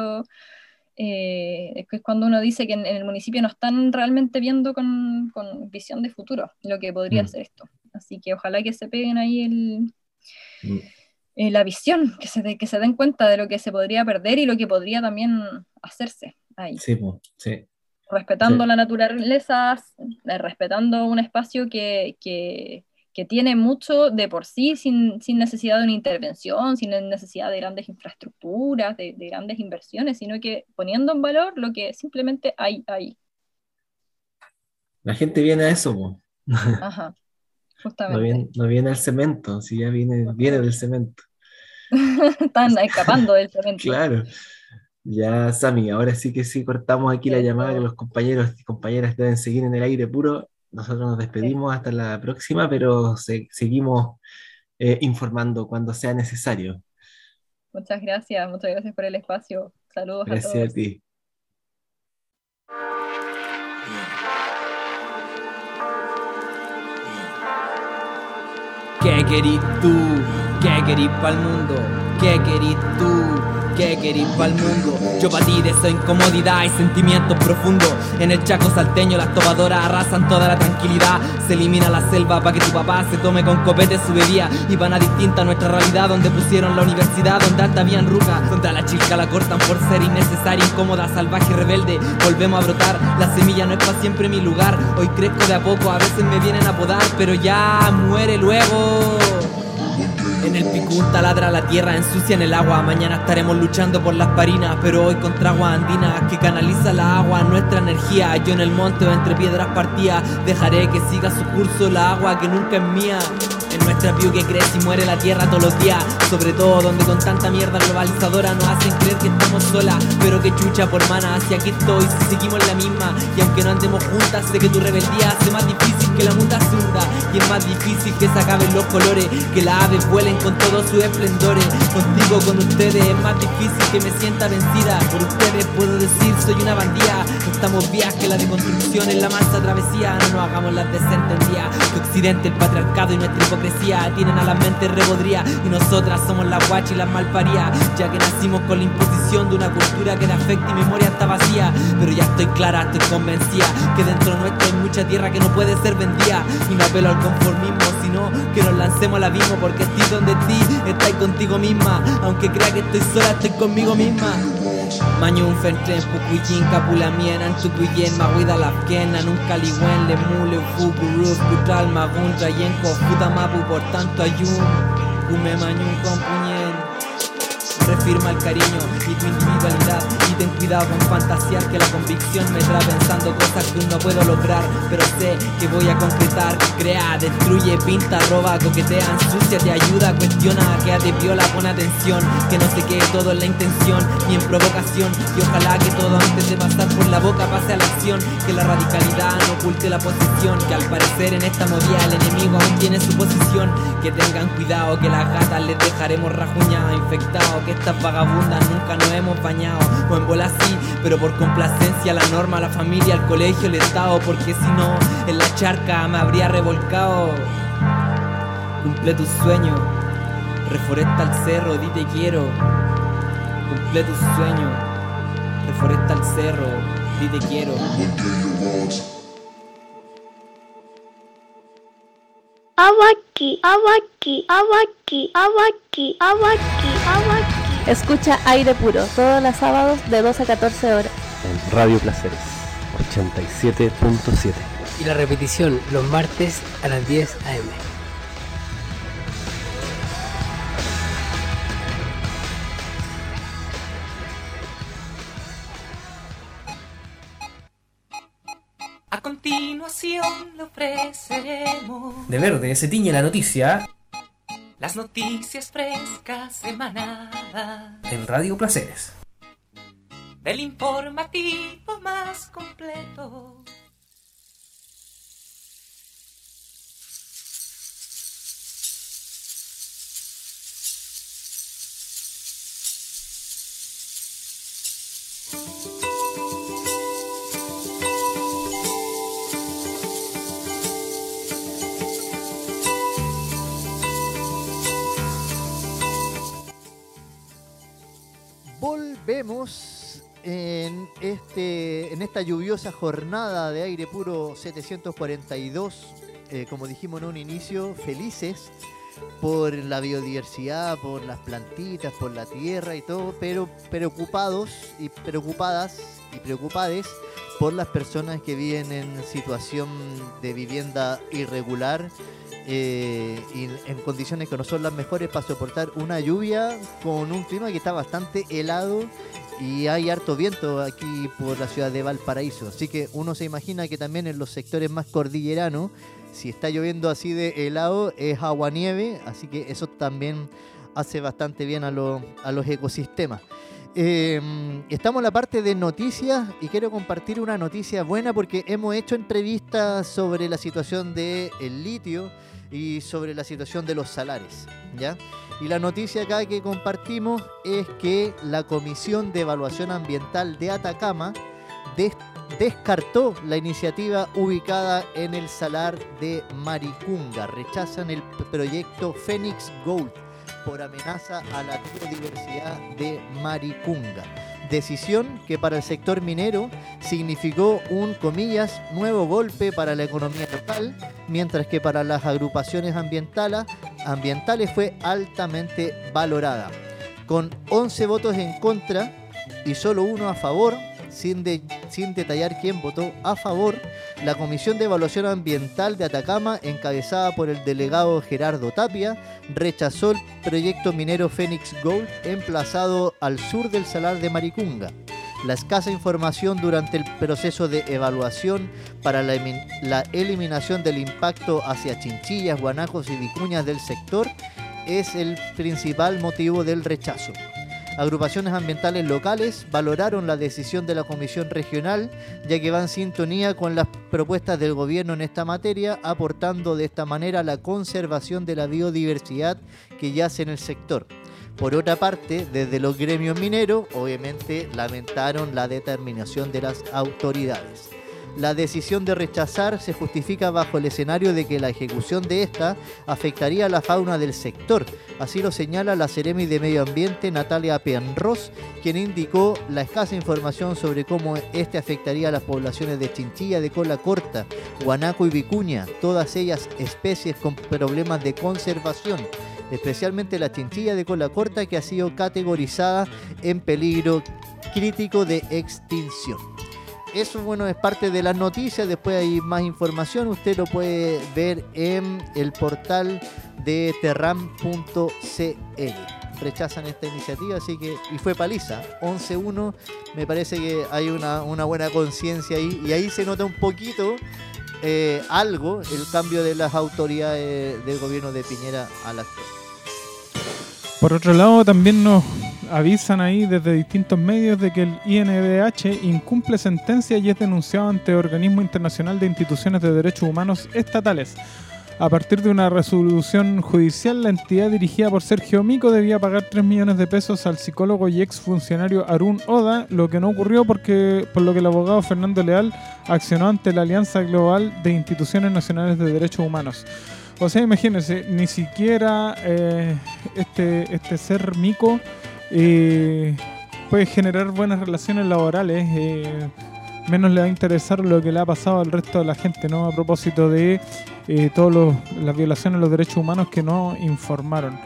es cuando uno dice que en el municipio no están realmente viendo con visión de futuro lo que podría ser esto. Así que ojalá que se peguen ahí la visión, que se den cuenta de lo que se podría perder y lo que podría también hacerse ahí. Sí, sí. Respetando Sí. la naturaleza, respetando un espacio que tiene mucho de por sí, sin necesidad de una intervención, sin necesidad de grandes infraestructuras, de grandes inversiones, sino que poniendo en valor lo que simplemente hay ahí. La gente viene a eso, po. Ajá, justamente. No viene al cemento, si ya viene del cemento. Están escapando del cemento. Claro. Ya, Sami, ahora sí que sí cortamos aquí la llamada, que los compañeros y compañeras deben seguir en el aire puro. Nosotros nos despedimos hasta la próxima, pero seguimos informando cuando sea necesario. Muchas gracias por el espacio. Saludos a Gracias todos. a ti. ¿Qué querís tú? ¿Qué querís pa'l mundo? ¿Qué querís tú? qué querís pa'l mundo. Yo pa' ti de esa incomodidad y sentimientos profundos. En el Chaco salteño las topadoras arrasan toda la tranquilidad. Se elimina la selva pa' que tu papá se tome con copete su bebida. Y van a distinta nuestra realidad, donde pusieron la universidad, donde antes habían rucas, donde a la chica la cortan por ser innecesaria, incómoda, salvaje y rebelde. Volvemos a brotar, la semilla no es pa' siempre mi lugar. Hoy crezco de a poco, a veces me vienen a podar, pero ya muere luego. En el picún taladra la tierra, ensucian el agua. Mañana estaremos luchando por las parinas, pero hoy contra aguas andinas que canaliza la agua, nuestra energía. Yo en el monte o entre piedras partidas dejaré que siga su curso la agua que nunca es mía. En nuestra view que crece y muere la tierra todos los días, sobre todo donde con tanta mierda globalizadora nos hacen creer que estamos solas. Pero que chucha por mana, si aquí estoy, si seguimos la misma. Y aunque no andemos juntas, sé que tu rebeldía hace más difícil que la munda se hunda. Y es más difícil que se acaben los colores, que las aves vuelen con todos sus esplendores. Contigo, con ustedes, es más difícil que me sienta vencida. Por ustedes puedo decir, soy una bandida. No estamos vías que la deconstrucción es la mansa travesía. No nos hagamos las desentendidas, que Occidente, el patriarcado y nuestra hipocresía tienen a la mente repodría. Y nosotras somos las guachas y las malparidas, ya que nacimos con la imposición de una cultura que de afecto y memoria está vacía. Pero ya estoy clara, estoy convencida que dentro nuestro hay mucha tierra que no puede ser vendida. Y no apelo al conformismo, sino que nos lancemos al abismo, porque estoy donde ti estás contigo misma. Aunque crea que estoy sola, estoy conmigo misma. Mañun fentren pukuyin kapulamien antukuyen maguida lafkena nunca ligüen le mule fukuruf kutal magun trayenko futamapu por tanto ayun kume mañun compuñen. Refirma el cariño y tu individualidad, y ten cuidado con fantasear que la convicción me trae pensando cosas que aún no puedo lograr. Pero sé que voy a concretar, crea, destruye, pinta, roba, coquetea, ensucia, te ayuda, cuestiona, quédate viola, pon atención, que no se quede todo en la intención ni en provocación. Y ojalá que todo antes de pasar por la boca pase a la acción, que la radicalidad no oculte la posición, que al parecer en esta movida el enemigo aún tiene su posición. Que tengan cuidado, que las gatas les dejaremos rajuñadas, infectados, que estas vagabundas nunca nos hemos bañado. O en bola sí, pero por complacencia, la norma, la familia, el colegio, el estado, porque si no, en la charca me habría revolcado. Cumple tu sueño, reforesta el cerro, di te quiero. Cumple tu sueño, reforesta el cerro, di te quiero. Awaki, awaki, awaki, awaki, awaki, awaki. Escucha Aire Puro todos los sábados de 12 a 14 horas. En Radio Placeres 87.7. Y la repetición los martes a las 10 AM. A continuación le ofreceremos De verde se tiñe la noticia las noticias frescas semanadas en Radio Placeres. del informativo más completo. Volvemos en esta lluviosa jornada de Aire Puro 742, como dijimos en un inicio, felices por la biodiversidad, por las plantitas, por la tierra y todo, pero preocupados y preocupadas y preocupades por las personas que viven en situación de vivienda irregular y en condiciones que no son las mejores para soportar una lluvia con un clima que está bastante helado y hay harto viento aquí por la ciudad de Valparaíso. Así que uno se imagina que también en los sectores más cordilleranos, si está lloviendo así de helado, es agua-nieve, así que eso también hace bastante bien a los ecosistemas. Estamos en la parte de noticias y quiero compartir una noticia buena porque hemos hecho entrevistas sobre la situación del litio y sobre la situación de los salares, ¿ya? Y la noticia acá que compartimos es que la Comisión de Evaluación Ambiental de Atacama descartó la iniciativa ubicada en el salar de Maricunga. Rechazan el proyecto Phoenix Gold por amenaza a la biodiversidad de Maricunga. Decisión que para el sector minero significó un, comillas, nuevo golpe para la economía local, mientras que para las agrupaciones ambientales fue altamente valorada. Con 11 votos en contra y solo uno a favor, sin detallar quién votó a favor, la Comisión de Evaluación Ambiental de Atacama, encabezada por el delegado Gerardo Tapia, rechazó el proyecto minero Fénix Gold emplazado al sur del Salar de Maricunga. La escasa información durante el proceso de evaluación para la eliminación del impacto hacia chinchillas, guanacos y vicuñas del sector es el principal motivo del rechazo. Agrupaciones ambientales locales valoraron la decisión de la Comisión Regional, ya que va en sintonía con las propuestas del gobierno en esta materia, aportando de esta manera la conservación de la biodiversidad que yace en el sector. Por otra parte, desde los gremios mineros, obviamente lamentaron la determinación de las autoridades. La decisión de rechazar se justifica bajo el escenario de que la ejecución de esta afectaría a la fauna del sector. Así lo señala la Seremi de Medio Ambiente, Natalia Penros, quien indicó la escasa información sobre cómo este afectaría a las poblaciones de chinchilla de cola corta, guanaco y vicuña, todas ellas especies con problemas de conservación, especialmente la chinchilla de cola corta, que ha sido categorizada en peligro crítico de extinción. Eso, bueno, es parte de las noticias. Después hay más información, usted lo puede ver en el portal de terram.cl. Rechazan esta iniciativa, así que, y fue paliza, 11-1, me parece que hay una buena conciencia ahí, y ahí se nota un poquito algo, el cambio de las autoridades del gobierno de Piñera a la actual. Por otro lado, también nos avisan ahí desde distintos medios de que el INDH incumple sentencia y es denunciado ante el Organismo Internacional de Instituciones de Derechos Humanos Estatales. A partir de una resolución judicial, la entidad dirigida por Sergio Mico debía pagar 3 millones de pesos al psicólogo y exfuncionario Arun Oda, lo que no ocurrió por lo que el abogado Fernando Leal accionó ante la Alianza Global de Instituciones Nacionales de Derechos Humanos. O sea, imagínense, ni siquiera este ser Mico puede generar buenas relaciones laborales, menos le va a interesar lo que le ha pasado al resto de la gente, ¿no? A propósito de todas las violaciones a los derechos humanos que no informaron.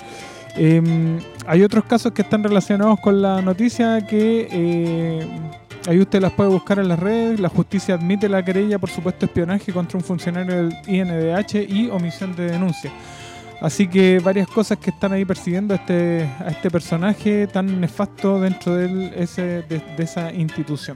Hay otros casos que están relacionados con la noticia que ahí usted las puede buscar en las redes. La justicia admite la querella por supuesto espionaje contra un funcionario del INDH y omisión de denuncia. Así que varias cosas que están ahí persiguiendo a este personaje tan nefasto dentro de esa institución.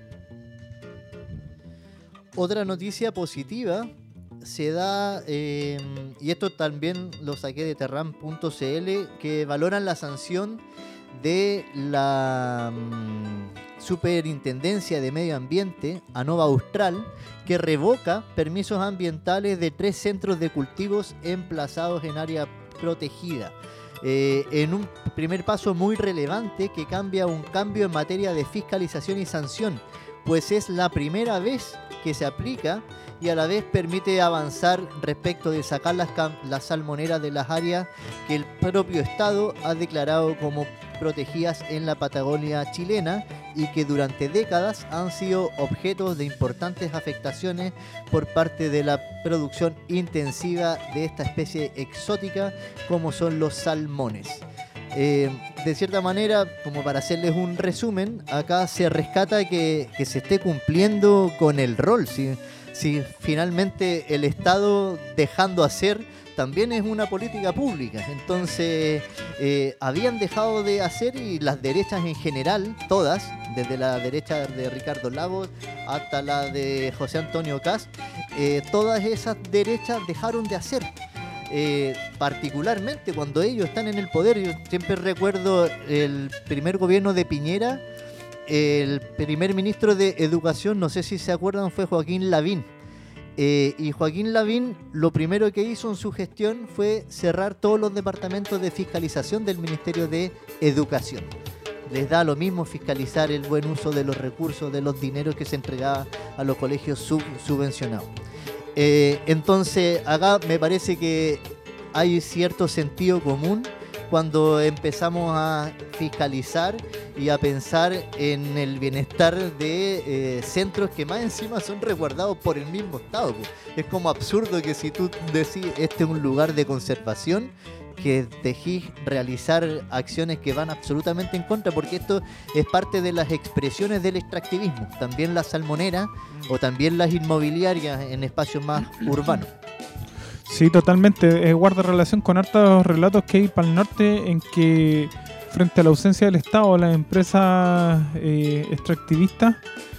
Otra noticia positiva se da, y esto también lo saqué de terram.cl, que valoran la sanción de la Superintendencia de Medio Ambiente, ANOVA Austral, que revoca permisos ambientales de 3 centros de cultivos emplazados en área protegida. En un primer paso muy relevante que cambia un cambio en materia de fiscalización y sanción, pues es la primera vez que se aplica y a la vez permite avanzar respecto de sacar las salmoneras de las áreas que el propio Estado ha declarado como protegidas en la Patagonia chilena y que durante décadas han sido objetos de importantes afectaciones por parte de la producción intensiva de esta especie exótica como son los salmones. De cierta manera, como para hacerles un resumen, acá se rescata que se esté cumpliendo con el rol. Si finalmente el Estado dejando hacer también es una política pública. Entonces habían dejado de hacer, y las derechas en general, todas, desde la derecha de Ricardo Lagos hasta la de José Antonio Kast, todas esas derechas dejaron de hacer. Particularmente cuando ellos están en el poder. Yo siempre recuerdo el primer gobierno de Piñera, el primer ministro de Educación, no sé si se acuerdan, fue Joaquín Lavín. Y Joaquín Lavín lo primero que hizo en su gestión fue cerrar todos los departamentos de fiscalización del Ministerio de Educación. Les da lo mismo fiscalizar el buen uso de los recursos, de los dineros que se entregaba a los colegios subvencionados. Entonces acá me parece que hay cierto sentido común cuando empezamos a fiscalizar y a pensar en el bienestar de centros que más encima son resguardados por el mismo Estado. Es como absurdo que si tú decís este es un lugar de conservación, que dejís realizar acciones que van absolutamente en contra, porque esto es parte de las expresiones del extractivismo, también las salmoneras o también las inmobiliarias en espacios más urbanos. Sí, totalmente. Guarda relación con hartos relatos que hay para el norte en que frente a la ausencia del Estado, las empresas extractivistas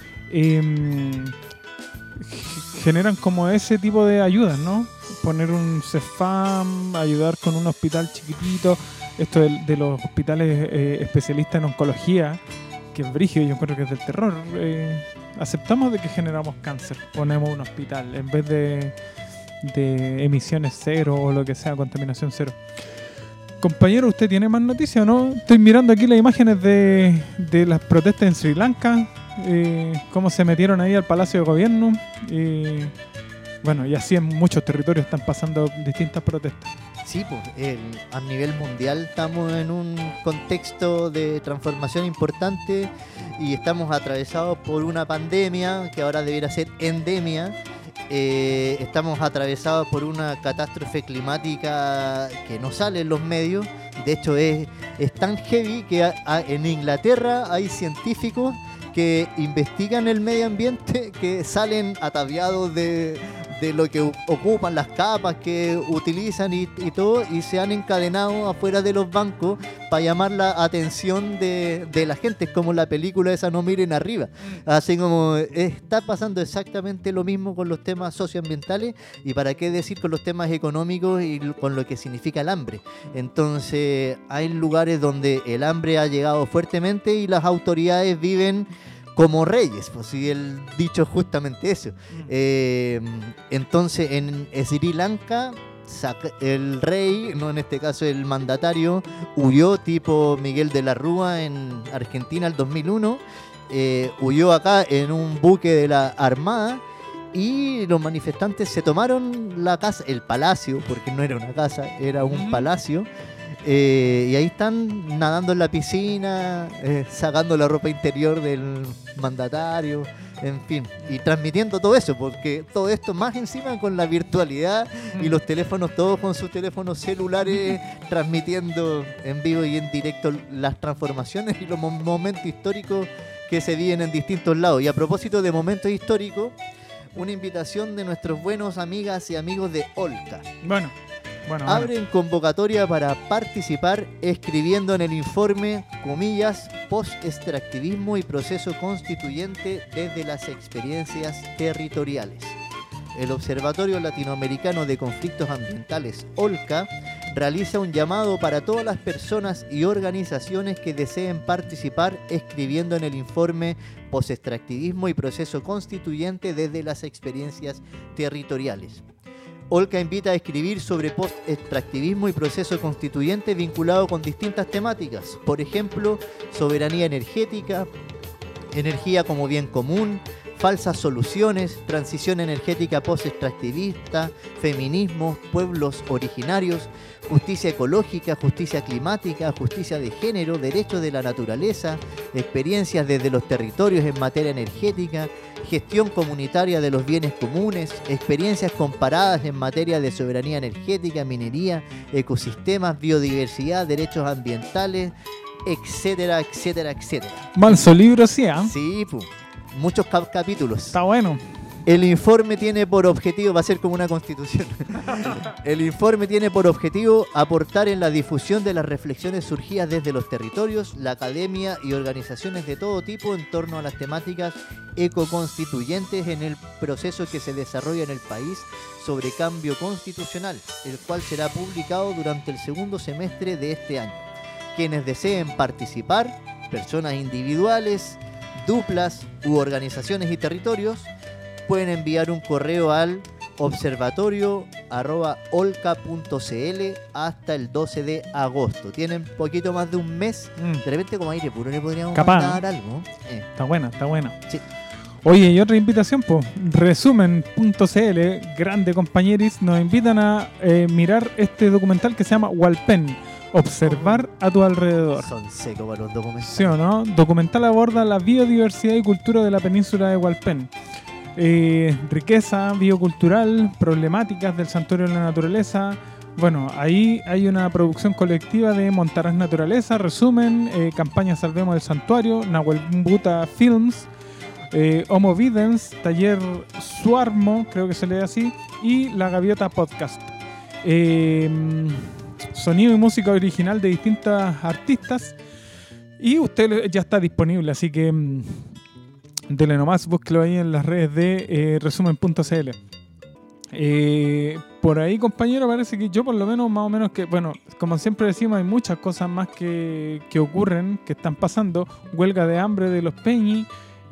generan como ese tipo de ayudas, ¿no? Poner un CEFAM, ayudar con un hospital chiquitito, esto de los hospitales especialistas en oncología, que es brígido, yo encuentro que es del terror. Aceptamos de que generamos cáncer, ponemos un hospital en vez de emisiones cero o lo que sea, contaminación cero. Compañero, ¿usted tiene más noticias o no? Estoy mirando aquí las imágenes de las protestas en Sri Lanka, cómo se metieron ahí al Palacio de Gobierno. Bueno, y así en muchos territorios están pasando distintas protestas. Sí, pues a nivel mundial estamos en un contexto de transformación importante y estamos atravesados por una pandemia que ahora debiera ser endemia. Estamos atravesados por una catástrofe climática que no sale en los medios. De hecho es tan heavy que en Inglaterra hay científicos que investigan el medio ambiente que salen ataviados de lo que ocupan, las capas que utilizan y todo, y se han encadenado afuera de los bancos para llamar la atención de la gente. Es como la película esa No miren arriba. Así como está pasando exactamente lo mismo con los temas socioambientales y para qué decir con los temas económicos y con lo que significa el hambre. Entonces hay lugares donde el hambre ha llegado fuertemente y las autoridades viven como reyes, pues sí, el dicho es justamente eso. Entonces en Sri Lanka el rey, no en este caso el mandatario, huyó tipo Miguel de la Rúa en Argentina el 2001, huyó acá en un buque de la Armada y los manifestantes se tomaron la casa, el palacio, porque no era una casa, era un palacio. Y ahí están nadando en la piscina, sacando la ropa interior del mandatario, en fin, y transmitiendo todo eso, porque todo esto más encima con la virtualidad y los teléfonos, todos con sus teléfonos celulares, transmitiendo en vivo y en directo las transformaciones y los momentos históricos que se viven en distintos lados. Y a propósito de momentos históricos, una invitación de nuestros buenos amigas y amigos de Olca. Bueno. Abren convocatoria para participar escribiendo en el informe, comillas, post-extractivismo y proceso constituyente desde las experiencias territoriales. El Observatorio Latinoamericano de Conflictos Ambientales, OLCA, realiza un llamado para todas las personas y organizaciones que deseen participar escribiendo en el informe post-extractivismo y proceso constituyente desde las experiencias territoriales. OLCA invita a escribir sobre post-extractivismo y proceso constituyente vinculado con distintas temáticas, por ejemplo, soberanía energética, energía como bien común, falsas soluciones, transición energética post-extractivista, feminismo, pueblos originarios, justicia ecológica, justicia climática, justicia de género, derechos de la naturaleza, experiencias desde los territorios en materia energética, gestión comunitaria de los bienes comunes, experiencias comparadas en materia de soberanía energética, minería, ecosistemas, biodiversidad, derechos ambientales, etcétera, etcétera, etcétera. Manso libro, sí, ¿eh? Sí, muchos capítulos. Está bueno. El informe tiene por objetivo, va a ser como una constitución. El informe tiene por objetivo aportar en la difusión de las reflexiones surgidas desde los territorios, la academia y organizaciones de todo tipo en torno a las temáticas ecoconstituyentes en el proceso que se desarrolla en el país sobre cambio constitucional, el cual será publicado durante el segundo semestre de este año. Quienes deseen participar, personas individuales, duplas u organizaciones y territorios, pueden enviar un correo al observatorio@olca.cl hasta el 12 de agosto. Tienen poquito más de un mes. De repente como aire puro le podríamos mandar algo. Está buena. Sí. Oye, y otra invitación, pues, resumen.cl, grande compañeris, nos invitan a mirar este documental que se llama Hualpén, observar a tu alrededor. Son secos para los documentales. ¿Sí o no? Documental aborda la biodiversidad y cultura de la península de Hualpén. Riqueza biocultural, problemáticas del santuario de la naturaleza. Bueno, ahí hay una producción colectiva de Montaraz Naturaleza, resumen, campaña Salvemos el Santuario, Nahuel Buta Films, Homo Videns, Taller Suarmo, creo que se lee así, y La Gaviota Podcast. Sonido y música original de distintas artistas. Y usted ya está disponible, así que dele nomás, búsquelo ahí en las redes de resumen.cl. Por ahí, compañero, parece que yo por lo menos, más o menos, que bueno, como siempre decimos, hay muchas cosas más que ocurren, que están pasando. Huelga de hambre de los Peñi,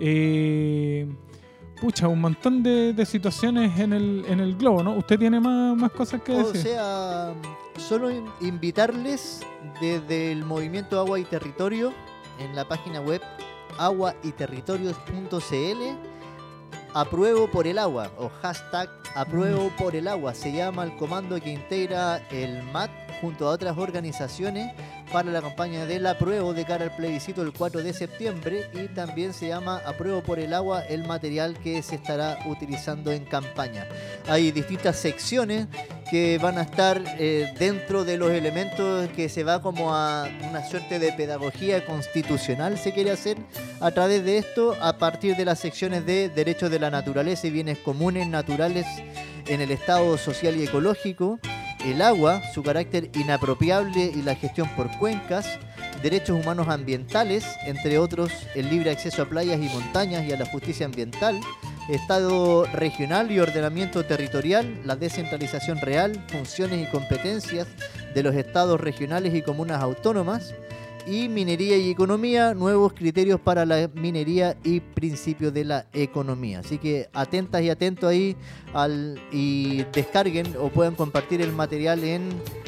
un montón de situaciones en el globo, ¿no? ¿Usted tiene más cosas que decir? O sea, solo invitarles desde el movimiento Agua y Territorio en la página web aguayterritorios.cl. Apruebo por el agua o hashtag apruebo por el agua se llama el comando que integra el MAT junto a otras organizaciones para la campaña del apruebo de cara al plebiscito el 4 de septiembre, y también se llama Apruebo por el agua el material que se estará utilizando en campaña. Hay distintas secciones que van a estar dentro de los elementos que se va como a una suerte de pedagogía constitucional, se quiere hacer a través de esto, a partir de las secciones de derechos de la naturaleza y bienes comunes naturales en el estado social y ecológico, el agua, su carácter inapropiable y la gestión por cuencas, derechos humanos ambientales, entre otros el libre acceso a playas y montañas y a la justicia ambiental, Estado regional y ordenamiento territorial, la descentralización real, funciones y competencias de los estados regionales y comunas autónomas, y minería y economía, nuevos criterios para la minería y principios de la economía. Así que atentas y atentos ahí y descarguen o puedan compartir el material en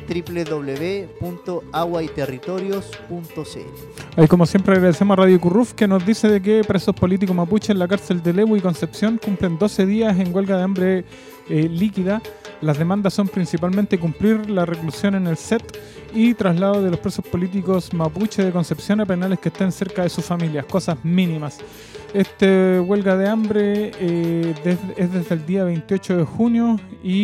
www.aguayterritorios.cl. Ahí, como siempre, agradecemos a Radio Curruf, que nos dice de que presos políticos mapuches en la cárcel de Lebu y Concepción cumplen 12 días en huelga de hambre líquida. Las demandas son principalmente cumplir la reclusión en el SET y traslado de los presos políticos mapuche de Concepción a penales que estén cerca de sus familias, cosas mínimas. Huelga de hambre es desde el día 28 de junio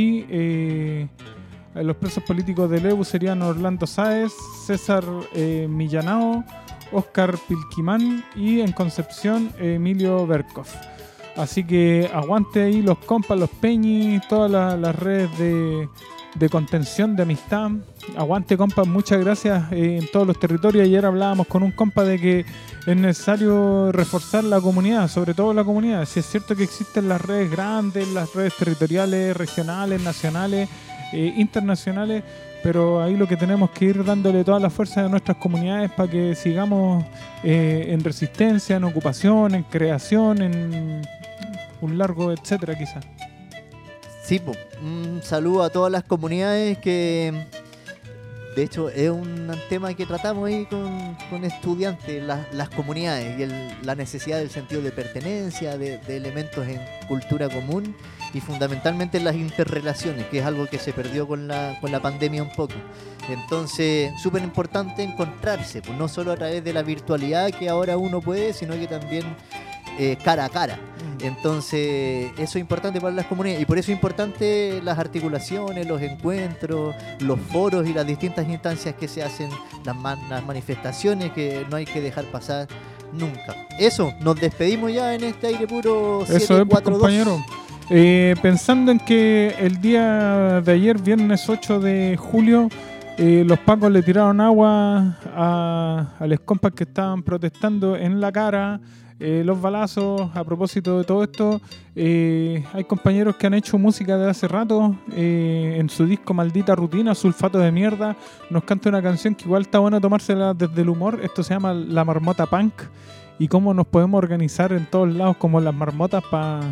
y los presos políticos de Lebu serían Orlando Sáez, César Millanao, Óscar Pilquimán y en Concepción Emilio Berkov. Así que aguante ahí los compas, los peñis, todas las redes de contención, de amistad. Aguante, compas, muchas gracias en todos los territorios. Ayer hablábamos con un compa de que es necesario reforzar la comunidad, sobre todo la comunidad. Si es cierto que existen las redes grandes, las redes territoriales, regionales, nacionales, internacionales, pero ahí lo que tenemos que ir dándole toda la fuerza de nuestras comunidades para que sigamos en resistencia, en ocupación, en creación, en un largo etcétera quizás. Sí, un saludo a todas las comunidades que de hecho es un tema que tratamos ahí con estudiantes, las comunidades y la necesidad del sentido de pertenencia, de elementos en cultura común y fundamentalmente las interrelaciones, que es algo que se perdió con la pandemia un poco. Entonces, súper importante encontrarse, pues no solo a través de la virtualidad que ahora uno puede, sino que también cara a cara. Entonces, eso es importante para las comunidades y por eso es importante las articulaciones, los encuentros, los foros y las distintas instancias que se hacen, las manifestaciones que no hay que dejar pasar nunca. Eso, nos despedimos ya en este aire puro 742. Compañero. Pensando en que el día de ayer, viernes 8 de julio, los pacos le tiraron agua a los compas que estaban protestando en la cara, los balazos. A propósito de todo esto, hay compañeros que han hecho música de hace rato. En su disco Maldita Rutina, Sulfato de Mierda, nos canta una canción que igual está bueno tomársela desde el humor. Esto se llama La Marmota Punk, y cómo nos podemos organizar en todos lados como las marmotas para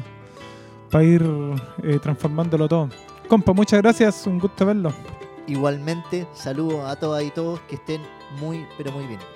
ir transformándolo todo. Compa, muchas gracias, un gusto verlo. Igualmente, saludos a todas y todos, que estén muy, pero muy bien.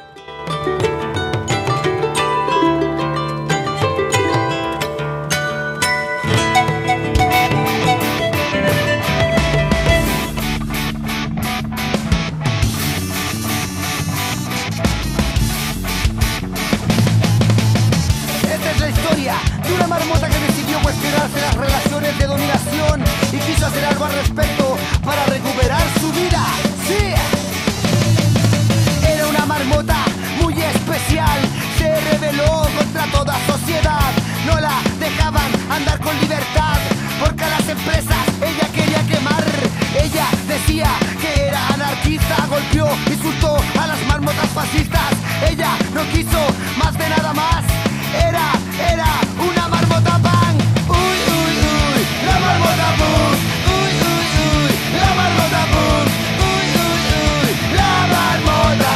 decía que era anarquista, golpeó, insultó a las marmotas fascistas. Ella no quiso más de nada más. Era una marmota pan. Uy, uy, uy, la marmota punk. Uy, uy, uy, la marmota punk. Uy, uy, uy, la marmota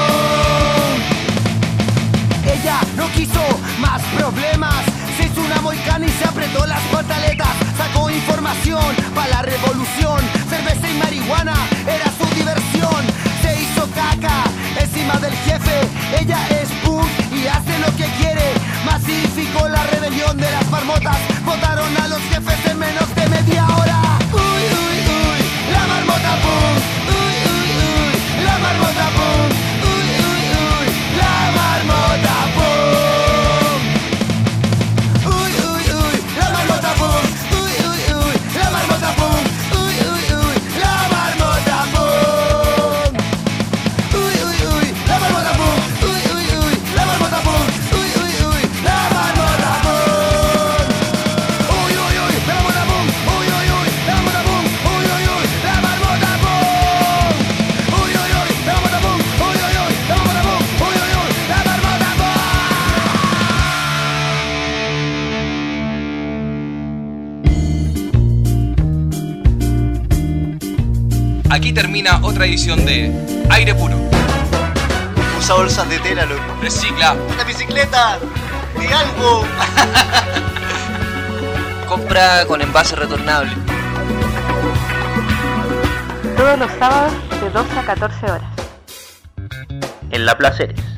punk. Ella no quiso más problemas. Se hizo una moicana y se apretó las pantaletas. Sacó información para la revolución. Cerveza y marihuana era su diversión. Se hizo caca encima del jefe. Ella es punk y hace lo que quiere. Masificó la rebelión de las marmotas. Votaron a los jefes en menos de media hora. Uy, uy, uy, la marmota punk. Uy, uy, uy, la marmota punk. Uy, uy, uy, la marmota punk. Uy, uy, uy, la marmota punk. Uy, uy, uy, la marmota punk. Uy, uy, uy, la marmota punk. Uy, uy, uy, la marmota punk. Uy, uy, uy, la marmota punk. Uy, uy, uy, la marmota punk. Uy, uy, uy, la marmota punk. Uy, uy, uy, la marmota punk. Uy, uy, uy, la marmota punk. Uy, uy, uy, la marmota punk. Uy, uy, uy, la marmota punk. Uy, uy, uy, la marmota Aquí termina otra edición de Aire Puro. Usa bolsas de tela, loco. Recicla. ¡Una bicicleta! ¡Di algo! Compra con envase retornable. Todos los sábados de 12 a 14 horas. En La Placeres.